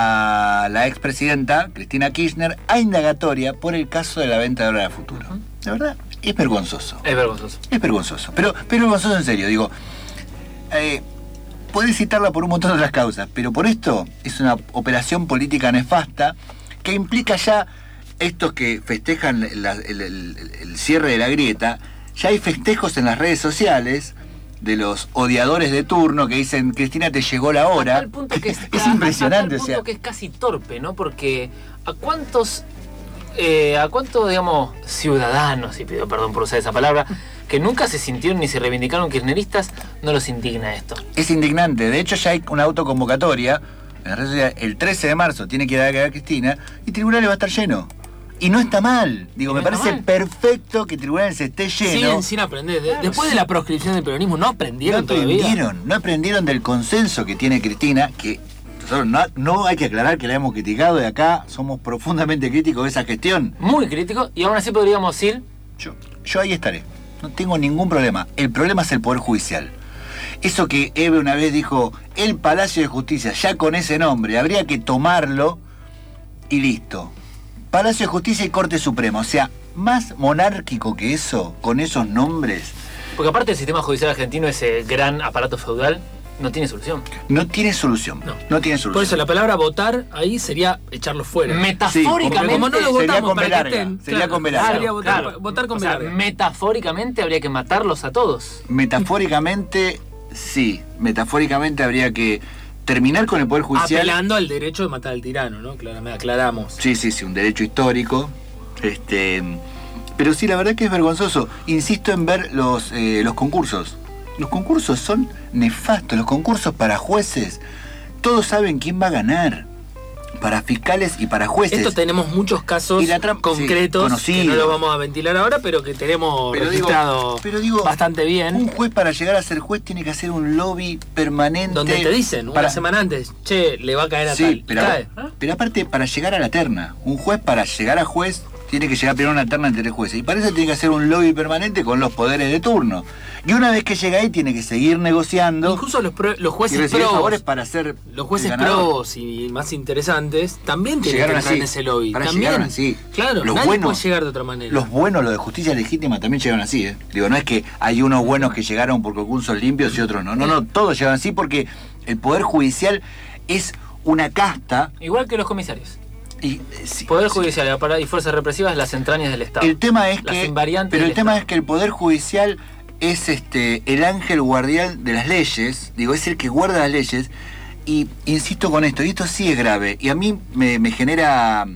a la expresidenta Cristina Kirchner a indagatoria por el caso de la venta de Dólar a Futuro. La verdad, es vergonzoso. Es vergonzoso. Es vergonzoso. Pero, pero vergonzoso en serio, digo. Eh, podés citarla por un montón de otras causas, pero por esto es una operación política nefasta que implica ya estos que festejan la- el, el- el cierre de la grieta. Ya hay festejos en las redes sociales de los odiadores de turno que dicen, Cristina, te llegó la hora. Al punto que es, Es impresionante, hasta el o sea. punto que es casi torpe, ¿no? Porque a cuántos, eh, a cuántos, digamos, ciudadanos, y pido perdón por usar esa palabra, que nunca se sintieron ni se reivindicaron kirchneristas, no los indigna esto. Es indignante. De hecho, ya hay una autoconvocatoria en las redes sociales. El trece de marzo tiene que ir a quedar Cristina y Tribunales va a estar lleno. Y no está mal. Digo, me no está parece mal. perfecto que Tribunales esté lleno. Siguen sin aprender. De- después de la proscripción del peronismo, ¿no aprendieron no todavía? aprendieron, no aprendieron del consenso que tiene Cristina, que nosotros no, no hay que aclarar que la hemos criticado de acá, somos profundamente críticos de esa gestión. Muy crítico, y aún así podríamos decir... Yo, yo ahí estaré, no tengo ningún problema. El problema es el Poder Judicial. Eso que Eve una vez dijo, el Palacio de Justicia, ya con ese nombre, habría que tomarlo y listo. Palacio de Justicia y Corte Suprema, o sea, más monárquico que eso, con esos nombres, Porque aparte el sistema judicial argentino, ese gran aparato feudal, no tiene solución. no tiene solución. No, no tiene solución. Por eso la palabra votar ahí sería echarlos fuera. Metafóricamente, como no lo sería votamos con para B que larga, estén, sería claro, con B larga. sería votar, Claro. votar con O B sea, larga. metafóricamente habría que matarlos a todos. Metafóricamente, sí. Metafóricamente habría que terminar con el Poder Judicial. Apelando al derecho de matar al tirano, ¿no? Claramente, aclaramos. Sí, sí, sí, un derecho histórico. Este, pero sí, la verdad que es vergonzoso. Insisto en ver los, eh, los concursos. Los concursos son nefastos. Los concursos para jueces, todos saben quién va a ganar. Para fiscales y para jueces. Esto tenemos muchos casos Y la tram- concretos sí, conocidos. que no lo vamos a ventilar ahora, pero que tenemos Pero digo- registrado pero digo, bastante bien. Un juez para llegar a ser juez tiene que hacer un lobby permanente. Donde te dicen una para- semana antes, che, le va a caer a Sí, tal. pero, Cae. pero aparte, para llegar a la terna, un juez para llegar a juez tiene que llegar primero a una terna entre jueces. Y para eso tiene que hacer un lobby permanente con los poderes de turno. Y una vez que llega ahí, tiene que seguir negociando. Incluso los, pro- los y jueces recibir pros, favores para ser los jueces el ganador. pros y más interesantes también tienen Llegaron que entrar así. en ese lobby. Para también, llegaron así. Claro, Los nadie buenos- puede llegar de otra manera. Los buenos, los de justicia legítima, también llegaron así, ¿eh? Digo, no es que hay unos buenos que llegaron por concursos limpios y otros no. No, no, todos llegaron así porque el Poder Judicial es una casta. Igual que los comisarios. Y, eh, sí, Poder sí. Judicial apara- y fuerzas represivas, las entrañas del Estado. El tema es Las que. invariantes Pero el del tema Estado. es que el Poder Judicial es este el ángel guardián de las leyes. Digo, es el que guarda las leyes. Y insisto con esto, y esto sí es grave. Y a mí me, me genera.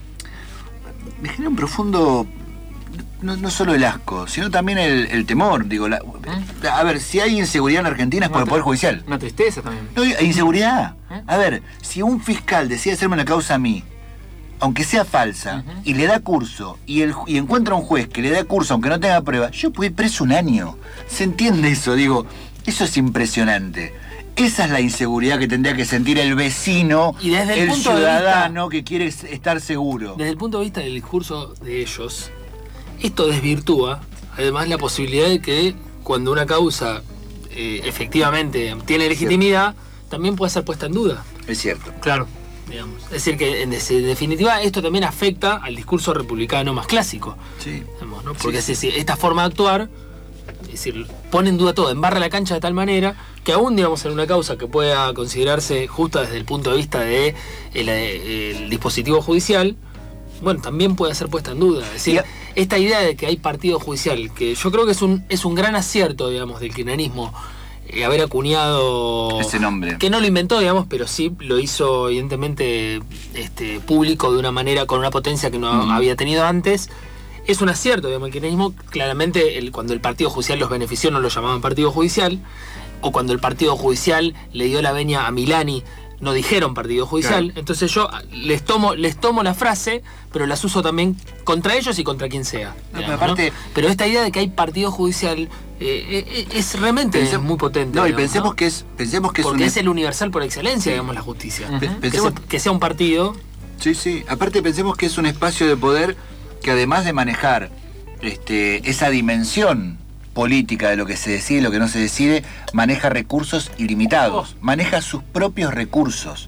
Me genera un profundo. No, no solo el asco, sino también el, el temor. Digo, la- a ver, si hay inseguridad en Argentina es por el Poder Judicial. Una tristeza también. No, hay inseguridad. A ver, si un fiscal decide hacerme una causa a mí, aunque sea falsa, y le da curso, y, el, ju- y encuentra un juez que le da curso aunque no tenga prueba, yo puedo ir preso un año. ¿Se entiende eso? Digo, eso es impresionante. Esa es la inseguridad que tendría que sentir el vecino, Y desde el el punto de ciudadano que quiere s- estar seguro. Desde el punto de vista del discurso de ellos, esto desvirtúa además la posibilidad de que cuando una causa eh, efectivamente tiene legitimidad, también pueda ser puesta en duda. Es cierto. Claro. Digamos. Es decir, que en, des- en definitiva esto también afecta al discurso republicano más clásico. Sí. Digamos, ¿no? Porque Sí, es decir, esta forma de actuar, es decir, pone en duda todo, embarra la cancha de tal manera que aún, digamos, en una causa que pueda considerarse justa desde el punto de vista del de el dispositivo judicial, bueno, también puede ser puesta en duda. Es decir, esta idea de que hay partido judicial, que yo creo que es un, es un gran acierto, digamos, del kirchnerismo, eh, haber acuñado Ese nombre. que no lo inventó, digamos, pero sí lo hizo evidentemente este, público de una manera, con una potencia que no Mm. había tenido antes. Es un acierto, digamos, el kirchnerismo, claramente el, cuando el partido judicial los benefició no lo llamaban partido judicial, o cuando el partido judicial le dio la veña a Milani no dijeron partido judicial, Claro. entonces yo les tomo, les tomo la frase, pero las uso también contra ellos y contra quien sea. No, digamos, pero aparte- ¿no? Pero esta idea de que hay partido judicial eh, eh, es realmente Pensemos- muy potente. No, y digamos, pensemos ¿no? que es, pensemos que es Porque un- es el universal por excelencia, digamos, la justicia. Pe- Que pensemos- sea- que sea un partido. Sí, sí. Aparte pensemos que es un espacio de poder que además de manejar este, esa dimensión política de lo que se decide y lo que no se decide, maneja recursos ilimitados, maneja sus propios recursos.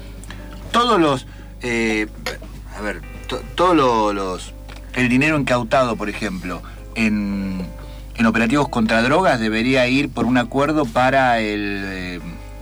Todos los... eh, a ver, to- todos lo- los... El dinero incautado, por ejemplo, en, en operativos contra drogas debería ir por un acuerdo para el... eh,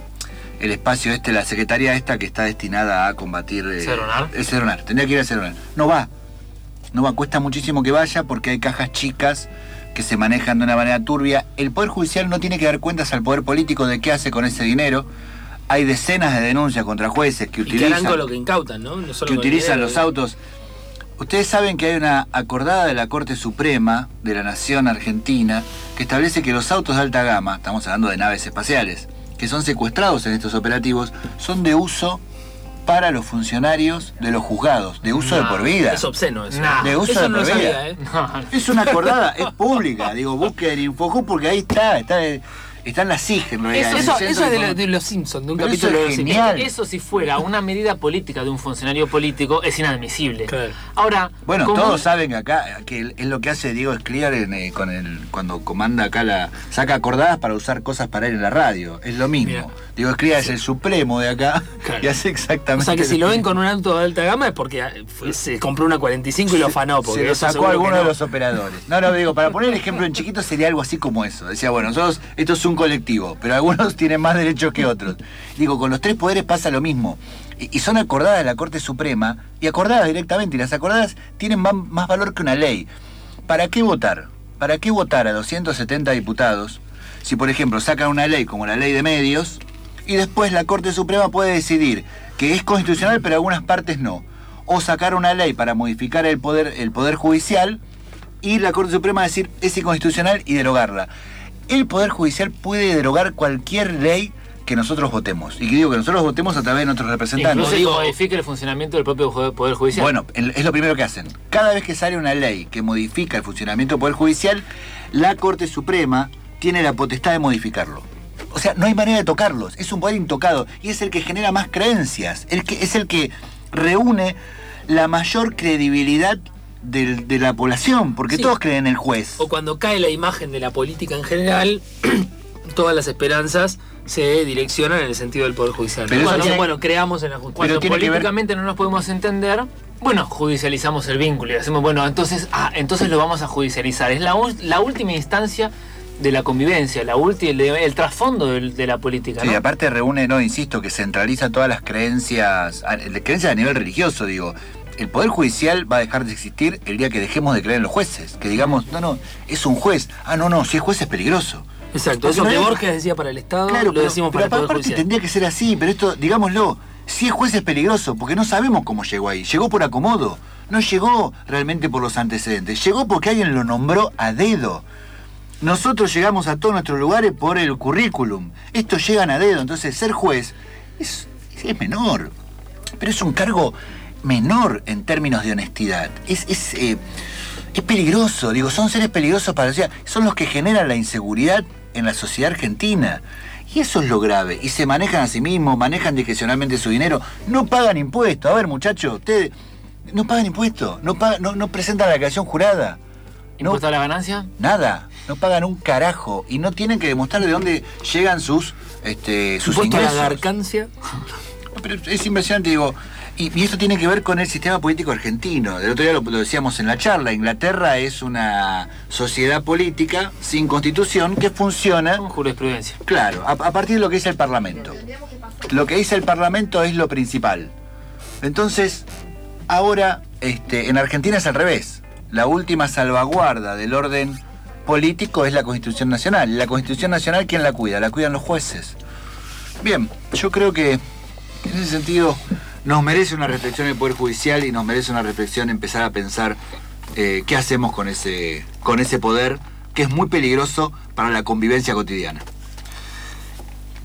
el espacio este, la secretaría esta que está destinada a combatir... eh, Seronar. El Seronar, tendría que ir a Seronar. No va, no va, cuesta muchísimo que vaya porque hay cajas chicas que se manejan de una manera turbia. El Poder Judicial no tiene que dar cuentas al Poder Político de qué hace con ese dinero. Hay decenas de denuncias contra jueces que Y que harán utilizan, con lo que incautan, ¿no? No solo que con el utilizan dinero, los autos. Ustedes saben que hay una acordada de la Corte Suprema de la Nación Argentina que establece que los autos de alta gama, estamos hablando de naves espaciales, que son secuestrados en estos operativos, son de uso para los funcionarios de los juzgados, de uso No, de por vida. es obsceno eso. De uso Eso de no por lo vida. sabía, ¿eh? Es una acordada, es pública. Digo, busquen en Infojust porque ahí está, está, está en la S I G en realidad, Eso, en el eso, Centro eso es de, Inform- lo- de los Simpsons, de un Pero eso capítulo es de los genial. Simpsons. Eso si fuera una medida política de un funcionario político es inadmisible. Ahora, Bueno, ¿cómo- todos saben que acá, que es lo que hace Diego Escliar en, eh, con el, cuando comanda acá la. Saca acordadas para usar cosas para él en la radio. Es lo mismo. Mira. Diego Escliar es el supremo de acá y hace O exactamente. sea que si lo ven mismo. con un auto de alta gama es porque fue- se compró una cuarenta y cinco y lo afanó. Porque Se lo eso sacó seguro alguno que no. de los operadores. No, no, digo, para poner el ejemplo en chiquito sería algo así como eso. Decía, bueno, nosotros, esto es un colectivo, pero algunos tienen más derechos que otros. Digo, con los tres poderes pasa lo mismo. Y, y son acordadas de la Corte Suprema, y acordadas directamente, y las acordadas tienen más, más valor que una ley. ¿Para qué votar? ¿Para qué votar a doscientos setenta diputados si, por ejemplo, sacan una ley como la ley de medios, y después la Corte Suprema puede decidir que es constitucional, pero algunas partes no? O sacar una ley para modificar el poder, el poder judicial, y la Corte Suprema decir es inconstitucional y derogarla. El Poder Judicial puede derogar cualquier ley que nosotros votemos. Y que digo que nosotros votemos a través de nuestros representantes. Incluso que modifique el funcionamiento del propio Ju- Poder Judicial. Bueno, el- es lo primero que hacen. Cada vez que sale una ley que modifica el funcionamiento del Poder Judicial, la Corte Suprema tiene la potestad de modificarlo. O sea, no hay manera de tocarlos. Es un poder intocado. Y es el que genera más creencias. El que, es el que reúne la mayor credibilidad del- de la población. Porque Sí. todos creen en el juez. O cuando cae la imagen de la política en general, todas las esperanzas se direccionan en el sentido del Poder Judicial. Pero ¿no? eso Bueno, tiene- bueno, creamos en la justicia. Cuando tiene que ver- políticamente no nos podemos entender, bueno, judicializamos el vínculo y hacemos, bueno, entonces, ah, entonces lo vamos a judicializar. Es la, ul- la última instancia de la convivencia, la ulti- el, el trasfondo del- de, la política, Sí, ¿no? aparte reúne, no, insisto, que centraliza todas las creencias, a- de creencias a nivel religioso, digo. El Poder Judicial va a dejar de existir el día que dejemos de creer en los jueces. Que digamos, no, no, es un juez. Ah, no, no, si es juez es peligroso. Exacto, Porque eso no que hay- Borges decía para el Estado, Claro, lo pero, decimos pero para el Poder aparte Judicial. tendría que ser así, pero esto, digámoslo, si es juez es peligroso, porque no sabemos cómo llegó ahí. Llegó por acomodo, no llegó realmente por los antecedentes, llegó porque alguien lo nombró a dedo. Nosotros llegamos a todos nuestros lugares por el currículum. Estos llegan a dedo, entonces ser juez es, es menor, pero es un cargo menor en términos de honestidad. Es, es, eh, es peligroso, digo, son seres peligrosos para la sociedad, son los que generan la inseguridad en la sociedad argentina. Y eso es lo grave. Y se manejan a sí mismos, manejan discrecionalmente su dinero, no pagan impuestos. A ver, muchachos, ustedes no pagan impuestos, no, pagan, no, no presentan la declaración jurada. ¿Impuesto a la ganancia? Nada, no pagan un carajo y no tienen que demostrar de dónde llegan sus, este, sus ¿Impuesto a la ingresos. garcancia? Pero es impresionante, digo, y, y esto tiene que ver con el sistema político argentino. Del otro día lo, lo decíamos en la charla, Inglaterra es una sociedad política sin constitución que funciona... Con jurisprudencia. Claro, a, a partir de lo que dice el Parlamento. Lo que dice el Parlamento es lo principal. Entonces, ahora, este, en Argentina es al revés. La última salvaguarda del orden político es la Constitución Nacional. La Constitución Nacional, ¿quién la cuida? La cuidan los jueces. Bien, yo creo que en ese sentido nos merece una reflexión el Poder Judicial y nos merece una reflexión empezar a pensar eh, qué hacemos con ese, con ese poder que es muy peligroso para la convivencia cotidiana.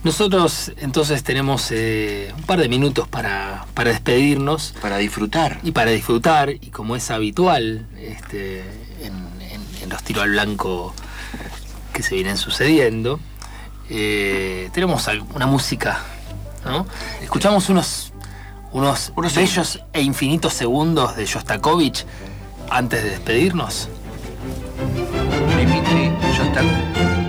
Nosotros entonces tenemos eh, un par de minutos para, para despedirnos. Para disfrutar. Y para disfrutar, y como es habitual este, en, en, en los tiros al blanco que se vienen sucediendo, eh, tenemos una música, ¿no? Escuchamos unos, unos, unos bellos e infinitos segundos de Shostakovich antes de despedirnos. Dmitri Shostakovich.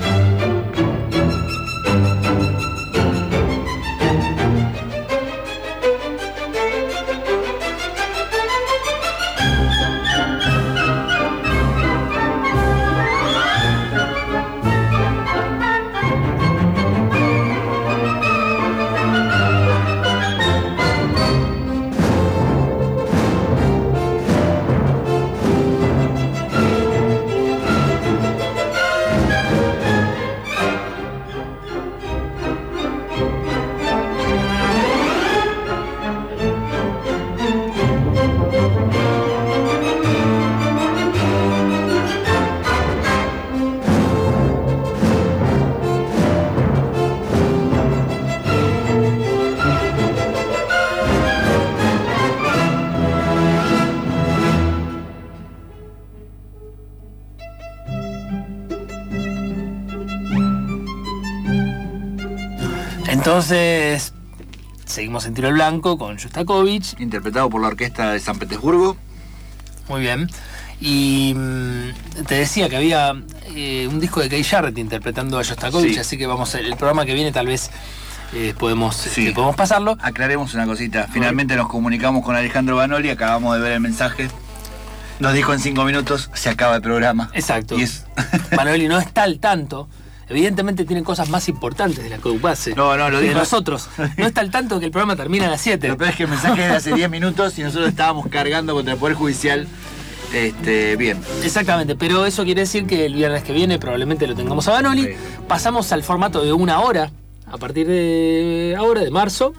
Entonces, seguimos en Tiro al Blanco con Shostakovich. Interpretado por la Orquesta de San Petersburgo. Muy bien. Y mmm, te decía que había eh, un disco de Keith Jarrett interpretando a Shostakovich, sí. Así que vamos, el programa que viene tal vez eh, podemos, sí. eh, podemos pasarlo. Aclaremos una cosita. Finalmente nos comunicamos con Alejandro Vanoli, acabamos de ver el mensaje. Nos dijo en cinco minutos, se acaba el programa. Exacto. Y es... Vanoli no está al tanto. Evidentemente tienen cosas más importantes de las que ocupase. No, no, lo dijo nosotros. No está al tanto que el programa termina a las siete. Lo peor es que el mensaje era hace diez minutos y nosotros estábamos cargando contra el Poder Judicial. Este, bien. Exactamente, pero eso quiere decir que el viernes que viene probablemente lo tengamos a Vanoli. Sí. Pasamos al formato de una hora a partir de ahora, de marzo.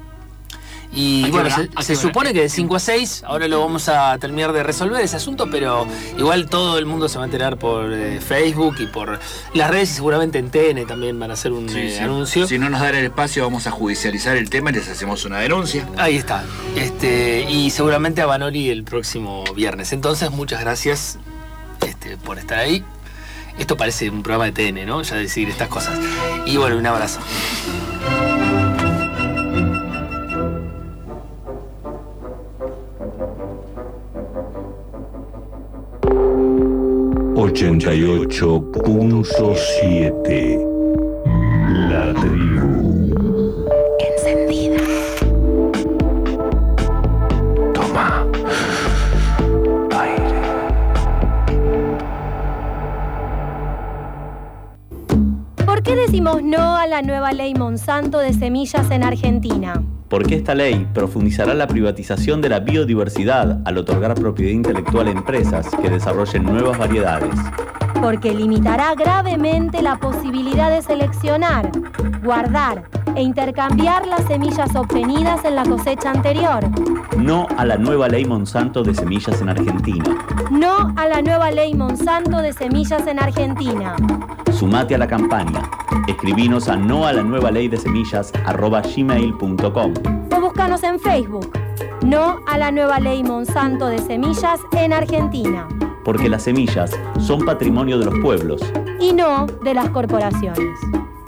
Y bueno, se, se supone que de cinco a seis, ahora lo vamos a terminar de resolver ese asunto, pero igual todo el mundo se va a enterar por eh, Facebook y por las redes, y seguramente en T N también van a hacer un sí, eh, sí. anuncio. Si no nos dan el espacio, vamos a judicializar el tema y les hacemos una denuncia. Ahí está. Este, y seguramente a Vanoli el próximo viernes. Entonces, muchas gracias este, por estar ahí. Esto parece un programa de T N, ¿no? Ya decir estas cosas. Y bueno, un abrazo. ochenta y ocho punto siete La Tribu. Encendida. Toma aire. ¿Por qué decimos no a la nueva ley Monsanto de semillas en Argentina? Porque esta ley profundizará la privatización de la biodiversidad al otorgar propiedad intelectual a empresas que desarrollen nuevas variedades. Porque limitará gravemente la posibilidad de seleccionar, guardar e intercambiar las semillas obtenidas en la cosecha anterior. No a la nueva ley Monsanto de semillas en Argentina. No a la nueva ley Monsanto de semillas en Argentina. Sumate a la campaña. Escribinos a no a la nueva ley de semillas arroba gmail punto com. O búscanos en Facebook. No a la nueva ley Monsanto de semillas en Argentina. Porque las semillas son patrimonio de los pueblos. Y no de las corporaciones.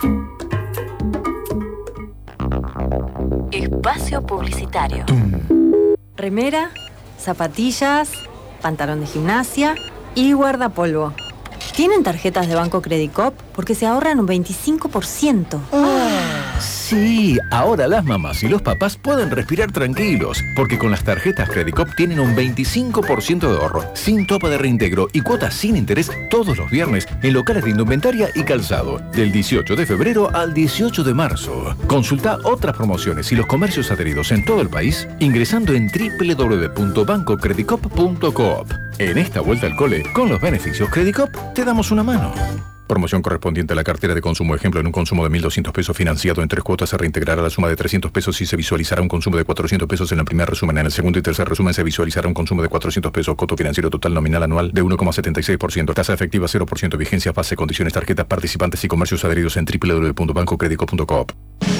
Espacio publicitario. Remera, zapatillas, pantalón de gimnasia y guardapolvo. ¿Tienen tarjetas de Banco Credicop? Porque se ahorran un veinticinco por ciento. Sí, ahora las mamás y los papás pueden respirar tranquilos, porque con las tarjetas Credicop tienen un veinticinco por ciento de ahorro, sin tope de reintegro y cuotas sin interés todos los viernes en locales de indumentaria y calzado, del dieciocho de febrero al dieciocho de marzo. Consulta otras promociones y los comercios adheridos en todo el país ingresando en doble u doble u doble u punto banco credicop punto coop. En esta vuelta al cole, con los beneficios Credicop, te damos una mano. Promoción correspondiente a la cartera de consumo. Ejemplo, en un consumo de mil doscientos pesos financiado en tres cuotas se reintegrará la suma de trescientos pesos y se visualizará un consumo de cuatrocientos pesos en el primer resumen. En el segundo y tercer resumen se visualizará un consumo de cuatrocientos pesos. Costo financiero total nominal anual de uno coma setenta y seis por ciento. Tasa efectiva cero por ciento. Vigencia, fase, condiciones, tarjetas, participantes y comercios adheridos en doble u doble u doble u punto banco crédico punto coop.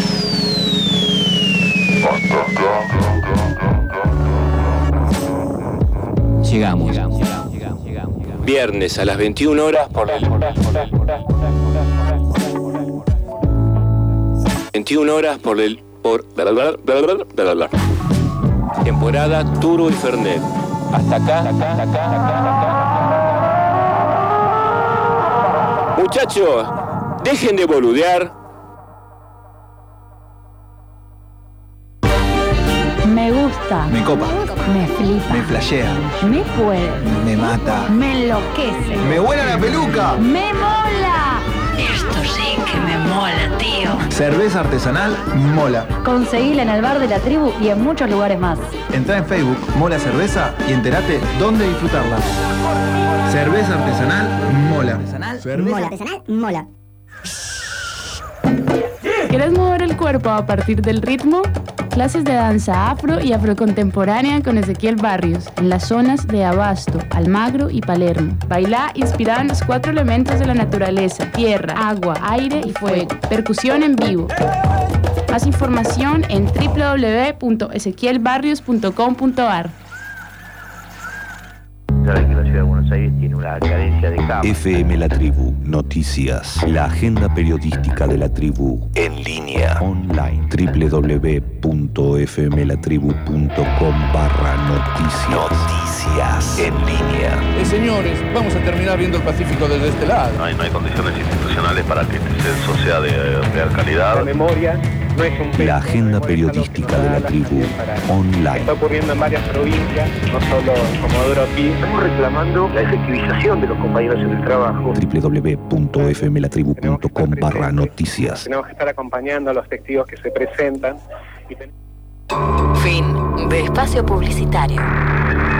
Llegamos. Viernes a las veintiuna horas por el... veintiuna horas por el... por... temporada Turo y Fernet. Hasta acá, hasta acá, hasta acá. Muchachos, dejen de boludear. Me gusta. Me copa. Me flipa. Me flashea. Me puede. Me mata. Me enloquece. Me vuela la peluca. Me mola. Esto sí que me mola, tío. Cerveza artesanal Mola. Conseguila en el bar de la tribu y en muchos lugares más. Entrá en Facebook Mola Cerveza y entérate dónde disfrutarla. Cerveza artesanal Mola. Cerveza artesanal Mola. ¿Quieres mover el cuerpo a partir del ritmo? Clases de danza afro y afrocontemporánea con Ezequiel Barrios en las zonas de Abasto, Almagro y Palermo. Bailá inspirado en los cuatro elementos de la naturaleza: tierra, agua, aire y fuego. Percusión en vivo. Más información en doble u doble u doble u punto ezequiel barrios punto com punto a r. Saben que la ciudad de Buenos Aires tiene una carencia de camas. F M La Tribu, noticias. La agenda periodística de la tribu en línea, online. doble u doble u doble u punto f m la tribu punto com barra noticias. Noticias en línea. Eh, señores, vamos a terminar viendo el Pacífico desde este lado. No hay, no hay condiciones institucionales para que este censo sea de real calidad. La memoria no es un... La agenda periodística de la tribu online. Está ocurriendo en varias provincias, no solo en Comodoro Pi. Estamos reclamando la efectivización de los compañeros en el trabajo. doble u doble u doble u punto f m la tribu punto com barra noticias. Tenemos que estar acompañando a los testigos que se presentan. Y ten... Fin de espacio publicitario.